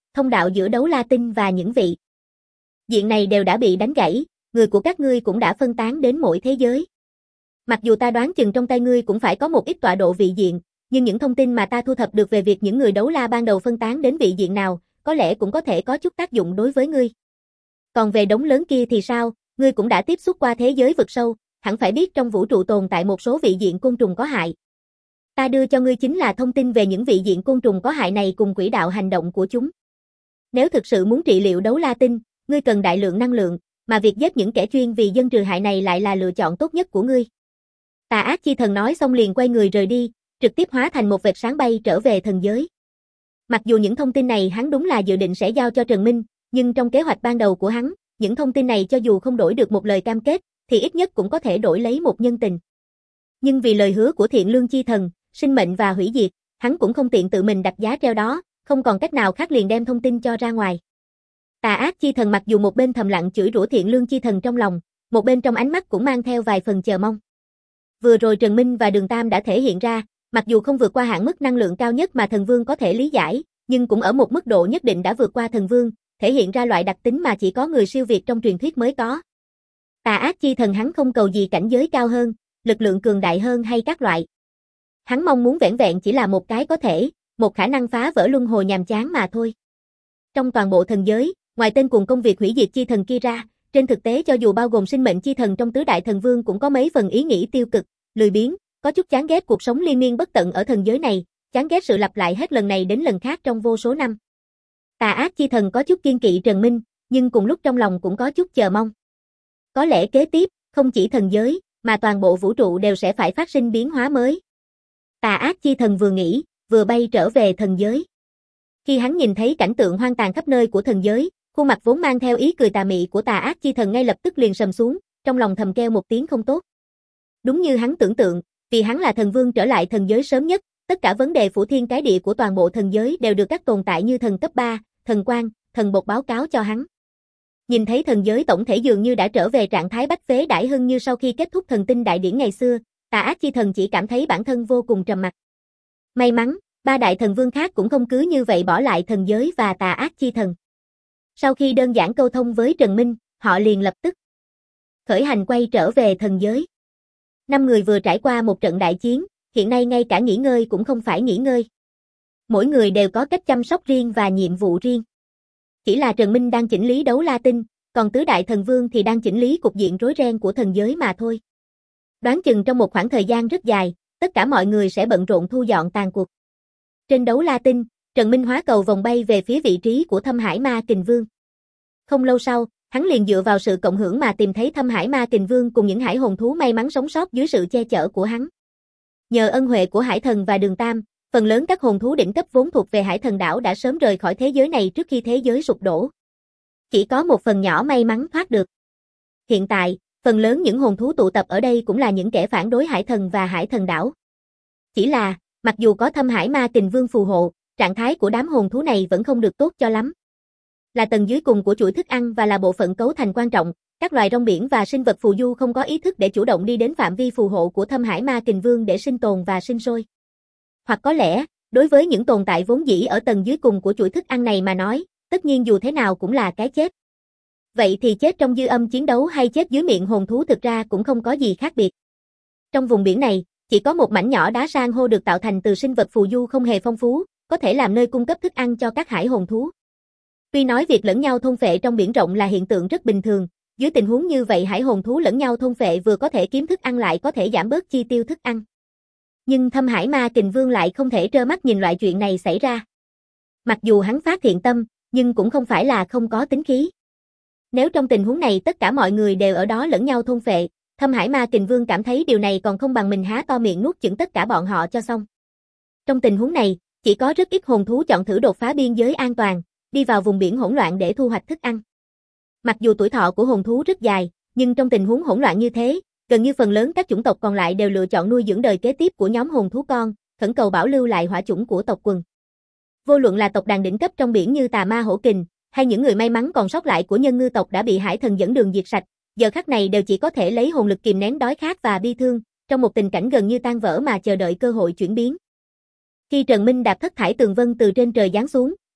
thông đạo giữa đấu la tinh và những vị diện này đều đã bị đánh gãy, người của các ngươi cũng đã phân tán đến mỗi thế giới. Mặc dù ta đoán chừng trong tay ngươi cũng phải có một ít tọa độ vị diện, nhưng những thông tin mà ta thu thập được về việc những người đấu la ban đầu phân tán đến vị diện nào, có lẽ cũng có thể có chút tác dụng đối với ngươi. Còn về đống lớn kia thì sao, ngươi cũng đã tiếp xúc qua thế giới vực sâu, hẳn phải biết trong vũ trụ tồn tại một số vị diện côn trùng có hại. Ta đưa cho ngươi chính là thông tin về những vị diện côn trùng có hại này cùng quỹ đạo hành động của chúng. Nếu thực sự muốn trị liệu đấu la tinh, ngươi cần đại lượng năng lượng, mà việc giết những kẻ chuyên vì dân trừ hại này lại là lựa chọn tốt nhất của ngươi. Tà ác chi thần nói xong liền quay người rời đi, trực tiếp hóa thành một vệt sáng bay trở về thần giới. Mặc dù những thông tin này hắn đúng là dự định sẽ giao cho Trần Minh, nhưng trong kế hoạch ban đầu của hắn, những thông tin này cho dù không đổi được một lời cam kết, thì ít nhất cũng có thể đổi lấy một nhân tình. Nhưng vì lời hứa của thiện lương chi thần, sinh mệnh và hủy diệt, hắn cũng không tiện tự mình đặt giá treo đó, không còn cách nào khác liền đem thông tin cho ra ngoài. Tà ác chi thần mặc dù một bên thầm lặng chửi rủa thiện lương chi thần trong lòng, một bên trong ánh mắt cũng mang theo vài phần chờ mong. Vừa rồi Trần Minh và Đường Tam đã thể hiện ra, mặc dù không vượt qua hạn mức năng lượng cao nhất mà thần vương có thể lý giải, nhưng cũng ở một mức độ nhất định đã vượt qua thần vương, thể hiện ra loại đặc tính mà chỉ có người siêu việt trong truyền thuyết mới có. Tà ác chi thần hắn không cầu gì cảnh giới cao hơn, lực lượng cường đại hơn hay các loại. Hắn mong muốn vẻn vẹn chỉ là một cái có thể, một khả năng phá vỡ luân hồi nhàm chán mà thôi. Trong toàn bộ thần giới, ngoài tên cuồng công việc hủy diệt chi thần kia ra, trên thực tế cho dù bao gồm sinh mệnh chi thần trong tứ đại thần vương cũng có mấy phần ý nghĩ tiêu cực, lười biếng, có chút chán ghét cuộc sống liên miên bất tận ở thần giới này, chán ghét sự lặp lại hết lần này đến lần khác trong vô số năm. Tà ác chi thần có chút kiên kỵ Trần Minh, nhưng cùng lúc trong lòng cũng có chút chờ mong. Có lẽ kế tiếp, không chỉ thần giới, mà toàn bộ vũ trụ đều sẽ phải phát sinh biến hóa mới. Tà ác chi thần vừa nghĩ, vừa bay trở về thần giới. Khi hắn nhìn thấy cảnh tượng hoang tàn khắp nơi của thần giới, khuôn mặt vốn mang theo ý cười tà mị của tà ác chi thần ngay lập tức liền sầm xuống, trong lòng thầm kêu một tiếng không tốt. Đúng như hắn tưởng tượng, vì hắn là thần vương trở lại thần giới sớm nhất, tất cả vấn đề phủ thiên cái địa của toàn bộ thần giới đều được các tồn tại như thần cấp ba, thần quan, thần bột báo cáo cho hắn. Nhìn thấy thần giới tổng thể dường như đã trở về trạng thái bách phế đãi hưng như sau khi kết thúc thần tinh đại điển ngày xưa, tà ác chi thần chỉ cảm thấy bản thân vô cùng trầm mặc. May mắn, ba đại thần vương khác cũng không cứ như vậy bỏ lại thần giới và tà ác chi thần. Sau khi đơn giản câu thông với Trần Minh, họ liền lập tức khởi hành quay trở về thần giới. Năm người vừa trải qua một trận đại chiến, hiện nay ngay cả nghỉ ngơi cũng không phải nghỉ ngơi. Mỗi người đều có cách chăm sóc riêng và nhiệm vụ riêng. Chỉ là Trần Minh đang chỉnh lý đấu la tinh, còn tứ đại thần vương thì đang chỉnh lý cục diện rối ren của thần giới mà thôi. Đoán chừng trong một khoảng thời gian rất dài, tất cả mọi người sẽ bận rộn thu dọn tàn cuộc. Trên đấu la tinh, Trần Minh hóa cầu vòng bay về phía vị trí của Thâm Hải Ma Kình Vương. Không lâu sau, hắn liền dựa vào sự cộng hưởng mà tìm thấy Thâm Hải Ma Kình Vương cùng những hải hồn thú may mắn sống sót dưới sự che chở của hắn. Nhờ ân huệ của Hải Thần và Đường Tam, phần lớn các hồn thú đỉnh cấp vốn thuộc về Hải Thần đảo đã sớm rời khỏi thế giới này trước khi thế giới sụp đổ. Chỉ có một phần nhỏ may mắn thoát được. Hiện tại, phần lớn những hồn thú tụ tập ở đây cũng là những kẻ phản đối Hải Thần và Hải Thần đảo. Chỉ là, mặc dù có Thâm Hải Ma Kình Vương phù hộ, trạng thái của đám hồn thú này vẫn không được tốt cho lắm. Là tầng dưới cùng của chuỗi thức ăn và là bộ phận cấu thành quan trọng, các loài rong biển và sinh vật phù du không có ý thức để chủ động đi đến phạm vi phù hộ của Thâm Hải Ma Kình Vương để sinh tồn và sinh sôi. Hoặc có lẽ, đối với những tồn tại vốn dĩ ở tầng dưới cùng của chuỗi thức ăn này mà nói, tất nhiên dù thế nào cũng là cái chết. Vậy thì chết trong dư âm chiến đấu hay chết dưới miệng hồn thú thực ra cũng không có gì khác biệt. Trong vùng biển này, chỉ có một mảnh nhỏ đá san hô được tạo thành từ sinh vật phù du không hề phong phú, có thể làm nơi cung cấp thức ăn cho các hải hồn thú. Tuy nói việc lẫn nhau thôn phệ trong biển rộng là hiện tượng rất bình thường, dưới tình huống như vậy hải hồn thú lẫn nhau thôn phệ vừa có thể kiếm thức ăn lại có thể giảm bớt chi tiêu thức ăn. Nhưng Thâm Hải Ma Kình Vương lại không thể trơ mắt nhìn loại chuyện này xảy ra. Mặc dù hắn phát thiện tâm, nhưng cũng không phải là không có tính khí. Nếu trong tình huống này tất cả mọi người đều ở đó lẫn nhau thôn phệ, Thâm Hải Ma Kình Vương cảm thấy điều này còn không bằng mình há to miệng nuốt chửng tất cả bọn họ cho xong. Trong tình huống này, chỉ có rất ít hồn thú chọn thử đột phá biên giới an toàn, đi vào vùng biển hỗn loạn để thu hoạch thức ăn. Mặc dù tuổi thọ của hồn thú rất dài, nhưng trong tình huống hỗn loạn như thế, gần như phần lớn các chủng tộc còn lại đều lựa chọn nuôi dưỡng đời kế tiếp của nhóm hồn thú con, khẩn cầu bảo lưu lại hỏa chủng của tộc quần. Vô luận là tộc đàn đỉnh cấp trong biển như Tà Ma Hổ Kình, hay những người may mắn còn sót lại của nhân ngư tộc đã bị Hải Thần dẫn đường diệt sạch, giờ khắc này đều chỉ có thể lấy hồn lực kìm nén đói khát và bi thương, trong một tình cảnh gần như tan vỡ mà chờ đợi cơ hội chuyển biến. Khi Trần Minh đạp thất thải tường vân từ trên trời giáng xuống,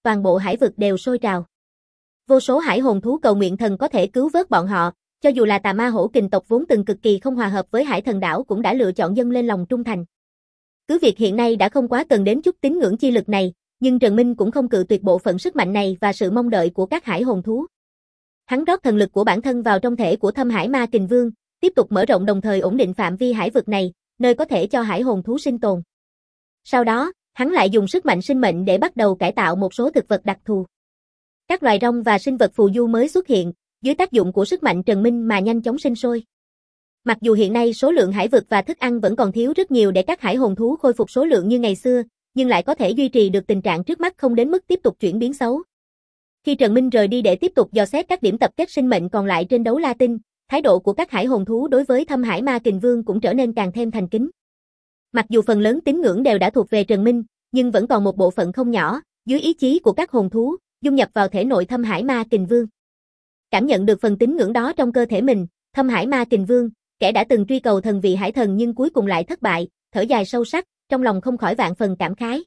toàn bộ hải vực đều sôi trào. Vô số hải hồn thú cầu nguyện thần có thể cứu vớt bọn họ, cho dù là tà ma hổ kình tộc vốn từng cực kỳ không hòa hợp với hải thần đảo cũng đã lựa chọn dâng lên lòng trung thành. Cứ việc hiện nay đã không quá cần đến chút tín ngưỡng chi lực này, nhưng Trần Minh cũng không cự tuyệt bộ phận sức mạnh này và sự mong đợi của các hải hồn thú. Hắn rót thần lực của bản thân vào trong thể của Thâm Hải Ma Kình Vương, tiếp tục mở rộng đồng thời ổn định phạm vi hải vực này, nơi có thể cho hải hồn thú sinh tồn. Sau đó, hắn lại dùng sức mạnh sinh mệnh để bắt đầu cải tạo một số thực vật đặc thù. Các loài rong và sinh vật phù du mới xuất hiện, dưới tác dụng của sức mạnh Trần Minh mà nhanh chóng sinh sôi. Mặc dù hiện nay số lượng hải vực và thức ăn vẫn còn thiếu rất nhiều để các hải hồn thú khôi phục số lượng như ngày xưa, nhưng lại có thể duy trì được tình trạng trước mắt không đến mức tiếp tục chuyển biến xấu. Khi Trần Minh rời đi để tiếp tục dò xét các điểm tập kết sinh mệnh còn lại trên đấu la tinh, thái độ của các hải hồn thú đối với Thâm Hải Ma Kình Vương cũng trở nên càng thêm thành kính. Mặc dù phần lớn tín ngưỡng đều đã thuộc về Trần Minh, nhưng vẫn còn một bộ phận không nhỏ, dưới ý chí của các hồn thú, dung nhập vào thể nội Thâm Hải Ma Kình Vương. Cảm nhận được phần tín ngưỡng đó trong cơ thể mình, Thâm Hải Ma Kình Vương, kẻ đã từng truy cầu thần vị hải thần nhưng cuối cùng lại thất bại, thở dài sâu sắc, trong lòng không khỏi vạn phần cảm khái.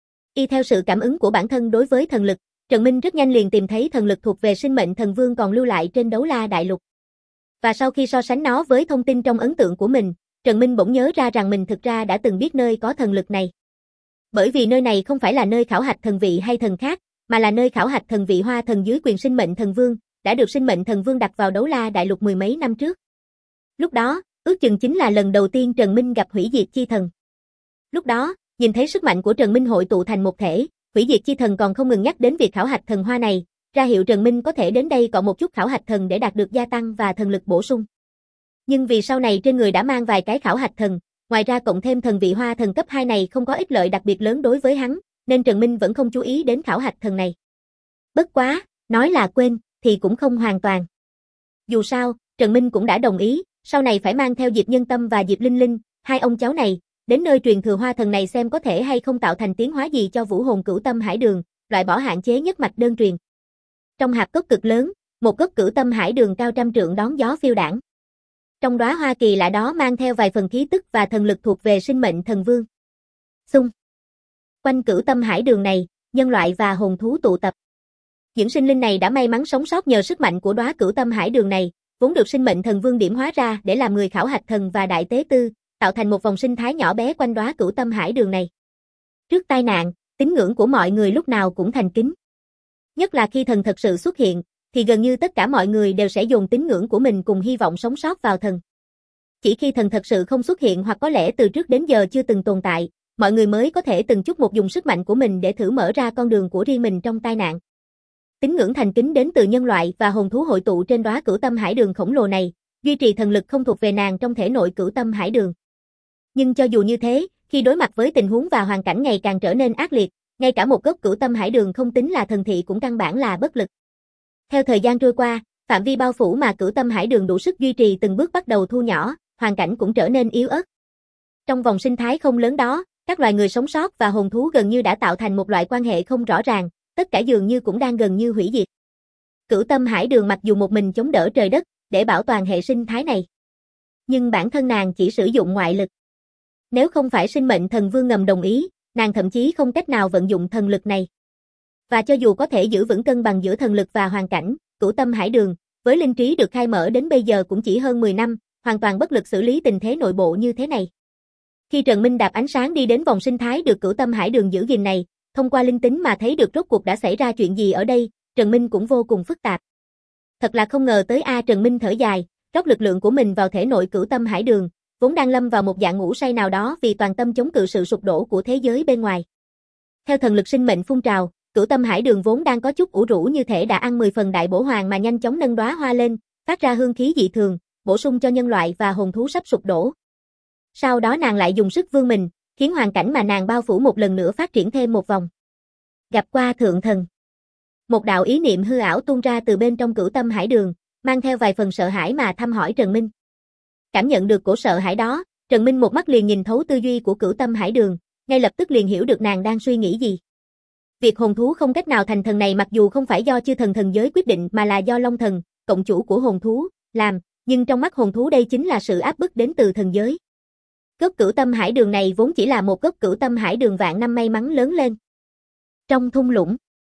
Y theo sự cảm ứng của bản thân đối với thần lực, Trần Minh rất nhanh liền tìm thấy thần lực thuộc về sinh mệnh thần vương còn lưu lại trên đấu la đại lục. Và sau khi so sánh nó với thông tin trong ấn tượng của mình, Trần Minh bỗng nhớ ra rằng mình thực ra đã từng biết nơi có thần lực này. Bởi vì nơi này không phải là nơi khảo hạch thần vị hay thần khác, mà là nơi khảo hạch thần vị hoa thần dưới quyền sinh mệnh thần vương, đã được sinh mệnh thần vương đặt vào đấu la đại lục mười mấy năm trước. Lúc đó, ước chừng chính là lần đầu tiên Trần Minh gặp hủy diệt chi thần. Lúc đó, nhìn thấy sức mạnh của Trần Minh hội tụ thành một thể, hủy diệt chi thần còn không ngừng nhắc đến việc khảo hạch thần hoa này, ra hiệu Trần Minh có thể đến đây còn một chút khảo hạch thần để đạt được gia tăng và thần lực bổ sung. Nhưng vì sau này trên người đã mang vài cái khảo hạch thần, ngoài ra cộng thêm thần vị hoa thần cấp hai này không có ích lợi đặc biệt lớn đối với hắn, nên Trần Minh vẫn không chú ý đến khảo hạch thần này. Bất quá, nói là quên, thì cũng không hoàn toàn. Dù sao, Trần Minh cũng đã đồng ý, sau này phải mang theo Diệp Nhân Tâm và Diệp Linh Linh, hai ông cháu này, đến nơi truyền thừa hoa thần này xem có thể hay không tạo thành tiến hóa gì cho vũ hồn cửu tâm hải đường, loại bỏ hạn chế nhất mạch đơn truyền. Trong hạp cốc cực lớn, một gốc cửu tâm hải đường cao trăm trượng đón gió phiêu đãng. Trong đóa hoa kỳ lạ đó mang theo vài phần khí tức và thần lực thuộc về sinh mệnh thần vương. Xung. Quanh cửu tâm hải đường này, nhân loại và hồn thú tụ tập. Những sinh linh này đã may mắn sống sót nhờ sức mạnh của đóa cửu tâm hải đường này, vốn được sinh mệnh thần vương điểm hóa ra để làm người khảo hạch thần và đại tế tư, tạo thành một vòng sinh thái nhỏ bé quanh đóa cửu tâm hải đường này. Trước tai nạn, tín ngưỡng của mọi người lúc nào cũng thành kính. Nhất là khi thần thật sự xuất hiện, thì gần như tất cả mọi người đều sẽ dồn tín ngưỡng của mình cùng hy vọng sống sót vào thần. Chỉ khi thần thật sự không xuất hiện hoặc có lẽ từ trước đến giờ chưa từng tồn tại, mọi người mới có thể từng chút một dùng sức mạnh của mình để thử mở ra con đường của riêng mình trong tai nạn. Tín ngưỡng thành kính đến từ nhân loại và hồn thú hội tụ trên đóa cửu tâm hải đường khổng lồ này, duy trì thần lực không thuộc về nàng trong thể nội cửu tâm hải đường. Nhưng cho dù như thế, khi đối mặt với tình huống và hoàn cảnh ngày càng trở nên ác liệt, ngay cả một gốc cửu tâm hải đường không tính là thần thị cũng căn bản là bất lực. Theo thời gian trôi qua, phạm vi bao phủ mà cửu tâm hải đường đủ sức duy trì từng bước bắt đầu thu nhỏ, hoàn cảnh cũng trở nên yếu ớt. Trong vòng sinh thái không lớn đó, các loài người sống sót và hồn thú gần như đã tạo thành một loại quan hệ không rõ ràng, tất cả dường như cũng đang gần như hủy diệt. Cửu tâm hải đường mặc dù một mình chống đỡ trời đất, để bảo toàn hệ sinh thái này. Nhưng bản thân nàng chỉ sử dụng ngoại lực. Nếu không phải sinh mệnh thần vương ngầm đồng ý, nàng thậm chí không cách nào vận dụng thần lực này. Và cho dù có thể giữ vững cân bằng giữa thần lực và hoàn cảnh, cửu tâm hải đường, với linh trí được khai mở đến bây giờ cũng chỉ hơn mười năm, hoàn toàn bất lực xử lý tình thế nội bộ như thế này. Khi Trần Minh đạp ánh sáng đi đến vòng sinh thái được cửu tâm hải đường giữ gìn này, thông qua linh tính mà thấy được rốt cuộc đã xảy ra chuyện gì ở đây, Trần Minh cũng vô cùng phức tạp. Thật là không ngờ tới a Trần Minh thở dài, rót lực lượng của mình vào thể nội cửu tâm hải đường, vốn đang lâm vào một dạng ngủ say nào đó vì toàn tâm chống cự sự sụp đổ của thế giới bên ngoài. Theo thần lực sinh mệnh phun trào, cửu tâm hải đường vốn đang có chút ủ rũ như thể đã ăn mười phần đại bổ hoàng mà nhanh chóng nâng đóa hoa lên, phát ra hương khí dị thường, bổ sung cho nhân loại và hồn thú sắp sụp đổ. Sau đó nàng lại dùng sức vươn mình, khiến hoàn cảnh mà nàng bao phủ một lần nữa phát triển thêm một vòng. Gặp qua thượng thần. Một đạo ý niệm hư ảo tuôn ra từ bên trong cửu tâm hải đường, mang theo vài phần sợ hãi mà thăm hỏi Trần Minh. Cảm nhận được cổ sợ hãi đó, Trần Minh một mắt liền nhìn thấu tư duy của cửu tâm hải đường, ngay lập tức liền hiểu được nàng đang suy nghĩ gì. Việc hồn thú không cách nào thành thần này mặc dù không phải do chư thần thần giới quyết định mà là do Long thần, cộng chủ của hồn thú, làm, nhưng trong mắt hồn thú đây chính là sự áp bức đến từ thần giới. Gốc cửu tâm hải đường này vốn chỉ là một gốc cửu tâm hải đường vạn năm may mắn lớn lên. Trong thung lũng,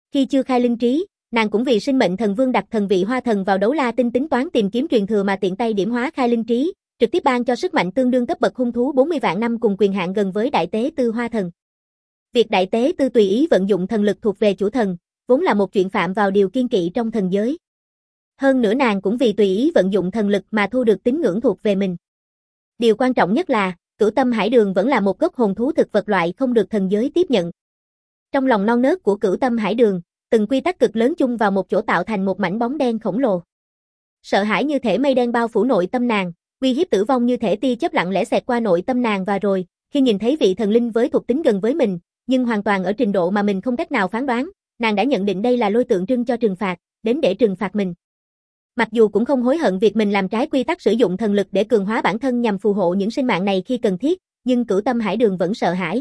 Khi chưa khai linh trí, nàng cũng vì sinh mệnh thần vương đặt thần vị hoa thần vào đấu la tinh tính toán tìm kiếm truyền thừa mà tiện tay điểm hóa khai linh trí, trực tiếp ban cho sức mạnh tương đương cấp bậc hung thú bốn mươi vạn năm cùng quyền hạn gần với đại tế tư hoa thần. Việc đại tế tư tùy ý vận dụng thần lực thuộc về chủ thần, vốn là một chuyện phạm vào điều kiêng kỵ trong thần giới. Hơn nữa nàng cũng vì tùy ý vận dụng thần lực mà thu được tín ngưỡng thuộc về mình. Điều quan trọng nhất là, Cửu Tâm Hải Đường vẫn là một gốc hồn thú thực vật loại không được thần giới tiếp nhận. Trong lòng non nớt của Cửu Tâm Hải Đường, từng quy tắc cực lớn chung vào một chỗ tạo thành một mảnh bóng đen khổng lồ. Sợ hãi như thể mây đen bao phủ nội tâm nàng, uy hiếp tử vong như thể tia chớp lặng lẽ xẹt qua nội tâm nàng và rồi, khi nhìn thấy vị thần linh với thuộc tính gần với mình, nhưng hoàn toàn ở trình độ mà mình không cách nào phán đoán, nàng đã nhận định đây là lôi tượng trưng cho trừng phạt, đến để trừng phạt mình. Mặc dù cũng không hối hận việc mình làm trái quy tắc sử dụng thần lực để cường hóa bản thân nhằm phù hộ những sinh mạng này khi cần thiết, nhưng Cửu Tâm Hải Đường vẫn sợ hãi.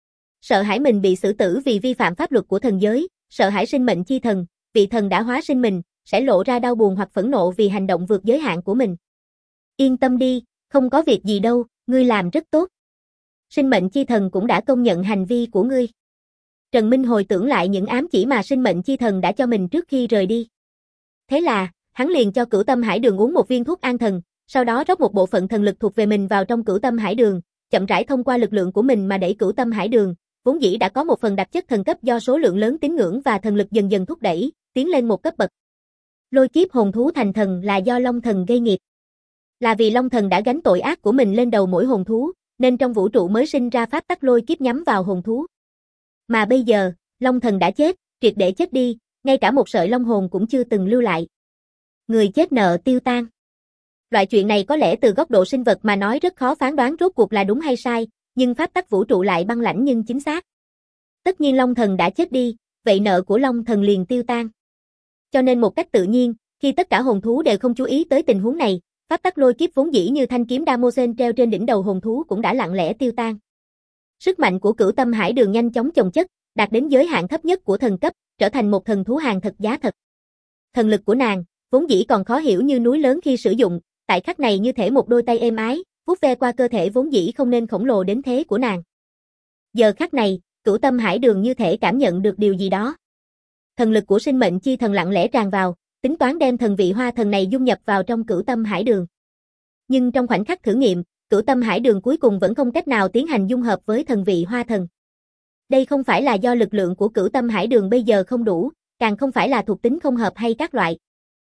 Sợ hãi mình bị xử tử vì vi phạm pháp luật của thần giới, sợ hãi sinh mệnh chi thần, vị thần đã hóa sinh mình, sẽ lộ ra đau buồn hoặc phẫn nộ vì hành động vượt giới hạn của mình. Yên tâm đi, không có việc gì đâu, ngươi làm rất tốt. Sinh mệnh chi thần cũng đã công nhận hành vi của ngươi. Trần Minh hồi tưởng lại những ám chỉ mà sinh mệnh chi thần đã cho mình trước khi rời đi. Thế là, hắn liền cho Cửu Tâm Hải Đường uống một viên thuốc an thần, sau đó rót một bộ phận thần lực thuộc về mình vào trong Cửu Tâm Hải Đường, chậm rãi thông qua lực lượng của mình mà đẩy Cửu Tâm Hải Đường, vốn dĩ đã có một phần đặc chất thần cấp do số lượng lớn tín ngưỡng và thần lực dần dần thúc đẩy, tiến lên một cấp bậc. Lôi kiếp hồn thú thành thần là do Long Thần gây nghiệp. Là vì Long Thần đã gánh tội ác của mình lên đầu mỗi hồn thú, nên trong vũ trụ mới sinh ra pháp tắc lôi kiếp nhắm vào hồn thú. Mà bây giờ, Long Thần đã chết, triệt để chết đi, ngay cả một sợi long hồn cũng chưa từng lưu lại. Người chết nợ tiêu tan. Loại chuyện này có lẽ từ góc độ sinh vật mà nói rất khó phán đoán rốt cuộc là đúng hay sai, nhưng pháp tắc vũ trụ lại băng lãnh nhưng chính xác. Tất nhiên Long Thần đã chết đi, vậy nợ của Long Thần liền tiêu tan. Cho nên một cách tự nhiên, khi tất cả hồn thú đều không chú ý tới tình huống này, pháp tắc lôi kiếp vốn dĩ như thanh kiếm Damosen treo trên đỉnh đầu hồn thú cũng đã lặng lẽ tiêu tan. Sức mạnh của Cửu Tâm Hải Đường nhanh chóng chồng chất, đạt đến giới hạn thấp nhất của thần cấp, trở thành một thần thú hàng thật giá thật. Thần lực của nàng, vốn dĩ còn khó hiểu như núi lớn khi sử dụng, tại khắc này như thể một đôi tay êm ái, vuốt ve qua cơ thể vốn dĩ không nên khổng lồ đến thế của nàng. Giờ khắc này, Cửu Tâm Hải Đường như thể cảm nhận được điều gì đó. Thần lực của sinh mệnh chi thần lặng lẽ tràn vào, tính toán đem thần vị hoa thần này dung nhập vào trong Cửu Tâm Hải Đường. Nhưng trong khoảnh khắc thử nghiệm, Cửu Tâm Hải Đường cuối cùng vẫn không cách nào tiến hành dung hợp với thần vị hoa thần. Đây không phải là do lực lượng của Cửu Tâm Hải Đường bây giờ không đủ, càng không phải là thuộc tính không hợp hay các loại.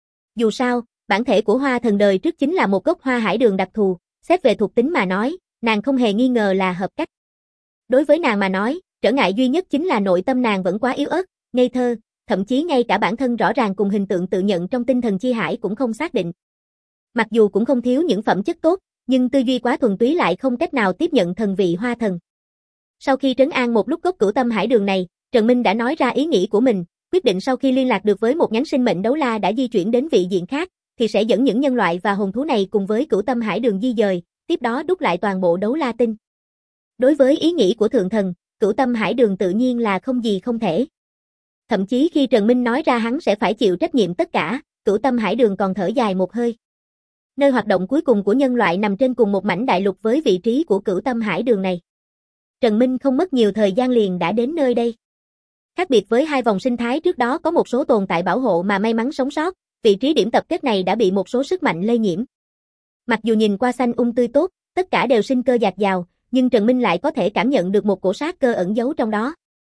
Dù sao, bản thể của hoa thần đời trước chính là một gốc hoa hải đường đặc thù, xét về thuộc tính mà nói, nàng không hề nghi ngờ là hợp cách. Đối với nàng mà nói, trở ngại duy nhất chính là nội tâm nàng vẫn quá yếu ớt, ngây thơ, thậm chí ngay cả bản thân rõ ràng cùng hình tượng tự nhận trong tinh thần chi hải cũng không xác định. Mặc dù cũng không thiếu những phẩm chất tốt, nhưng tư duy quá thuần túy lại không cách nào tiếp nhận thần vị hoa thần. Sau khi trấn an một lúc gốc Cửu Tâm Hải Đường này, Trần Minh đã nói ra ý nghĩ của mình, quyết định sau khi liên lạc được với một nhánh sinh mệnh đấu la đã di chuyển đến vị diện khác, thì sẽ dẫn những nhân loại và hồn thú này cùng với Cửu Tâm Hải Đường di dời, tiếp đó đúc lại toàn bộ đấu la tinh. Đối với ý nghĩ của thượng thần, Cửu Tâm Hải Đường tự nhiên là không gì không thể. Thậm chí khi Trần Minh nói ra hắn sẽ phải chịu trách nhiệm tất cả, Cửu Tâm Hải Đường còn thở dài một hơi. Nơi hoạt động cuối cùng của nhân loại nằm trên cùng một mảnh đại lục với vị trí của Cửu Tâm Hải Đường này. Trần Minh không mất nhiều thời gian liền đã đến nơi đây. Khác biệt với hai vòng sinh thái trước đó có một số tồn tại bảo hộ mà may mắn sống sót, vị trí điểm tập kết này đã bị một số sức mạnh lây nhiễm. Mặc dù nhìn qua xanh um tươi tốt, tất cả đều sinh cơ dạt dào, nhưng Trần Minh lại có thể cảm nhận được một cổ sát cơ ẩn giấu trong đó.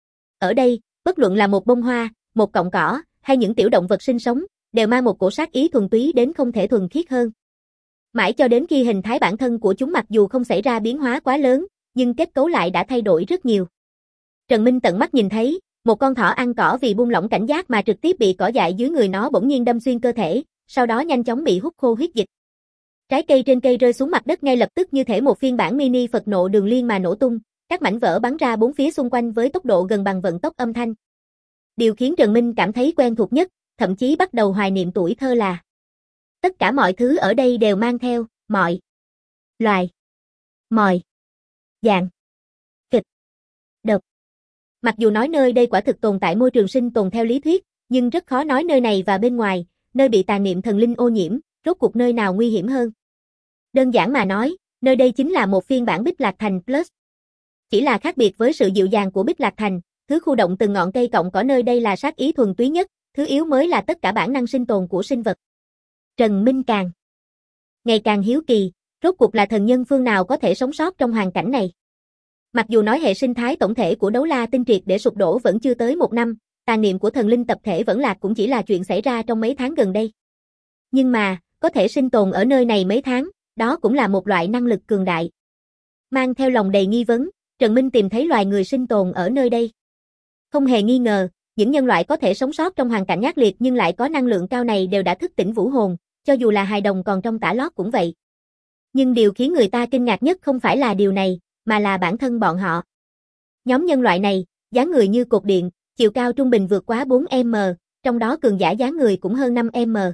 Ở đây, bất luận là một bông hoa, một cọng cỏ, hay những tiểu động vật sinh sống, đều mang một cổ sát ý thuần túy đến không thể thuần khiết hơn. Mãi cho đến khi hình thái bản thân của chúng mặc dù không xảy ra biến hóa quá lớn, nhưng kết cấu lại đã thay đổi rất nhiều. Trần Minh tận mắt nhìn thấy, một con thỏ ăn cỏ vì buông lỏng cảnh giác mà trực tiếp bị cỏ dại dưới người nó bỗng nhiên đâm xuyên cơ thể, sau đó nhanh chóng bị hút khô huyết dịch. Trái cây trên cây rơi xuống mặt đất ngay lập tức như thể một phiên bản mini Phật nộ đường liên mà nổ tung, các mảnh vỡ bắn ra bốn phía xung quanh với tốc độ gần bằng vận tốc âm thanh. Điều khiến Trần Minh cảm thấy quen thuộc nhất, thậm chí bắt đầu hoài niệm tuổi thơ là tất cả mọi thứ ở đây đều mang theo, mọi loài, mòi, dạng, kịch, độc. Mặc dù nói nơi đây quả thực tồn tại môi trường sinh tồn theo lý thuyết, nhưng rất khó nói nơi này và bên ngoài, nơi bị tà niệm thần linh ô nhiễm, rốt cuộc nơi nào nguy hiểm hơn. Đơn giản mà nói, nơi đây chính là một phiên bản Bích Lạc Thành Plus. Chỉ là khác biệt với sự dịu dàng của Bích Lạc Thành, Thứ khu động từng ngọn cây cọng cỏ nơi đây là sát ý thuần túy nhất, thứ yếu mới là tất cả bản năng sinh tồn của sinh vật. Trần Minh càng ngày càng hiếu kỳ, rốt cuộc là thần nhân phương nào có thể sống sót trong hoàn cảnh này. Mặc dù nói hệ sinh thái tổng thể của Đấu La Tinh triệt để sụp đổ vẫn chưa tới một năm, tàn niệm của thần linh tập thể vẫn lạc cũng chỉ là chuyện xảy ra trong mấy tháng gần đây. Nhưng mà, có thể sinh tồn ở nơi này mấy tháng, đó cũng là một loại năng lực cường đại. Mang theo lòng đầy nghi vấn, Trần Minh tìm thấy loài người sinh tồn ở nơi đây. Không hề nghi ngờ, những nhân loại có thể sống sót trong hoàn cảnh ác liệt nhưng lại có năng lượng cao này đều đã thức tỉnh vũ hồn, cho dù là hài đồng còn trong tã lót cũng vậy. Nhưng điều khiến người ta kinh ngạc nhất không phải là điều này, mà là bản thân bọn họ. Nhóm nhân loại này, dáng người như cột điện, chiều cao trung bình vượt quá bốn mét, trong đó cường giả dáng người cũng hơn năm mét.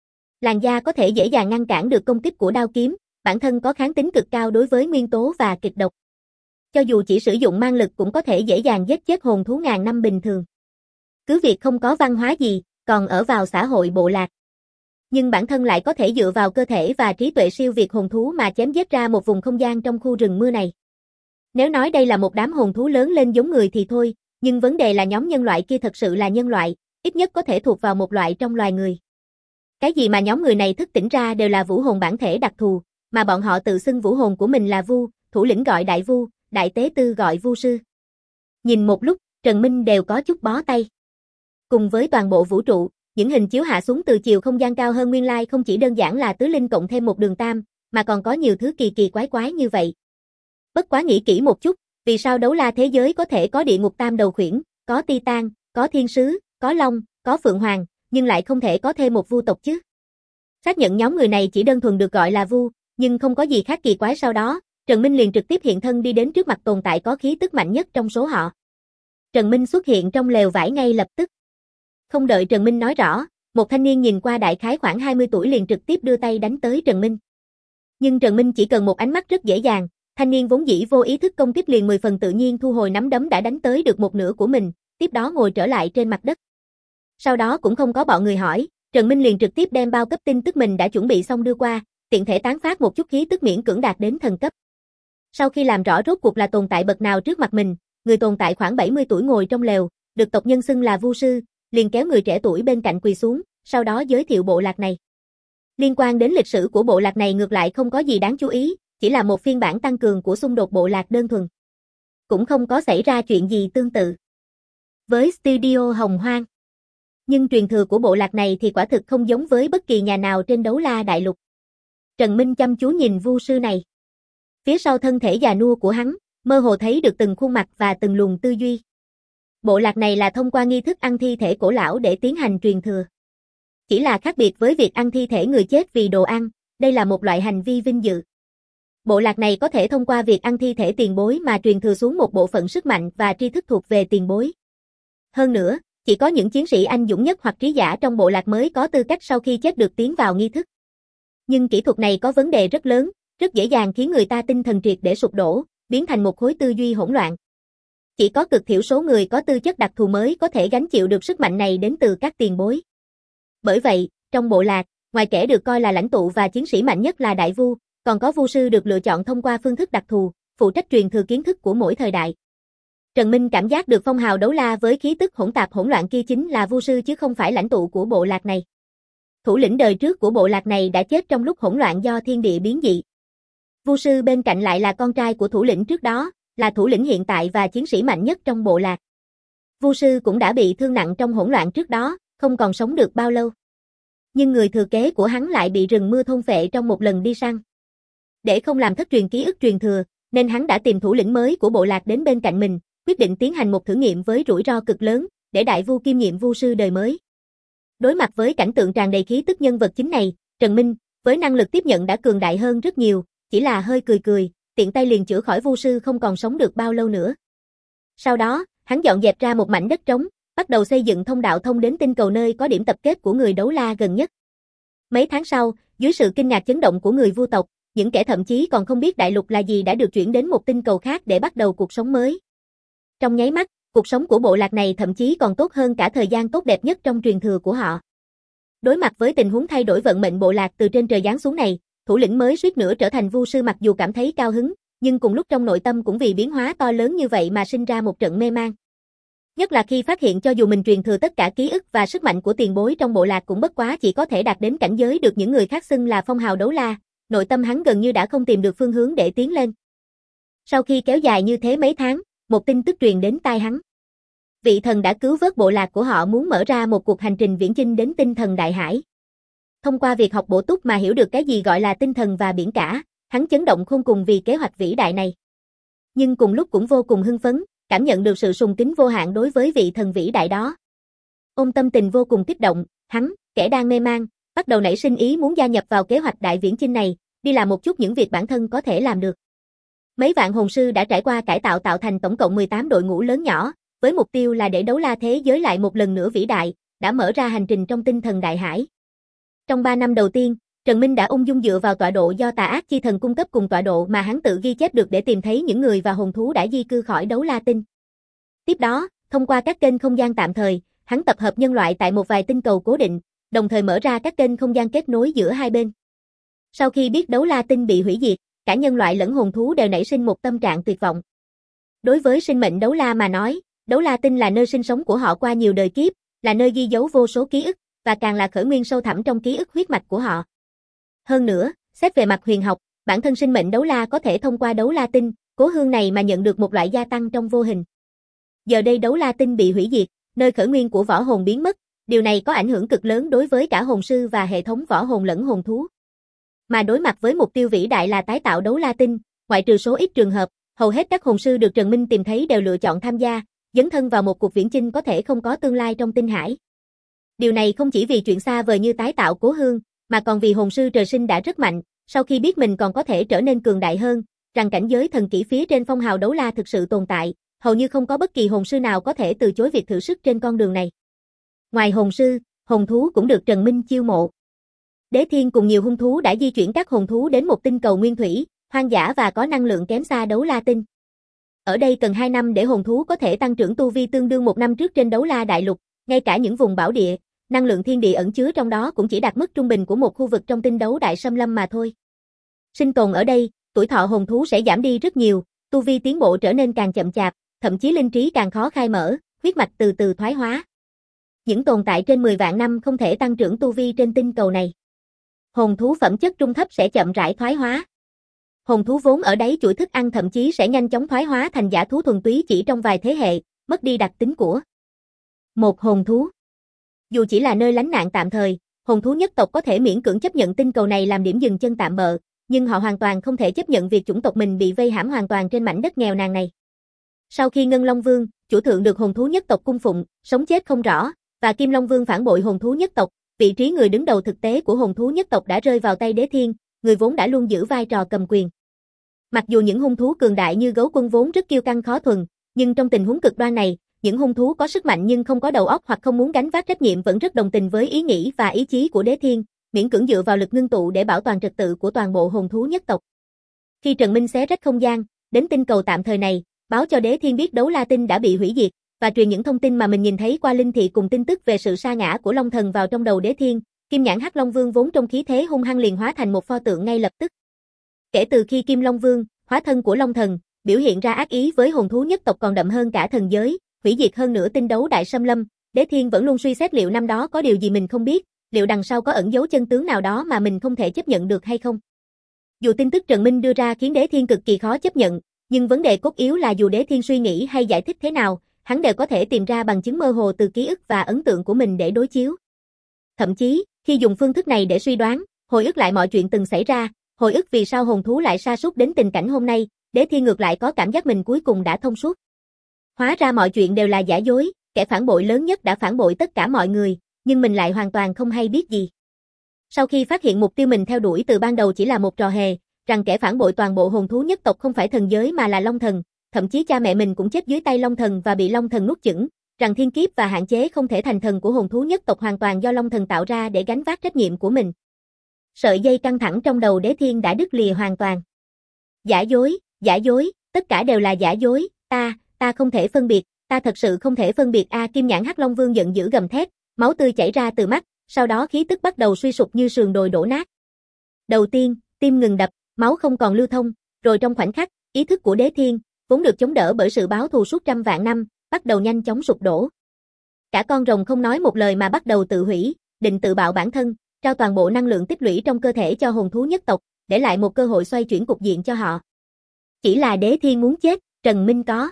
Làn da có thể dễ dàng ngăn cản được công kích của đao kiếm, bản thân có kháng tính cực cao đối với nguyên tố và kịch độc. Cho dù chỉ sử dụng mang lực cũng có thể dễ dàng giết chết hồn thú ngàn năm bình thường. Cứ việc không có văn hóa gì, còn ở vào xã hội bộ lạc. Nhưng bản thân lại có thể dựa vào cơ thể và trí tuệ siêu việt hồn thú mà chém giết ra một vùng không gian trong khu rừng mưa này. Nếu nói đây là một đám hồn thú lớn lên giống người thì thôi, nhưng vấn đề là nhóm nhân loại kia thật sự là nhân loại, ít nhất có thể thuộc vào một loại trong loài người. Cái gì mà nhóm người này thức tỉnh ra đều là vũ hồn bản thể đặc thù, mà bọn họ tự xưng vũ hồn của mình là vu, thủ lĩnh gọi đại vu, đại tế tư gọi vu sư. Nhìn một lúc, Trần Minh đều có chút bó tay. Cùng với toàn bộ vũ trụ, những hình chiếu hạ xuống từ chiều không gian cao hơn nguyên lai không chỉ đơn giản là tứ linh cộng thêm một đường tam, mà còn có nhiều thứ kỳ kỳ quái quái như vậy. Bất quá nghĩ kỹ một chút, vì sao Đấu La thế giới có thể có địa ngục tam đầu khuyển, có Titan, có thiên sứ, có long, có phượng hoàng, nhưng lại không thể có thêm một vu tộc chứ? Xác nhận nhóm người này chỉ đơn thuần được gọi là vu, nhưng không có gì khác kỳ quái sau đó, Trần Minh liền trực tiếp hiện thân đi đến trước mặt tồn tại có khí tức mạnh nhất trong số họ. Trần Minh xuất hiện trong lều vải ngay lập tức. Không đợi Trần Minh nói rõ, một thanh niên nhìn qua đại khái khoảng hai mươi tuổi liền trực tiếp đưa tay đánh tới Trần Minh. Nhưng Trần Minh chỉ cần một ánh mắt rất dễ dàng, thanh niên vốn dĩ vô ý thức công kích liền mười phần tự nhiên thu hồi nắm đấm đã đánh tới được một nửa của mình, tiếp đó ngồi trở lại trên mặt đất. Sau đó cũng không có bọn người hỏi, Trần Minh liền trực tiếp đem bao cấp tin tức mình đã chuẩn bị xong đưa qua, tiện thể tán phát một chút khí tức miễn cưỡng đạt đến thần cấp. Sau khi làm rõ rốt cuộc là tồn tại bậc nào trước mặt mình, người tồn tại khoảng bảy mươi tuổi ngồi trong lều, được tộc nhân xưng là vu sư, liền kéo người trẻ tuổi bên cạnh quỳ xuống, sau đó giới thiệu bộ lạc này. Liên quan đến lịch sử của bộ lạc này ngược lại không có gì đáng chú ý, chỉ là một phiên bản tăng cường của xung đột bộ lạc đơn thuần. Cũng không có xảy ra chuyện gì tương tự với Studio Hồng Hoang. Nhưng truyền thừa của bộ lạc này thì quả thực không giống với bất kỳ nhà nào trên Đấu La đại lục. Trần Minh chăm chú nhìn vu sư này. Phía sau thân thể già nua của hắn, mơ hồ thấy được từng khuôn mặt và từng luồng tư duy. Bộ lạc này là thông qua nghi thức ăn thi thể cổ lão để tiến hành truyền thừa. Chỉ là khác biệt với việc ăn thi thể người chết vì đồ ăn, đây là một loại hành vi vinh dự. Bộ lạc này có thể thông qua việc ăn thi thể tiền bối mà truyền thừa xuống một bộ phận sức mạnh và tri thức thuộc về tiền bối. Hơn nữa, chỉ có những chiến sĩ anh dũng nhất hoặc trí giả trong bộ lạc mới có tư cách sau khi chết được tiến vào nghi thức. Nhưng kỹ thuật này có vấn đề rất lớn, rất dễ dàng khiến người ta tinh thần triệt để sụp đổ, biến thành một khối tư duy hỗn loạn. Chỉ có cực thiểu số người có tư chất đặc thù mới có thể gánh chịu được sức mạnh này đến từ các tiền bối. Bởi vậy, trong bộ lạc, ngoài kẻ được coi là lãnh tụ và chiến sĩ mạnh nhất là đại vu, còn có vu sư được lựa chọn thông qua phương thức đặc thù, phụ trách truyền thừa kiến thức của mỗi thời đại. Trần Minh cảm giác được phong hào Đấu La với khí tức hỗn tạp hỗn loạn kia chính là vu sư chứ không phải lãnh tụ của bộ lạc này. Thủ lĩnh đời trước của bộ lạc này đã chết trong lúc hỗn loạn do thiên địa biến dị. Vu sư bên cạnh lại là con trai của thủ lĩnh trước đó, là thủ lĩnh hiện tại và chiến sĩ mạnh nhất trong bộ lạc. Vu sư cũng đã bị thương nặng trong hỗn loạn trước đó, không còn sống được bao lâu. Nhưng người thừa kế của hắn lại bị rừng mưa thôn phệ trong một lần đi săn. Để không làm thất truyền ký ức truyền thừa, nên hắn đã tìm thủ lĩnh mới của bộ lạc đến bên cạnh mình, quyết định tiến hành một thử nghiệm với rủi ro cực lớn, để đại vu kiêm nhiệm vu sư đời mới. Đối mặt với cảnh tượng tràn đầy khí tức nhân vật chính này, Trần Minh, với năng lực tiếp nhận đã cường đại hơn rất nhiều, chỉ là hơi cười cười, tiện tay liền chữa khỏi vu sư không còn sống được bao lâu nữa. Sau đó, hắn dọn dẹp ra một mảnh đất trống, bắt đầu xây dựng thông đạo thông đến tinh cầu nơi có điểm tập kết của người Đấu La gần nhất. Mấy tháng sau, dưới sự kinh ngạc chấn động của người vu tộc, những kẻ thậm chí còn không biết đại lục là gì đã được chuyển đến một tinh cầu khác để bắt đầu cuộc sống mới. Trong nháy mắt, cuộc sống của bộ lạc này thậm chí còn tốt hơn cả thời gian tốt đẹp nhất trong truyền thừa của họ. Đối mặt với tình huống thay đổi vận mệnh bộ lạc từ trên trời giáng xuống này, thủ lĩnh mới suýt nữa trở thành vu sư mặc dù cảm thấy cao hứng, nhưng cùng lúc trong nội tâm cũng vì biến hóa to lớn như vậy mà sinh ra một trận mê mang. Nhất là khi phát hiện cho dù mình truyền thừa tất cả ký ức và sức mạnh của tiền bối trong bộ lạc cũng bất quá chỉ có thể đạt đến cảnh giới được những người khác xưng là phong hào đấu la, nội tâm hắn gần như đã không tìm được phương hướng để tiến lên. Sau khi kéo dài như thế mấy tháng, một tin tức truyền đến tai hắn. Vị thần đã cứu vớt bộ lạc của họ muốn mở ra một cuộc hành trình viễn chinh đến tinh thần đại hải. Thông qua việc học bổ túc mà hiểu được cái gì gọi là tinh thần và biển cả, hắn chấn động khôn cùng vì kế hoạch vĩ đại này. Nhưng cùng lúc cũng vô cùng hưng phấn, cảm nhận được sự sùng kính vô hạn đối với vị thần vĩ đại đó. Ôm tâm tình vô cùng kích động, hắn, kẻ đang mê man, bắt đầu nảy sinh ý muốn gia nhập vào kế hoạch đại viễn chinh này, đi làm một chút những việc bản thân có thể làm được. Mấy vạn hồn sư đã trải qua cải tạo tạo thành tổng cộng mười tám đội ngũ lớn nhỏ, với mục tiêu là để đấu la thế giới lại một lần nữa vĩ đại, đã mở ra hành trình trong tinh thần đại hải. Trong ba năm đầu tiên, Trần Minh đã ung dung dựa vào tọa độ do tà ác chi thần cung cấp cùng tọa độ mà hắn tự ghi chép được để tìm thấy những người và hồn thú đã di cư khỏi đấu la tinh. Tiếp đó, thông qua các kênh không gian tạm thời, hắn tập hợp nhân loại tại một vài tinh cầu cố định, đồng thời mở ra các kênh không gian kết nối giữa hai bên. Sau khi biết đấu la tinh bị hủy diệt, cả nhân loại lẫn hồn thú đều nảy sinh một tâm trạng tuyệt vọng. Đối với sinh mệnh đấu la mà nói, đấu la tinh là nơi sinh sống của họ qua nhiều đời kiếp, là nơi ghi dấu vô số ký ức, và càng là khởi nguyên sâu thẳm trong ký ức huyết mạch của họ. Hơn nữa, xét về mặt huyền học, bản thân sinh mệnh đấu la có thể thông qua đấu la tinh, cố hương này mà nhận được một loại gia tăng trong vô hình. Giờ đây đấu la tinh bị hủy diệt, nơi khởi nguyên của võ hồn biến mất, điều này có ảnh hưởng cực lớn đối với cả hồn sư và hệ thống võ hồn lẫn hồn thú. Mà đối mặt với mục tiêu vĩ đại là tái tạo đấu la tinh, ngoại trừ số ít trường hợp, hầu hết các hồn sư được Trần Minh tìm thấy đều lựa chọn tham gia, dấn thân vào một cuộc viễn chinh có thể không có tương lai trong tinh hải. Điều này không chỉ vì chuyện xa vời như tái tạo cố hương, mà còn vì hồn sư trời sinh đã rất mạnh, sau khi biết mình còn có thể trở nên cường đại hơn, rằng cảnh giới thần kỹ phía trên phong hào đấu la thực sự tồn tại, hầu như không có bất kỳ hồn sư nào có thể từ chối việc thử sức trên con đường này. Ngoài hồn sư, hồn thú cũng được Trần Minh chiêu mộ. Đế Thiên cùng nhiều hung thú đã di chuyển các hồn thú đến một tinh cầu nguyên thủy, hoang dã và có năng lượng kém xa đấu la tinh. Ở đây cần hai năm để hồn thú có thể tăng trưởng tu vi tương đương một năm trước trên đấu la đại lục, ngay cả những vùng bảo địa, năng lượng thiên địa ẩn chứa trong đó cũng chỉ đạt mức trung bình của một khu vực trong tinh đấu đại xâm lâm mà thôi. Sinh tồn ở đây, tuổi thọ hồn thú sẽ giảm đi rất nhiều, tu vi tiến bộ trở nên càng chậm chạp, thậm chí linh trí càng khó khai mở, huyết mạch từ từ thoái hóa. Những tồn tại trên mười vạn năm không thể tăng trưởng tu vi trên tinh cầu này. Hồn thú phẩm chất trung thấp sẽ chậm rãi thoái hóa. Hồn thú vốn ở đáy chuỗi thức ăn thậm chí sẽ nhanh chóng thoái hóa thành dã thú thuần túy chỉ trong vài thế hệ, mất đi đặc tính của một hồn thú. Dù chỉ là nơi lánh nạn tạm thời, hồn thú nhất tộc có thể miễn cưỡng chấp nhận tinh cầu này làm điểm dừng chân tạm bợ, nhưng họ hoàn toàn không thể chấp nhận việc chủng tộc mình bị vây hãm hoàn toàn trên mảnh đất nghèo nàn này. Sau khi Ngân Long Vương, chủ thượng được hồn thú nhất tộc cung phụng, sống chết không rõ, và Kim Long Vương phản bội hồn thú nhất tộc, vị trí người đứng đầu thực tế của hồn thú nhất tộc đã rơi vào tay Đế Thiên, người vốn đã luôn giữ vai trò cầm quyền. Mặc dù những hung thú cường đại như gấu quân vốn rất kiêu căng khó thuần, nhưng trong tình huống cực đoan này, những hung thú có sức mạnh nhưng không có đầu óc hoặc không muốn gánh vác trách nhiệm vẫn rất đồng tình với ý nghĩ và ý chí của Đế Thiên, miễn cưỡng dựa vào lực ngưng tụ để bảo toàn trật tự của toàn bộ hồn thú nhất tộc. Khi Trần Minh xé rách không gian, đến tinh cầu tạm thời này, báo cho Đế Thiên biết đấu la tinh đã bị hủy diệt, và truyền những thông tin mà mình nhìn thấy qua linh thị cùng tin tức về sự sa ngã của Long Thần vào trong đầu Đế Thiên. Kim nhãn Hắc Long Vương vốn trong khí thế hung hăng liền hóa thành một pho tượng ngay lập tức. Kể từ khi Kim Long Vương, hóa thân của Long Thần, biểu hiện ra ác ý với hồn thú nhất tộc còn đậm hơn cả thần giới, hủy diệt hơn nữa tinh đấu đại xâm lâm, Đế Thiên vẫn luôn suy xét liệu năm đó có điều gì mình không biết, liệu đằng sau có ẩn giấu chân tướng nào đó mà mình không thể chấp nhận được hay không. Dù tin tức Trần Minh đưa ra khiến Đế Thiên cực kỳ khó chấp nhận, nhưng vấn đề cốt yếu là dù Đế Thiên suy nghĩ hay giải thích thế nào, hắn đều có thể tìm ra bằng chứng mơ hồ từ ký ức và ấn tượng của mình để đối chiếu. Thậm chí, khi dùng phương thức này để suy đoán, hồi ức lại mọi chuyện từng xảy ra, hồi ức vì sao hồn thú lại sa sút đến tình cảnh hôm nay, Đế Thiên ngược lại có cảm giác mình cuối cùng đã thông suốt. Hóa ra mọi chuyện đều là giả dối, kẻ phản bội lớn nhất đã phản bội tất cả mọi người, nhưng mình lại hoàn toàn không hay biết gì. Sau khi phát hiện mục tiêu mình theo đuổi từ ban đầu chỉ là một trò hề, rằng kẻ phản bội toàn bộ hồn thú nhất tộc không phải thần giới mà là Long Thần, thậm chí cha mẹ mình cũng chết dưới tay Long Thần và bị Long Thần nuốt chửng, rằng thiên kiếp và hạn chế không thể thành thần của hồn thú nhất tộc hoàn toàn do Long Thần tạo ra để gánh vác trách nhiệm của mình. Sợi dây căng thẳng trong đầu Đế Thiên đã đứt lìa hoàn toàn. Giả dối, giả dối, tất cả đều là giả dối, ta, ta không thể phân biệt, ta thật sự không thể phân biệt a. Kim nhãn Hắc Long Vương giận dữ gầm thét, máu tươi chảy ra từ mắt, sau đó khí tức bắt đầu suy sụp như sườn đồi đổ nát. Đầu tiên, tim ngừng đập, máu không còn lưu thông, rồi trong khoảnh khắc, ý thức của Đế Thiên, vốn được chống đỡ bởi sự báo thù suốt trăm vạn năm, bắt đầu nhanh chóng sụp đổ. Cả con rồng không nói một lời mà bắt đầu tự hủy, định tự bạo bản thân, trao toàn bộ năng lượng tích lũy trong cơ thể cho hồn thú nhất tộc, để lại một cơ hội xoay chuyển cục diện cho họ. Chỉ là Đế Thiên muốn chết, Trần Minh có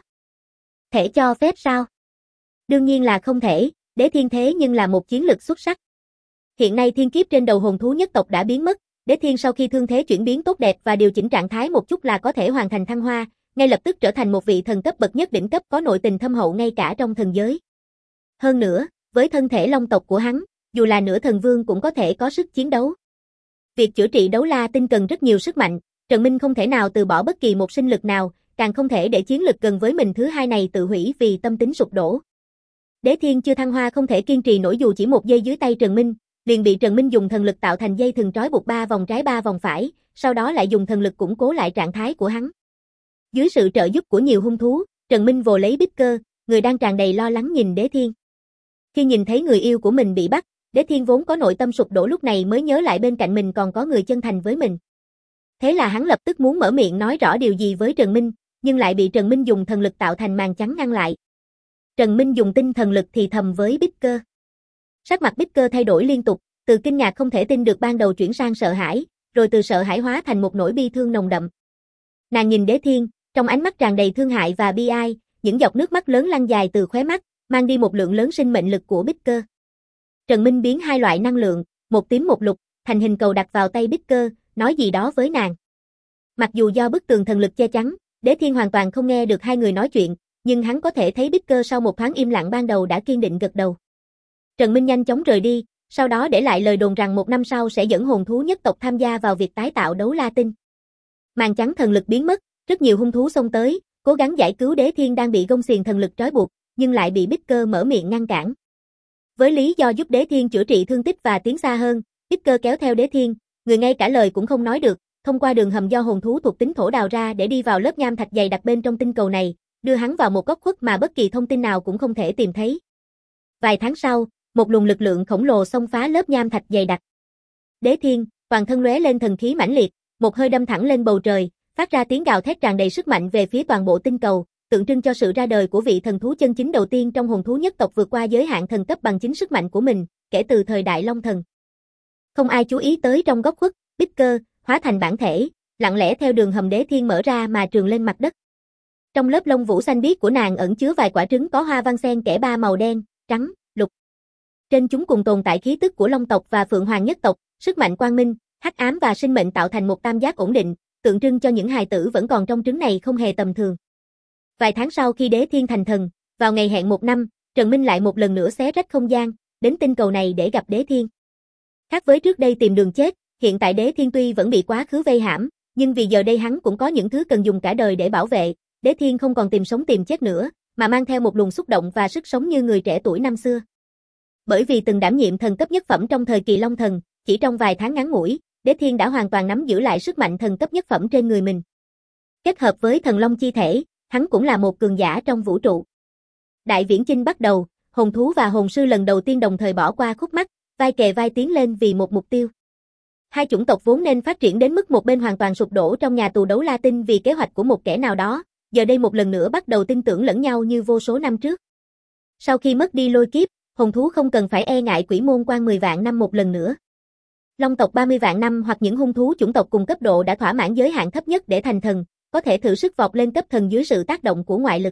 thể cho phép sao? Đương nhiên là không thể, Đế Thiên thế nhưng là một chiến lực xuất sắc. Hiện nay thiên kiếp trên đầu hồn thú nhất tộc đã biến mất, Đế Thiên sau khi thương thế chuyển biến tốt đẹp và điều chỉnh trạng thái một chút là có thể hoàn thành thăng hoa, ngay lập tức trở thành một vị thần cấp bậc nhất đỉnh cấp có nội tình thâm hậu ngay cả trong thần giới. Hơn nữa, với thân thể long tộc của hắn, dù là nửa thần vương cũng có thể có sức chiến đấu. Việc chữa trị đấu la tinh cần rất nhiều sức mạnh, Trần Minh không thể nào từ bỏ bất kỳ một sinh lực nào, càng không thể để chiến lực gần với mình thứ hai này tự hủy vì tâm tính sụp đổ. Đế Thiên chưa thăng hoa không thể kiên trì nổi dù chỉ một giây dưới tay Trần Minh, liền bị Trần Minh dùng thần lực tạo thành dây thừng trói buộc ba vòng trái ba vòng phải, sau đó lại dùng thần lực củng cố lại trạng thái của hắn. Dưới sự trợ giúp của nhiều hung thú, Trần Minh vồ lấy Bích Cơ, người đang tràn đầy lo lắng nhìn Đế Thiên. Khi nhìn thấy người yêu của mình bị bắt, Đế Thiên vốn có nội tâm sụp đổ lúc này mới nhớ lại bên cạnh mình còn có người chân thành với mình. Thế là hắn lập tức muốn mở miệng nói rõ điều gì với Trần Minh, nhưng lại bị Trần Minh dùng thần lực tạo thành màn trắng ngăn lại. Trần Minh dùng tinh thần lực thì thầm với Bích Cơ. Sắc mặt Bích Cơ thay đổi liên tục, từ kinh ngạc không thể tin được ban đầu chuyển sang sợ hãi, rồi từ sợ hãi hóa thành một nỗi bi thương nồng đậm. Nàng nhìn Đế Thiên, trong ánh mắt tràn đầy thương hại và bi ai, những giọt nước mắt lớn lăn dài từ khóe mắt, mang đi một lượng lớn sinh mệnh lực của Bích Cơ. Trần Minh biến hai loại năng lượng, một tím một lục, thành hình cầu đặt vào tay Bích Cơ, nói gì đó với nàng. Mặc dù do bức tường thần lực che chắn, Đế Thiên hoàn toàn không nghe được hai người nói chuyện, nhưng hắn có thể thấy Bích Cơ sau một thoáng im lặng ban đầu đã kiên định gật đầu. Trần Minh nhanh chóng rời đi, sau đó để lại lời đồn rằng một năm sau sẽ dẫn hồn thú nhất tộc tham gia vào việc tái tạo đấu la tinh. Màn trắng thần lực biến mất, rất nhiều hung thú xông tới, cố gắng giải cứu Đế Thiên đang bị gông xiềng thần lực trói buộc, nhưng lại bị Bích Cơ mở miệng ngăn cản. Với lý do giúp Đế Thiên chữa trị thương tích và tiến xa hơn, Bích Cơ kéo theo Đế Thiên, người ngay cả lời cũng không nói được, thông qua đường hầm do hồn thú thuộc tính thổ đào ra để đi vào lớp nham thạch dày đặc bên trong tinh cầu này, đưa hắn vào một góc khuất mà bất kỳ thông tin nào cũng không thể tìm thấy. Vài tháng sau, một luồng lực lượng khổng lồ xông phá lớp nham thạch dày đặc. Đế Thiên, toàn thân lóe lên thần khí mãnh liệt, một hơi đâm thẳng lên bầu trời, phát ra tiếng gào thét tràn đầy sức mạnh về phía toàn bộ tinh cầu, tượng trưng cho sự ra đời của vị thần thú chân chính đầu tiên trong hồn thú nhất tộc vượt qua giới hạn thần cấp bằng chính sức mạnh của mình, kể từ thời đại Long Thần. Không ai chú ý tới trong góc khuất, Bích Cơ hóa thành bản thể, lặng lẽ theo đường hầm Đế Thiên mở ra mà trườn lên mặt đất. Trong lớp lông vũ xanh biếc của nàng ẩn chứa vài quả trứng có hoa văn xen kẽ ba màu đen, trắng, lục. Trên chúng cùng tồn tại khí tức của Long tộc và Phượng Hoàng nhất tộc, sức mạnh quang minh, hắc ám và sinh mệnh tạo thành một tam giác ổn định, tượng trưng cho những hài tử vẫn còn trong trứng này không hề tầm thường. Vài tháng sau khi Đế Thiên thành thần, vào ngày hẹn một năm, Trần Minh lại một lần nữa xé rách không gian, đến tinh cầu này để gặp Đế Thiên. Khác với trước đây tìm đường chết, hiện tại Đế Thiên tuy vẫn bị quá khứ vây hãm, nhưng vì giờ đây hắn cũng có những thứ cần dùng cả đời để bảo vệ, Đế Thiên không còn tìm sống tìm chết nữa, mà mang theo một luồng xúc động và sức sống như người trẻ tuổi năm xưa. Bởi vì từng đảm nhiệm thần cấp nhất phẩm trong thời kỳ Long Thần, chỉ trong vài tháng ngắn ngủi, Đế Thiên đã hoàn toàn nắm giữ lại sức mạnh thần cấp nhất phẩm trên người mình. Kết hợp với thần long chi thể, hắn cũng là một cường giả trong vũ trụ. Đại viễn chinh bắt đầu, hồn thú và hồn sư lần đầu tiên đồng thời bỏ qua khúc mắc, vai kề vai tiến lên vì một mục tiêu. Hai chủng tộc vốn nên phát triển đến mức một bên hoàn toàn sụp đổ trong nhà tù đấu la tinh vì kế hoạch của một kẻ nào đó, giờ đây một lần nữa bắt đầu tin tưởng lẫn nhau như vô số năm trước. Sau khi mất đi lôi kiếp, hồn thú không cần phải e ngại quỷ môn quan mười vạn năm một lần nữa. Long tộc ba mươi vạn năm hoặc những hung thú chủng tộc cùng cấp độ đã thỏa mãn giới hạn thấp nhất để thành thần, có thể thử sức vọt lên cấp thần dưới sự tác động của ngoại lực.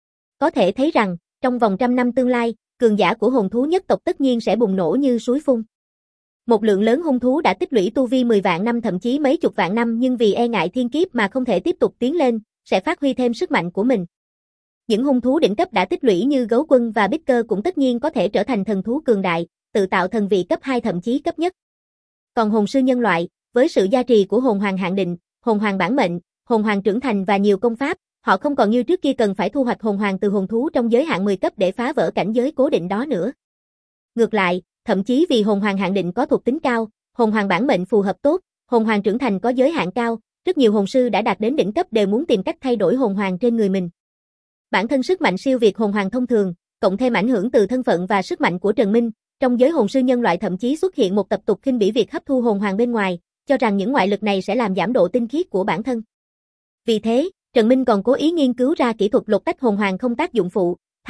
Có thể thấy rằng, trong vòng trăm năm tương lai, cường giả của hồn thú nhất tộc tất nhiên sẽ bùng nổ như suối phun. Một lượng lớn hung thú đã tích lũy tu vi mười vạn năm thậm chí mấy chục vạn năm nhưng vì e ngại thiên kiếp mà không thể tiếp tục tiến lên, sẽ phát huy thêm sức mạnh của mình. Những hung thú đỉnh cấp đã tích lũy như Gấu Quân và Bích Cơ cũng tất nhiên có thể trở thành thần thú cường đại, tự tạo thần vị cấp hai thậm chí cấp nhất. Còn hồn sư nhân loại, với sự gia trì của hồn hoàng hạn định, hồn hoàng bản mệnh, hồn hoàng trưởng thành và nhiều công pháp, họ không còn như trước kia cần phải thu hoạch hồn hoàng từ hồn thú trong giới hạn mười cấp để phá vỡ cảnh giới cố định đó nữa. Ngược lại, thậm chí vì hồn hoàng hạn định có thuộc tính cao, hồn hoàng bản mệnh phù hợp tốt, hồn hoàng trưởng thành có giới hạn cao, rất nhiều hồn sư đã đạt đến đỉnh cấp đều muốn tìm cách thay đổi hồn hoàng trên người mình. Bản thân sức mạnh siêu việt hồn hoàng thông thường, cộng thêm ảnh hưởng từ thân phận và sức mạnh của Trần Minh, trong giới hồn sư nhân loại thậm chí xuất hiện một tập tục khinh bỉ việc hấp thu hồn hoàng bên ngoài, cho rằng những ngoại lực này sẽ làm giảm độ tinh khiết của bản thân. Vì thế, Trần Minh còn cố ý nghiên cứu ra kỹ thuật lột tách hồn hoàng không tác dụng phụ,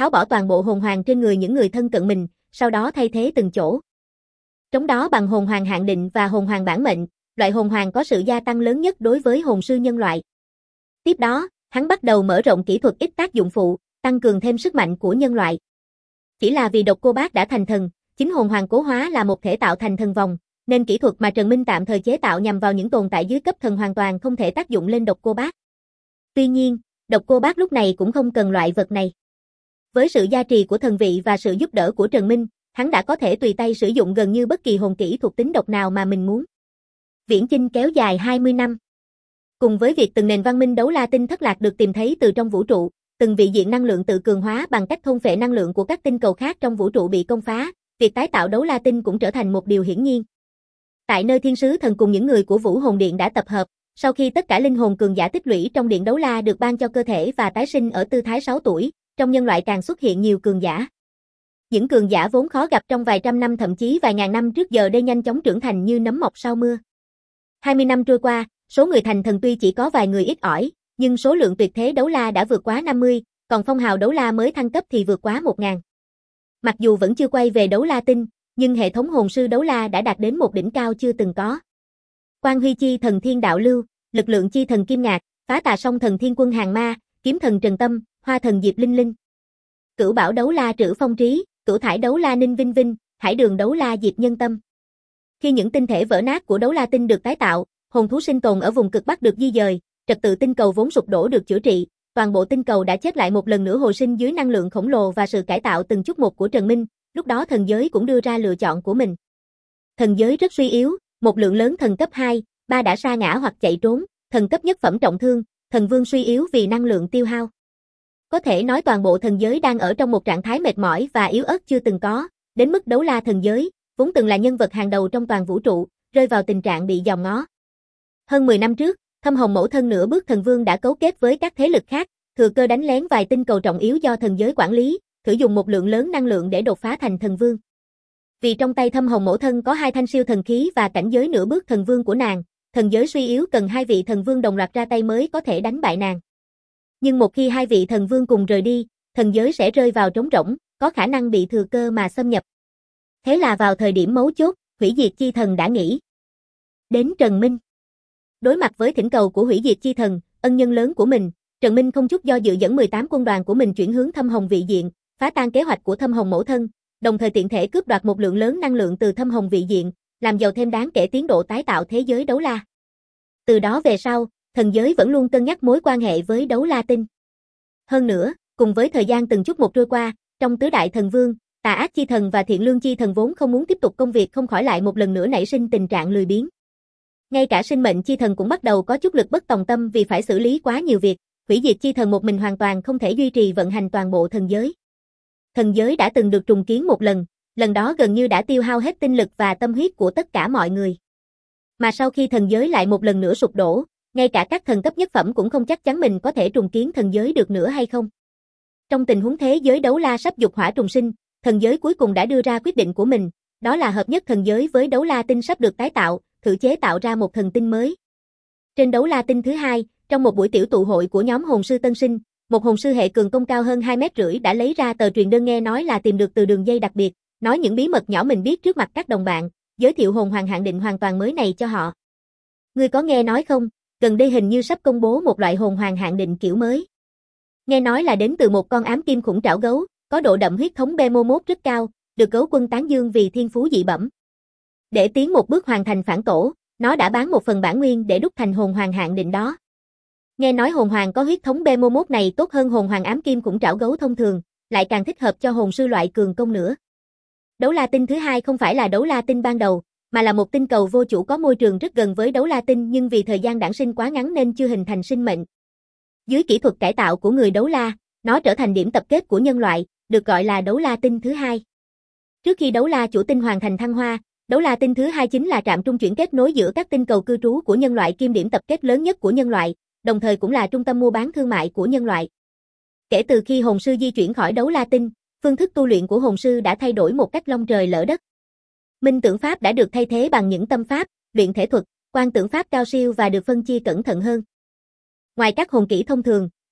tháo bỏ toàn bộ hồn hoàng trên người những người thân cận mình, sau đó thay thế từng chỗ. Trong đó bằng hồn hoàng hạn định và hồn hoàng bản mệnh, loại hồn hoàng có sự gia tăng lớn nhất đối với hồn sư nhân loại. Tiếp đó, hắn bắt đầu mở rộng kỹ thuật ít tác dụng phụ, tăng cường thêm sức mạnh của nhân loại. Chỉ là vì độc cô bác đã thành thần, chính hồn hoàng cố hóa là một thể tạo thành thần vòng, nên kỹ thuật mà Trần Minh tạm thời chế tạo nhằm vào những tồn tại dưới cấp thần hoàn toàn không thể tác dụng lên độc cô bác. Tuy nhiên, độc cô bác lúc này cũng không cần loại vật này. Với sự gia trì của thần vị và sự giúp đỡ của Trần Minh, hắn đã có thể tùy tay sử dụng gần như bất kỳ hồn kỹ thuộc tính độc nào mà mình muốn. Viễn chinh kéo dài hai mươi năm. Cùng với việc từng nền văn minh đấu la tinh thất lạc được tìm thấy từ trong vũ trụ, từng vị diện năng lượng tự cường hóa bằng cách thôn phệ năng lượng của các tinh cầu khác trong vũ trụ bị công phá, việc tái tạo đấu la tinh cũng trở thành một điều hiển nhiên. Tại nơi thiên sứ thần cùng những người của Vũ Hồn Điện đã tập hợp, sau khi tất cả linh hồn cường giả tích lũy trong điện đấu la được ban cho cơ thể và tái sinh ở tư thái sáu tuổi, trong nhân loại càng xuất hiện nhiều cường giả. Những cường giả vốn khó gặp trong vài trăm năm thậm chí vài ngàn năm trước giờ đây nhanh chóng trưởng thành như nấm mọc sau mưa. hai mươi năm trôi qua, số người thành thần tuy chỉ có vài người ít ỏi, nhưng số lượng tuyệt thế đấu la đã vượt quá năm mươi, còn phong hào đấu la mới thăng cấp thì vượt quá một nghìn. Mặc dù vẫn chưa quay về đấu la tinh, nhưng hệ thống hồn sư đấu la đã đạt đến một đỉnh cao chưa từng có. Quan Huy Chi thần thiên đạo lưu, lực lượng chi thần kim ngạc, phá tà song thần thiên quân hàng ma, kiếm thần Trần Tâm, hoa thần Diệp Linh Linh. Cửu bảo đấu la Trữ Phong Trí, cửu thải đấu la Ninh Vinh Vinh, hải đường đấu la Diệp Nhân Tâm. Khi những tinh thể vỡ nát của đấu la tinh được tái tạo, hồn thú sinh tồn ở vùng cực Bắc được di dời, trật tự tinh cầu vốn sụp đổ được chữa trị, toàn bộ tinh cầu đã chết lại một lần nữa hồi sinh dưới năng lượng khổng lồ và sự cải tạo từng chút một của Trần Minh, lúc đó thần giới cũng đưa ra lựa chọn của mình. Thần giới rất suy yếu, một lượng lớn thần cấp hai, ba đã sa ngã hoặc chạy trốn, thần cấp nhất phẩm trọng thương, thần vương suy yếu vì năng lượng tiêu hao. Có thể nói toàn bộ thần giới đang ở trong một trạng thái mệt mỏi và yếu ớt chưa từng có, đến mức đấu la thần giới, vốn từng là nhân vật hàng đầu trong toàn vũ trụ, rơi vào tình trạng bị dòm ngó. Hơn mười năm trước, Thâm Hồng mẫu thân nửa bước thần vương đã cấu kết với các thế lực khác, thừa cơ đánh lén vài tinh cầu trọng yếu do thần giới quản lý, thử dùng một lượng lớn năng lượng để đột phá thành thần vương. Vì trong tay Thâm Hồng mẫu thân có hai thanh siêu thần khí và cảnh giới nửa bước thần vương của nàng, thần giới suy yếu cần hai vị thần vương đồng loạt ra tay mới có thể đánh bại nàng. Nhưng một khi hai vị thần vương cùng rời đi, thần giới sẽ rơi vào trống rỗng, có khả năng bị thừa cơ mà xâm nhập. Thế là vào thời điểm mấu chốt, hủy diệt chi thần đã nghĩ đến Trần Minh. Đối mặt với thỉnh cầu của hủy diệt chi thần, ân nhân lớn của mình, Trần Minh không chút do dự dẫn mười tám quân đoàn của mình chuyển hướng Thâm Hồng vị diện, phá tan kế hoạch của Thâm Hồng mẫu thân, đồng thời tiện thể cướp đoạt một lượng lớn năng lượng từ Thâm Hồng vị diện, làm giàu thêm đáng kể tiến độ tái tạo thế giới đấu la. Từ đó về sau, thần giới vẫn luôn cân nhắc mối quan hệ với đấu la tinh. Hơn nữa, cùng với thời gian từng chút một trôi qua, trong tứ đại thần vương, tà ác chi thần và thiện lương chi thần vốn không muốn tiếp tục công việc không khỏi lại một lần nữa nảy sinh tình trạng lười biếng. Ngay cả sinh mệnh chi thần cũng bắt đầu có chút lực bất tòng tâm vì phải xử lý quá nhiều việc, hủy diệt chi thần một mình hoàn toàn không thể duy trì vận hành toàn bộ thần giới. Thần giới đã từng được trùng kiến một lần, lần đó gần như đã tiêu hao hết tinh lực và tâm huyết của tất cả mọi người. Mà sau khi thần giới lại một lần nữa sụp đổ, ngay cả các thần cấp nhất phẩm cũng không chắc chắn mình có thể trùng kiến thần giới được nữa hay không. Trong tình huống thế giới đấu la sắp dục hỏa trùng sinh, thần giới cuối cùng đã đưa ra quyết định của mình, đó là hợp nhất thần giới với đấu la tinh sắp được tái tạo, thử chế tạo ra một thần tinh mới. Trên đấu la tinh thứ hai, trong một buổi tiểu tụ hội của nhóm hồn sư tân sinh, một hồn sư hệ cường công cao hơn hai mét rưỡi đã lấy ra tờ truyền đơn nghe nói là tìm được từ đường dây đặc biệt, nói những bí mật nhỏ mình biết trước mặt các đồng bạn, giới thiệu hồn hoàng hạn định hoàn toàn mới này cho họ. Ngươi có nghe nói không, gần đây hình như sắp công bố một loại hồn hoàng hạn định kiểu mới. Nghe nói là đến từ một con ám kim khủng trảo gấu, có độ đậm huyết thống B mốt rất cao, được gấu quân tán dương vì thiên phú dị bẩm. Để tiến một bước hoàn thành phản tổ, nó đã bán một phần bản nguyên để đúc thành hồn hoàng hạn định đó. Nghe nói hồn hoàng có huyết thống B mốt này tốt hơn hồn hoàng ám kim khủng trảo gấu thông thường, lại càng thích hợp cho hồn sư loại cường công nữa. Đấu la tinh thứ hai không phải là đấu la tinh ban đầu, mà là một tinh cầu vô chủ có môi trường rất gần với đấu la tinh nhưng vì thời gian đản sinh quá ngắn nên chưa hình thành sinh mệnh. Dưới kỹ thuật cải tạo của người đấu la, nó trở thành điểm tập kết của nhân loại, được gọi là đấu la tinh thứ hai. Trước khi đấu la chủ tinh hoàn thành thăng hoa, đấu la tinh thứ hai chính là trạm trung chuyển kết nối giữa các tinh cầu cư trú của nhân loại kim điểm tập kết lớn nhất của nhân loại, đồng thời cũng là trung tâm mua bán thương mại của nhân loại. Kể từ khi hồn sư di chuyển khỏi đấu la tinh, phương thức tu luyện của hồn sư đã thay đổi một cách long trời lỡ đất. Minh tưởng pháp đã được thay thế bằng những tâm pháp, luyện thể thuật, quan tưởng pháp cao siêu và được phân chia cẩn thận hơn. Ngoài các hồn kỹ thông thường, những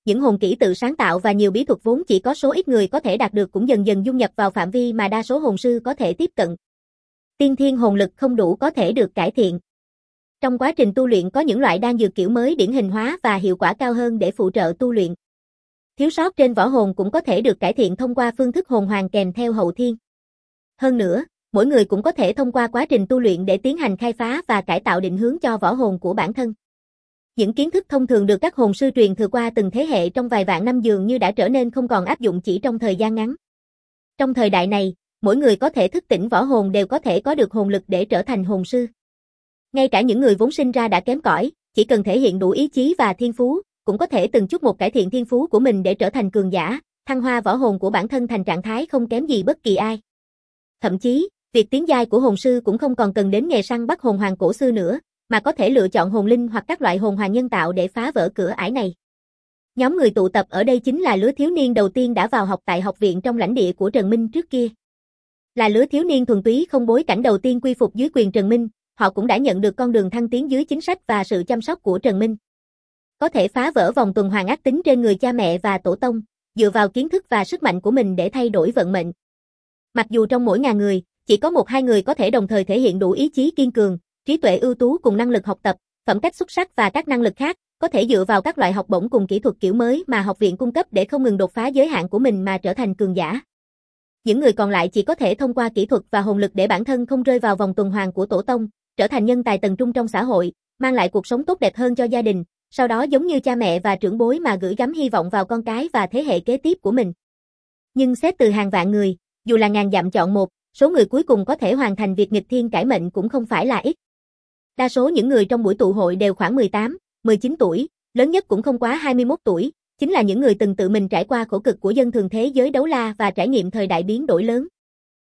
những hồn kỹ tự sáng tạo và nhiều bí thuật vốn chỉ có số ít người có thể đạt được cũng dần dần dung nhập vào phạm vi mà đa số hồn sư có thể tiếp cận. Tiên thiên hồn lực không đủ có thể được cải thiện. Trong quá trình tu luyện có những loại đan dược kiểu mới điển hình hóa và hiệu quả cao hơn để phụ trợ tu luyện. Thiếu sót trên võ hồn cũng có thể được cải thiện thông qua phương thức hồn hoàng kèm theo hậu thiên. Hơn nữa, mỗi người cũng có thể thông qua quá trình tu luyện để tiến hành khai phá và cải tạo định hướng cho võ hồn của bản thân. Những kiến thức thông thường được các hồn sư truyền thừa qua từng thế hệ trong vài vạn năm dường như đã trở nên không còn áp dụng chỉ trong thời gian ngắn. Trong thời đại này, mỗi người có thể thức tỉnh võ hồn đều có thể có được hồn lực để trở thành hồn sư. Ngay cả những người vốn sinh ra đã kém cỏi, chỉ cần thể hiện đủ ý chí và thiên phú, cũng có thể từng chút một cải thiện thiên phú của mình để trở thành cường giả, thăng hoa võ hồn của bản thân thành trạng thái không kém gì bất kỳ ai. Thậm chí, việc tiến giai của hồn sư cũng không còn cần đến nghề săn bắt hồn hoàng cổ xưa nữa, mà có thể lựa chọn hồn linh hoặc các loại hồn hoàng nhân tạo để phá vỡ cửa ải này. Nhóm người tụ tập ở đây chính là lứa thiếu niên đầu tiên đã vào học tại học viện trong lãnh địa của Trần Minh trước kia. Là lứa thiếu niên thuần túy không bối cảnh đầu tiên quy phục dưới quyền Trần Minh, họ cũng đã nhận được con đường thăng tiến dưới chính sách và sự chăm sóc của Trần Minh. Có thể phá vỡ vòng tuần hoàn ác tính trên người cha mẹ và tổ tông, dựa vào kiến thức và sức mạnh của mình để thay đổi vận mệnh. Mặc dù trong mỗi ngàn người, chỉ có một hai người có thể đồng thời thể hiện đủ ý chí kiên cường, trí tuệ ưu tú cùng năng lực học tập, phẩm cách xuất sắc và các năng lực khác, có thể dựa vào các loại học bổng cùng kỹ thuật kiểu mới mà học viện cung cấp để không ngừng đột phá giới hạn của mình mà trở thành cường giả. Những người còn lại chỉ có thể thông qua kỹ thuật và hồn lực để bản thân không rơi vào vòng tuần hoàn của tổ tông, trở thành nhân tài tầng trung trong xã hội, mang lại cuộc sống tốt đẹp hơn cho gia đình, sau đó giống như cha mẹ và trưởng bối mà gửi gắm hy vọng vào con cái và thế hệ kế tiếp của mình. Nhưng xét từ hàng vạn người, dù là ngàn dặm chọn một, số người cuối cùng có thể hoàn thành việc nghịch thiên cải mệnh cũng không phải là ít. Đa số những người trong buổi tụ hội đều khoảng mười tám, mười chín tuổi, lớn nhất cũng không quá hai mươi mốt tuổi, chính là những người từng tự mình trải qua khổ cực của dân thường thế giới đấu la và trải nghiệm thời đại biến đổi lớn.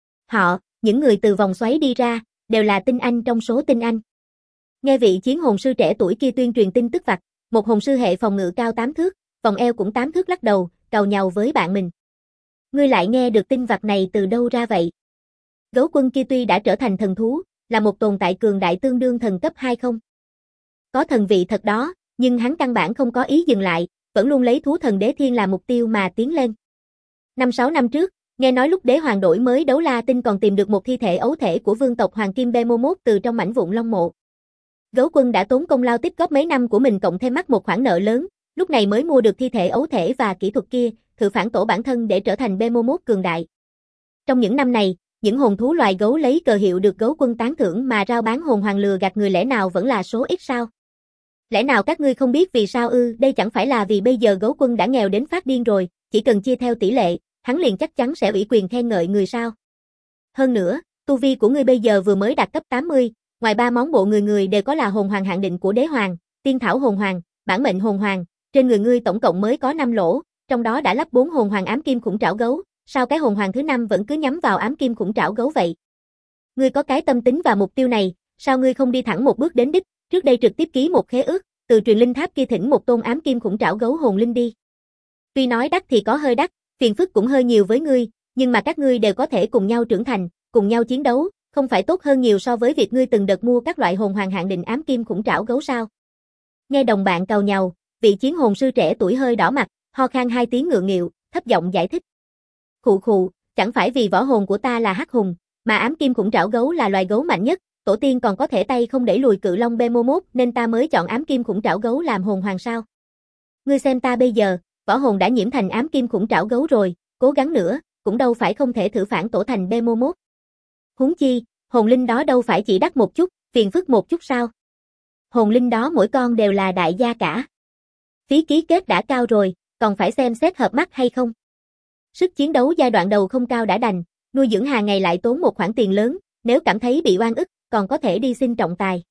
Họ, những người từ vòng xoáy đi ra, đều là tinh anh trong số tinh anh. Nghe vị chiến hồn sư trẻ tuổi kia tuyên truyền tin tức vặt, một hồn sư hệ phòng ngự cao tám thước, vòng eo cũng tám thước lắc đầu, càu nhàu với bạn mình. Ngươi lại nghe được tin vặt này từ đâu ra vậy? Gấu quân kia tuy đã trở thành thần thú, là một tồn tại cường đại tương đương thần cấp hai không? Có thần vị thật đó, nhưng hắn căn bản không có ý dừng lại, vẫn luôn lấy thú thần đế thiên là mục tiêu mà tiến lên. Năm sáu năm trước, nghe nói lúc đế hoàng đổi mới đấu la tinh còn tìm được một thi thể ấu thể của vương tộc Hoàng Kim Behemoth từ trong mảnh vụn long mộ. Gấu quân đã tốn công lao tích góp mấy năm của mình cộng thêm mắc một khoản nợ lớn, lúc này mới mua được thi thể ấu thể và kỹ thuật kia, thử phản tổ bản thân để trở thành Behemoth cường đại. Trong những năm này, những hồn thú loài gấu lấy cờ hiệu được gấu quân tán thưởng mà rao bán hồn hoàng lừa gạt người lẽ nào vẫn là số ít sao? Lẽ nào các ngươi không biết vì sao ư? Đây chẳng phải là vì bây giờ gấu quân đã nghèo đến phát điên rồi, chỉ cần chia theo tỷ lệ, hắn liền chắc chắn sẽ ủy quyền khen ngợi người sao? Hơn nữa, tu vi của ngươi bây giờ vừa mới đạt cấp tám mươi, ngoài ba món bộ người người đều có là hồn hoàng hạn định của đế hoàng, tiên thảo hồn hoàng, bản mệnh hồn hoàng, trên người ngươi tổng cộng mới có năm lỗ, trong đó đã lắp bốn hồn hoàng ám kim khủng trảo gấu, sao cái hồn hoàng thứ năm vẫn cứ nhắm vào ám kim khủng trảo gấu vậy? Ngươi có cái tâm tính và mục tiêu này, sao ngươi không đi thẳng một bước đến đích, trước đây trực tiếp ký một khế ước, từ truyền linh tháp kia thỉnh một tôn ám kim khủng trảo gấu hồn linh đi. Tuy nói đắt thì có hơi đắt, phiền phức cũng hơi nhiều với ngươi, nhưng mà các ngươi đều có thể cùng nhau trưởng thành, cùng nhau chiến đấu, không phải tốt hơn nhiều so với việc ngươi từng đợt mua các loại hồn hoàng hạn định ám kim khủng trảo gấu sao? Nghe đồng bạn càu nhàu, vị chiến hồn sư trẻ tuổi hơi đỏ mặt, ho khan hai tiếng ngượng nghịu, thấp giọng giải thích. Khụ khụ, chẳng phải vì võ hồn của ta là hắc hùng, mà ám kim khủng trảo gấu là loài gấu mạnh nhất, tổ tiên còn có thể tay không đẩy lùi cự long Behemoth nên ta mới chọn ám kim khủng trảo gấu làm hồn hoàng sao? Ngươi xem ta bây giờ, võ hồn đã nhiễm thành ám kim khủng trảo gấu rồi, cố gắng nữa, cũng đâu phải không thể thử phản tổ thành Behemoth. Huống chi, hồn linh đó đâu phải chỉ đắt một chút, phiền phức một chút sao? Hồn linh đó mỗi con đều là đại gia cả. Phí ký kết đã cao rồi, còn phải xem xét hợp mắt hay không. Sức chiến đấu giai đoạn đầu không cao đã đành, nuôi dưỡng hàng ngày lại tốn một khoản tiền lớn, nếu cảm thấy bị oan ức, còn có thể đi xin trọng tài.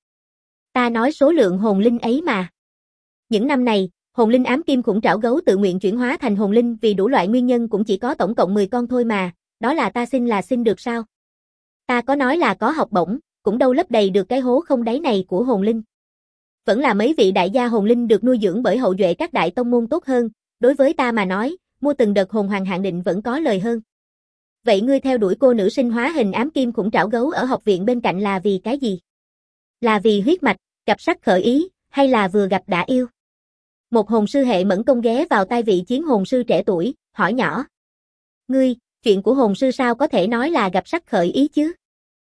Ta nói số lượng hồn linh ấy mà. Những năm này, hồn linh ám kim khủng trảo gấu tự nguyện chuyển hóa thành hồn linh vì đủ loại nguyên nhân cũng chỉ có tổng cộng mười con thôi mà, đó là ta xin là xin được sao? Ta có nói là có học bổng, cũng đâu lấp đầy được cái hố không đáy này của hồn linh. Vẫn là mấy vị đại gia hồn linh được nuôi dưỡng bởi hậu duệ các đại tông môn tốt hơn, đối với ta mà nói, mua từng đợt hồn hoàng hạn định vẫn có lời hơn. Vậy ngươi theo đuổi cô nữ sinh hóa hình ám kim khủng trảo gấu ở học viện bên cạnh là vì cái gì? Là vì huyết mạch, cặp sắc khởi ý, hay là vừa gặp đã yêu? Một hồn sư hệ mẫn công ghé vào tai vị chiến hồn sư trẻ tuổi, hỏi nhỏ. Ngươi, chuyện của hồn sư sao có thể nói là gặp sắc khởi ý chứ?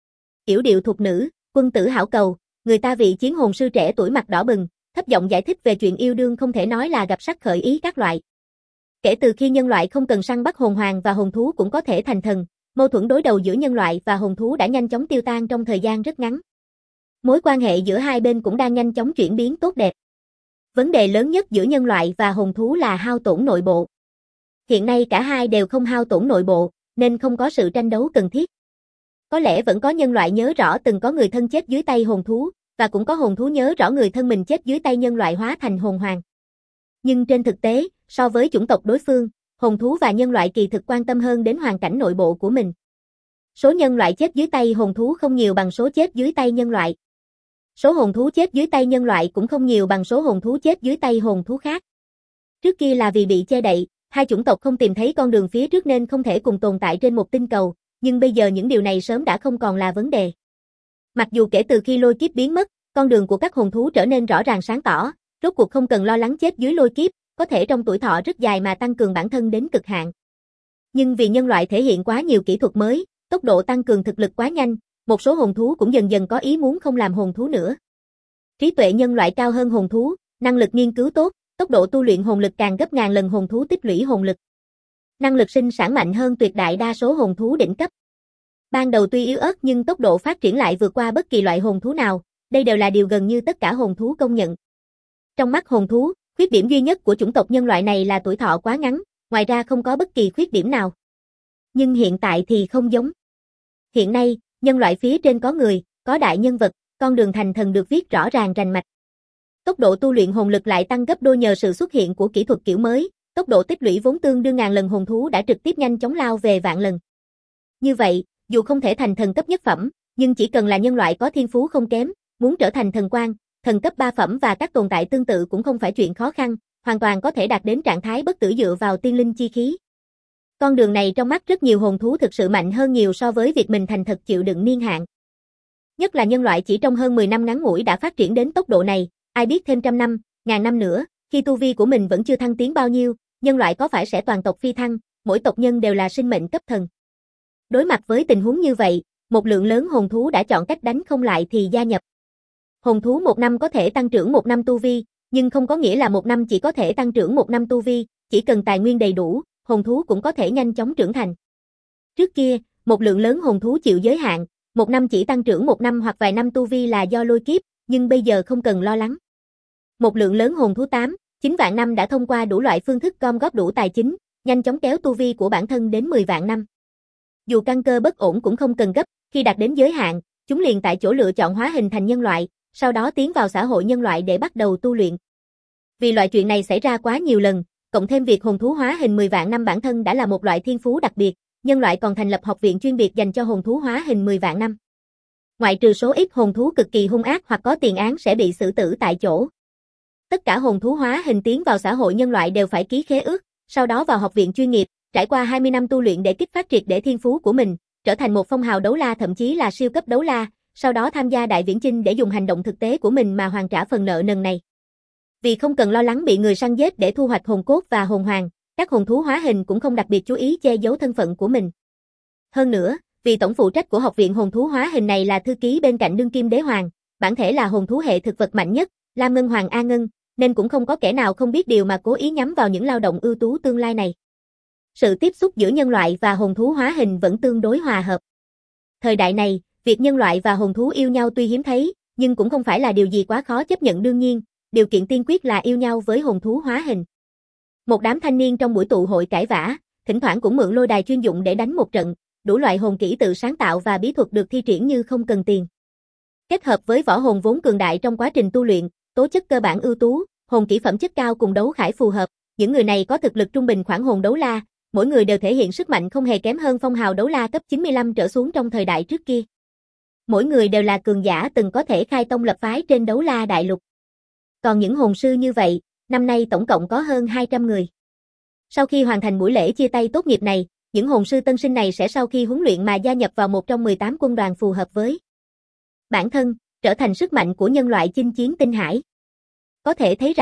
Yểu điệu thục nữ, quân tử hảo cầu, người ta vị chiến hồn sư trẻ tuổi mặt đỏ bừng, thấp giọng giải thích về chuyện yêu đương không thể nói là gặp sắc khởi ý các loại. Kể từ khi nhân loại không cần săn bắt hồn hoàng và hồn thú cũng có thể thành thần, mâu thuẫn đối đầu giữa nhân loại và hồn thú đã nhanh chóng tiêu tan trong thời gian rất ngắn. Mối quan hệ giữa hai bên cũng đang nhanh chóng chuyển biến tốt đẹp. Vấn đề lớn nhất giữa nhân loại và hồn thú là hao tổn nội bộ. Hiện nay cả hai đều không hao tổn nội bộ, nên không có sự tranh đấu cần thiết. Có lẽ vẫn có nhân loại nhớ rõ từng có người thân chết dưới tay hồn thú, và cũng có hồn thú nhớ rõ người thân mình chết dưới tay nhân loại hóa thành hồn hoàng. Nhưng trên thực tế, so với chủng tộc đối phương, hồn thú và nhân loại kỳ thực quan tâm hơn đến hoàn cảnh nội bộ của mình. Số nhân loại chết dưới tay hồn thú không nhiều bằng số chết dưới tay nhân loại. Số hồn thú chết dưới tay nhân loại cũng không nhiều bằng số hồn thú chết dưới tay hồn thú khác. Trước kia là vì bị che đậy, hai chủng tộc không tìm thấy con đường phía trước nên không thể cùng tồn tại trên một tinh cầu, nhưng bây giờ những điều này sớm đã không còn là vấn đề. Mặc dù kể từ khi lôi kiếp biến mất, con đường của các hồn thú trở nên rõ ràng sáng tỏ, rốt cuộc không cần lo lắng chết dưới lôi kiếp, có thể trong tuổi thọ rất dài mà tăng cường bản thân đến cực hạn. Nhưng vì nhân loại thể hiện quá nhiều kỹ thuật mới, tốc độ tăng cường thực lực quá nhanh, một số hồn thú cũng dần dần có ý muốn không làm hồn thú nữa. Trí tuệ nhân loại cao hơn hồn thú, năng lực nghiên cứu tốt, tốc độ tu luyện hồn lực càng gấp ngàn lần hồn thú tích lũy hồn lực. Năng lực sinh sản mạnh hơn tuyệt đại đa số hồn thú đỉnh cấp. Ban đầu tuy yếu ớt nhưng tốc độ phát triển lại vượt qua bất kỳ loại hồn thú nào, đây đều là điều gần như tất cả hồn thú công nhận. Trong mắt hồn thú, khuyết điểm duy nhất của chủng tộc nhân loại này là tuổi thọ quá ngắn, ngoài ra không có bất kỳ khuyết điểm nào. Nhưng hiện tại thì không giống. Hiện nay, nhân loại phía trên có người, có đại nhân vật, con đường thành thần được viết rõ ràng rành mạch. Tốc độ tu luyện hồn lực lại tăng gấp đôi nhờ sự xuất hiện của kỹ thuật kiểu mới, tốc độ tích lũy vốn tương đương ngàn lần hồn thú đã trực tiếp nhanh chóng lao về vạn lần. Như vậy, dù không thể thành thần cấp nhất phẩm, nhưng chỉ cần là nhân loại có thiên phú không kém, muốn trở thành thần quan, thần cấp ba phẩm và các tồn tại tương tự cũng không phải chuyện khó khăn, hoàn toàn có thể đạt đến trạng thái bất tử dựa vào tiên linh chi khí. Con đường này trong mắt rất nhiều hồn thú thực sự mạnh hơn nhiều so với việc mình thành thật chịu đựng niên hạn. Nhất là nhân loại chỉ trong hơn mười năm ngắn ngủi đã phát triển đến tốc độ này, ai biết thêm trăm năm, ngàn năm nữa, khi tu vi của mình vẫn chưa thăng tiến bao nhiêu, nhân loại có phải sẽ toàn tộc phi thăng, mỗi tộc nhân đều là sinh mệnh cấp thần. Đối mặt với tình huống như vậy, một lượng lớn hồn thú đã chọn cách đánh không lại thì gia nhập. Hồn thú một năm có thể tăng trưởng một năm tu vi, nhưng không có nghĩa là một năm chỉ có thể tăng trưởng một năm tu vi, chỉ cần tài nguyên đầy đủ, hồn thú cũng có thể nhanh chóng trưởng thành. Trước kia, một lượng lớn hồn thú chịu giới hạn, một năm chỉ tăng trưởng một năm hoặc vài năm tu vi là do lôi kiếp, nhưng bây giờ không cần lo lắng. Một lượng lớn hồn thú tám, chín vạn năm đã thông qua đủ loại phương thức gom góp đủ tài chính, nhanh chóng kéo tu vi của bản thân đến mười vạn năm. Dù căn cơ bất ổn cũng không cần gấp, khi đạt đến giới hạn, chúng liền tại chỗ lựa chọn hóa hình thành nhân loại, sau đó tiến vào xã hội nhân loại để bắt đầu tu luyện. Vì loại chuyện này xảy ra quá nhiều lần, cộng thêm việc hồn thú hóa hình mười vạn năm bản thân đã là một loại thiên phú đặc biệt, nhân loại còn thành lập học viện chuyên biệt dành cho hồn thú hóa hình mười vạn năm. Ngoại trừ số ít hồn thú cực kỳ hung ác hoặc có tiền án sẽ bị xử tử tại chỗ. Tất cả hồn thú hóa hình tiến vào xã hội nhân loại đều phải ký khế ước, sau đó vào học viện chuyên nghiệp, trải qua hai mươi năm tu luyện để kích phát triệt để thiên phú của mình, trở thành một phong hào đấu la thậm chí là siêu cấp đấu la, sau đó tham gia đại viễn chinh để dùng hành động thực tế của mình mà hoàn trả phần nợ nần này. Vì không cần lo lắng bị người săn giết để thu hoạch hồn cốt và hồn hoàng, các hồn thú hóa hình cũng không đặc biệt chú ý che giấu thân phận của mình. Hơn nữa, vì tổng phụ trách của học viện hồn thú hóa hình này là thư ký bên cạnh đương kim đế hoàng, bản thể là hồn thú hệ thực vật mạnh nhất, Lam Ngân Hoàng A Ngân, nên cũng không có kẻ nào không biết điều mà cố ý nhắm vào những lao động ưu tú tương lai này. Sự tiếp xúc giữa nhân loại và hồn thú hóa hình vẫn tương đối hòa hợp. Thời đại này, việc nhân loại và hồn thú yêu nhau tuy hiếm thấy, nhưng cũng không phải là điều gì quá khó chấp nhận đương nhiên, điều kiện tiên quyết là yêu nhau với hồn thú hóa hình. Một đám thanh niên trong buổi tụ hội cãi vã, thỉnh thoảng cũng mượn lôi đài chuyên dụng để đánh một trận, đủ loại hồn kỹ tự sáng tạo và bí thuật được thi triển như không cần tiền. Kết hợp với võ hồn vốn cường đại trong quá trình tu luyện, tố chất cơ bản ưu tú, hồn kỹ phẩm chất cao cùng đấu khải phù hợp, những người này có thực lực trung bình khoảng hồn đấu la, mỗi người đều thể hiện sức mạnh không hề kém hơn phong hào đấu la cấp chín mươi lăm trở xuống trong thời đại trước kia. Mỗi người đều là cường giả từng có thể khai tông lập phái trên đấu la đại lục. Còn những hồn sư như vậy, năm nay tổng cộng có hơn hai trăm người. Sau khi hoàn thành buổi lễ chia tay tốt nghiệp này, những hồn sư tân sinh này sẽ sau khi huấn luyện mà gia nhập vào một trong mười tám quân đoàn phù hợp với bản thân, trở thành sức mạnh của nhân loại chinh chiến tinh hải. Có thể thấy rằng,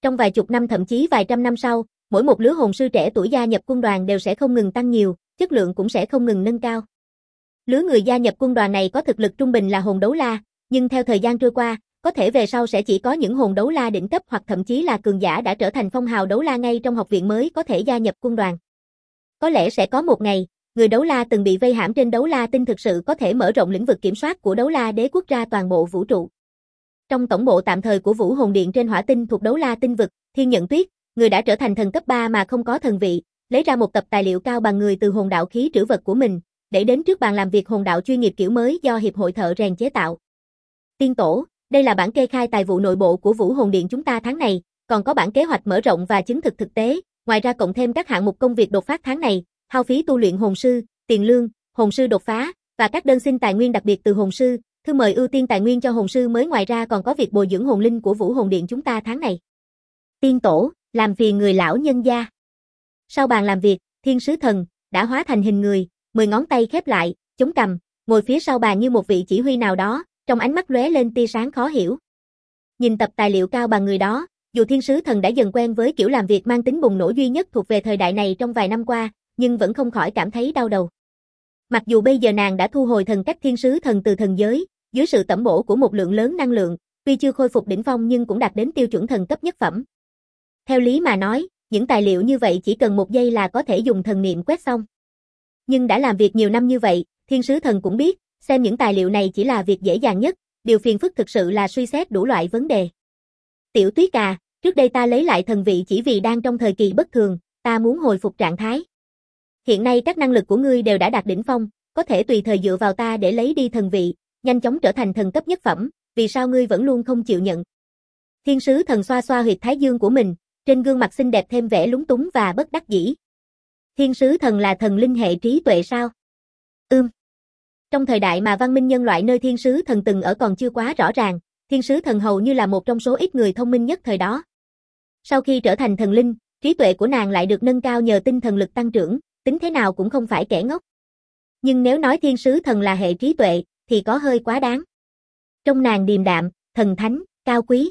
Trong vài chục năm thậm chí vài trăm năm sau, mỗi một lứa hồn sư trẻ tuổi gia nhập quân đoàn đều sẽ không ngừng tăng nhiều, chất lượng cũng sẽ không ngừng nâng cao. Lứa người gia nhập quân đoàn này có thực lực trung bình là hồn đấu la, nhưng theo thời gian trôi qua, có thể về sau sẽ chỉ có những hồn đấu la đỉnh cấp hoặc thậm chí là cường giả đã trở thành phong hào đấu la ngay trong học viện mới có thể gia nhập quân đoàn. Có lẽ sẽ có một ngày, người đấu la từng bị vây hãm trên đấu la tinh thực sự có thể mở rộng lĩnh vực kiểm soát của đấu la đế quốc ra toàn bộ vũ trụ. Trong tổng bộ tạm thời của Vũ Hồn Điện trên hỏa tinh thuộc đấu la tinh vực, Thiên Nhận Tuyết, người đã trở thành thần cấp ba mà không có thần vị, lấy ra một tập tài liệu cao bằng người từ hồn đạo khí trữ vật của mình, để đến trước bàn làm việc hồn đạo chuyên nghiệp kiểu mới do Hiệp hội Thợ rèn chế tạo. Tiên tổ, đây là bản kê khai tài vụ nội bộ của Vũ Hồn Điện chúng ta tháng này, còn có bản kế hoạch mở rộng và chứng thực thực tế, ngoài ra cộng thêm các hạng mục công việc đột phát tháng này, hao phí tu luyện hồn sư, tiền lương, hồn sư đột phá, và các đơn xin tài nguyên đặc biệt từ hồn sư, thư mời ưu tiên tài nguyên cho hồn sư mới, ngoài ra còn có việc bồi dưỡng hồn linh của Vũ Hồn Điện chúng ta tháng này. Tiên tổ, làm phiền người lão nhân gia. Sau bàn làm việc, Thiên Sứ Thần đã hóa thành hình người, mười ngón tay khép lại, chống cằm, ngồi phía sau bàn như một vị chỉ huy nào đó, trong ánh mắt lóe lên tia sáng khó hiểu. Nhìn tập tài liệu cao bằng người đó, dù Thiên Sứ Thần đã dần quen với kiểu làm việc mang tính bùng nổ duy nhất thuộc về thời đại này trong vài năm qua, nhưng vẫn không khỏi cảm thấy đau đầu. Mặc dù bây giờ nàng đã thu hồi thần cách Thiên Sứ Thần từ thần giới, dưới sự tẩm bổ của một lượng lớn năng lượng, tuy chưa khôi phục đỉnh phong nhưng cũng đạt đến tiêu chuẩn thần cấp nhất phẩm. Theo lý mà nói, những tài liệu như vậy chỉ cần một giây là có thể dùng thần niệm quét xong. Nhưng đã làm việc nhiều năm như vậy, Thiên Sứ Thần cũng biết, xem những tài liệu này chỉ là việc dễ dàng nhất, điều phiền phức thực sự là suy xét đủ loại vấn đề. Tiểu Tuyết à, trước đây ta lấy lại thần vị chỉ vì đang trong thời kỳ bất thường, ta muốn hồi phục trạng thái. Hiện nay các năng lực của ngươi đều đã đạt đỉnh phong, có thể tùy thời dựa vào ta để lấy đi thần vị, nhanh chóng trở thành thần cấp nhất phẩm, vì sao ngươi vẫn luôn không chịu nhận? Thiên Sứ Thần xoa xoa huyệt thái dương của mình, trên gương mặt xinh đẹp thêm vẻ lúng túng và bất đắc dĩ. Thiên Sứ Thần là thần linh hệ trí tuệ sao? Ừm. Trong thời đại mà văn minh nhân loại nơi Thiên Sứ Thần từng ở còn chưa quá rõ ràng, Thiên Sứ Thần hầu như là một trong số ít người thông minh nhất thời đó. Sau khi trở thành thần linh, trí tuệ của nàng lại được nâng cao nhờ tinh thần lực tăng trưởng, tính thế nào cũng không phải kẻ ngốc. Nhưng nếu nói Thiên Sứ Thần là hệ trí tuệ, thì có hơi quá đáng. Trong nàng điềm đạm, thần thánh, cao quý.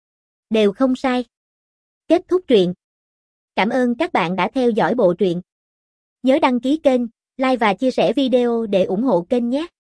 Đều không sai. Kết thúc truyện. Cảm ơn các bạn đã theo dõi bộ truyện. Nhớ đăng ký kênh, like và chia sẻ video để ủng hộ kênh nhé.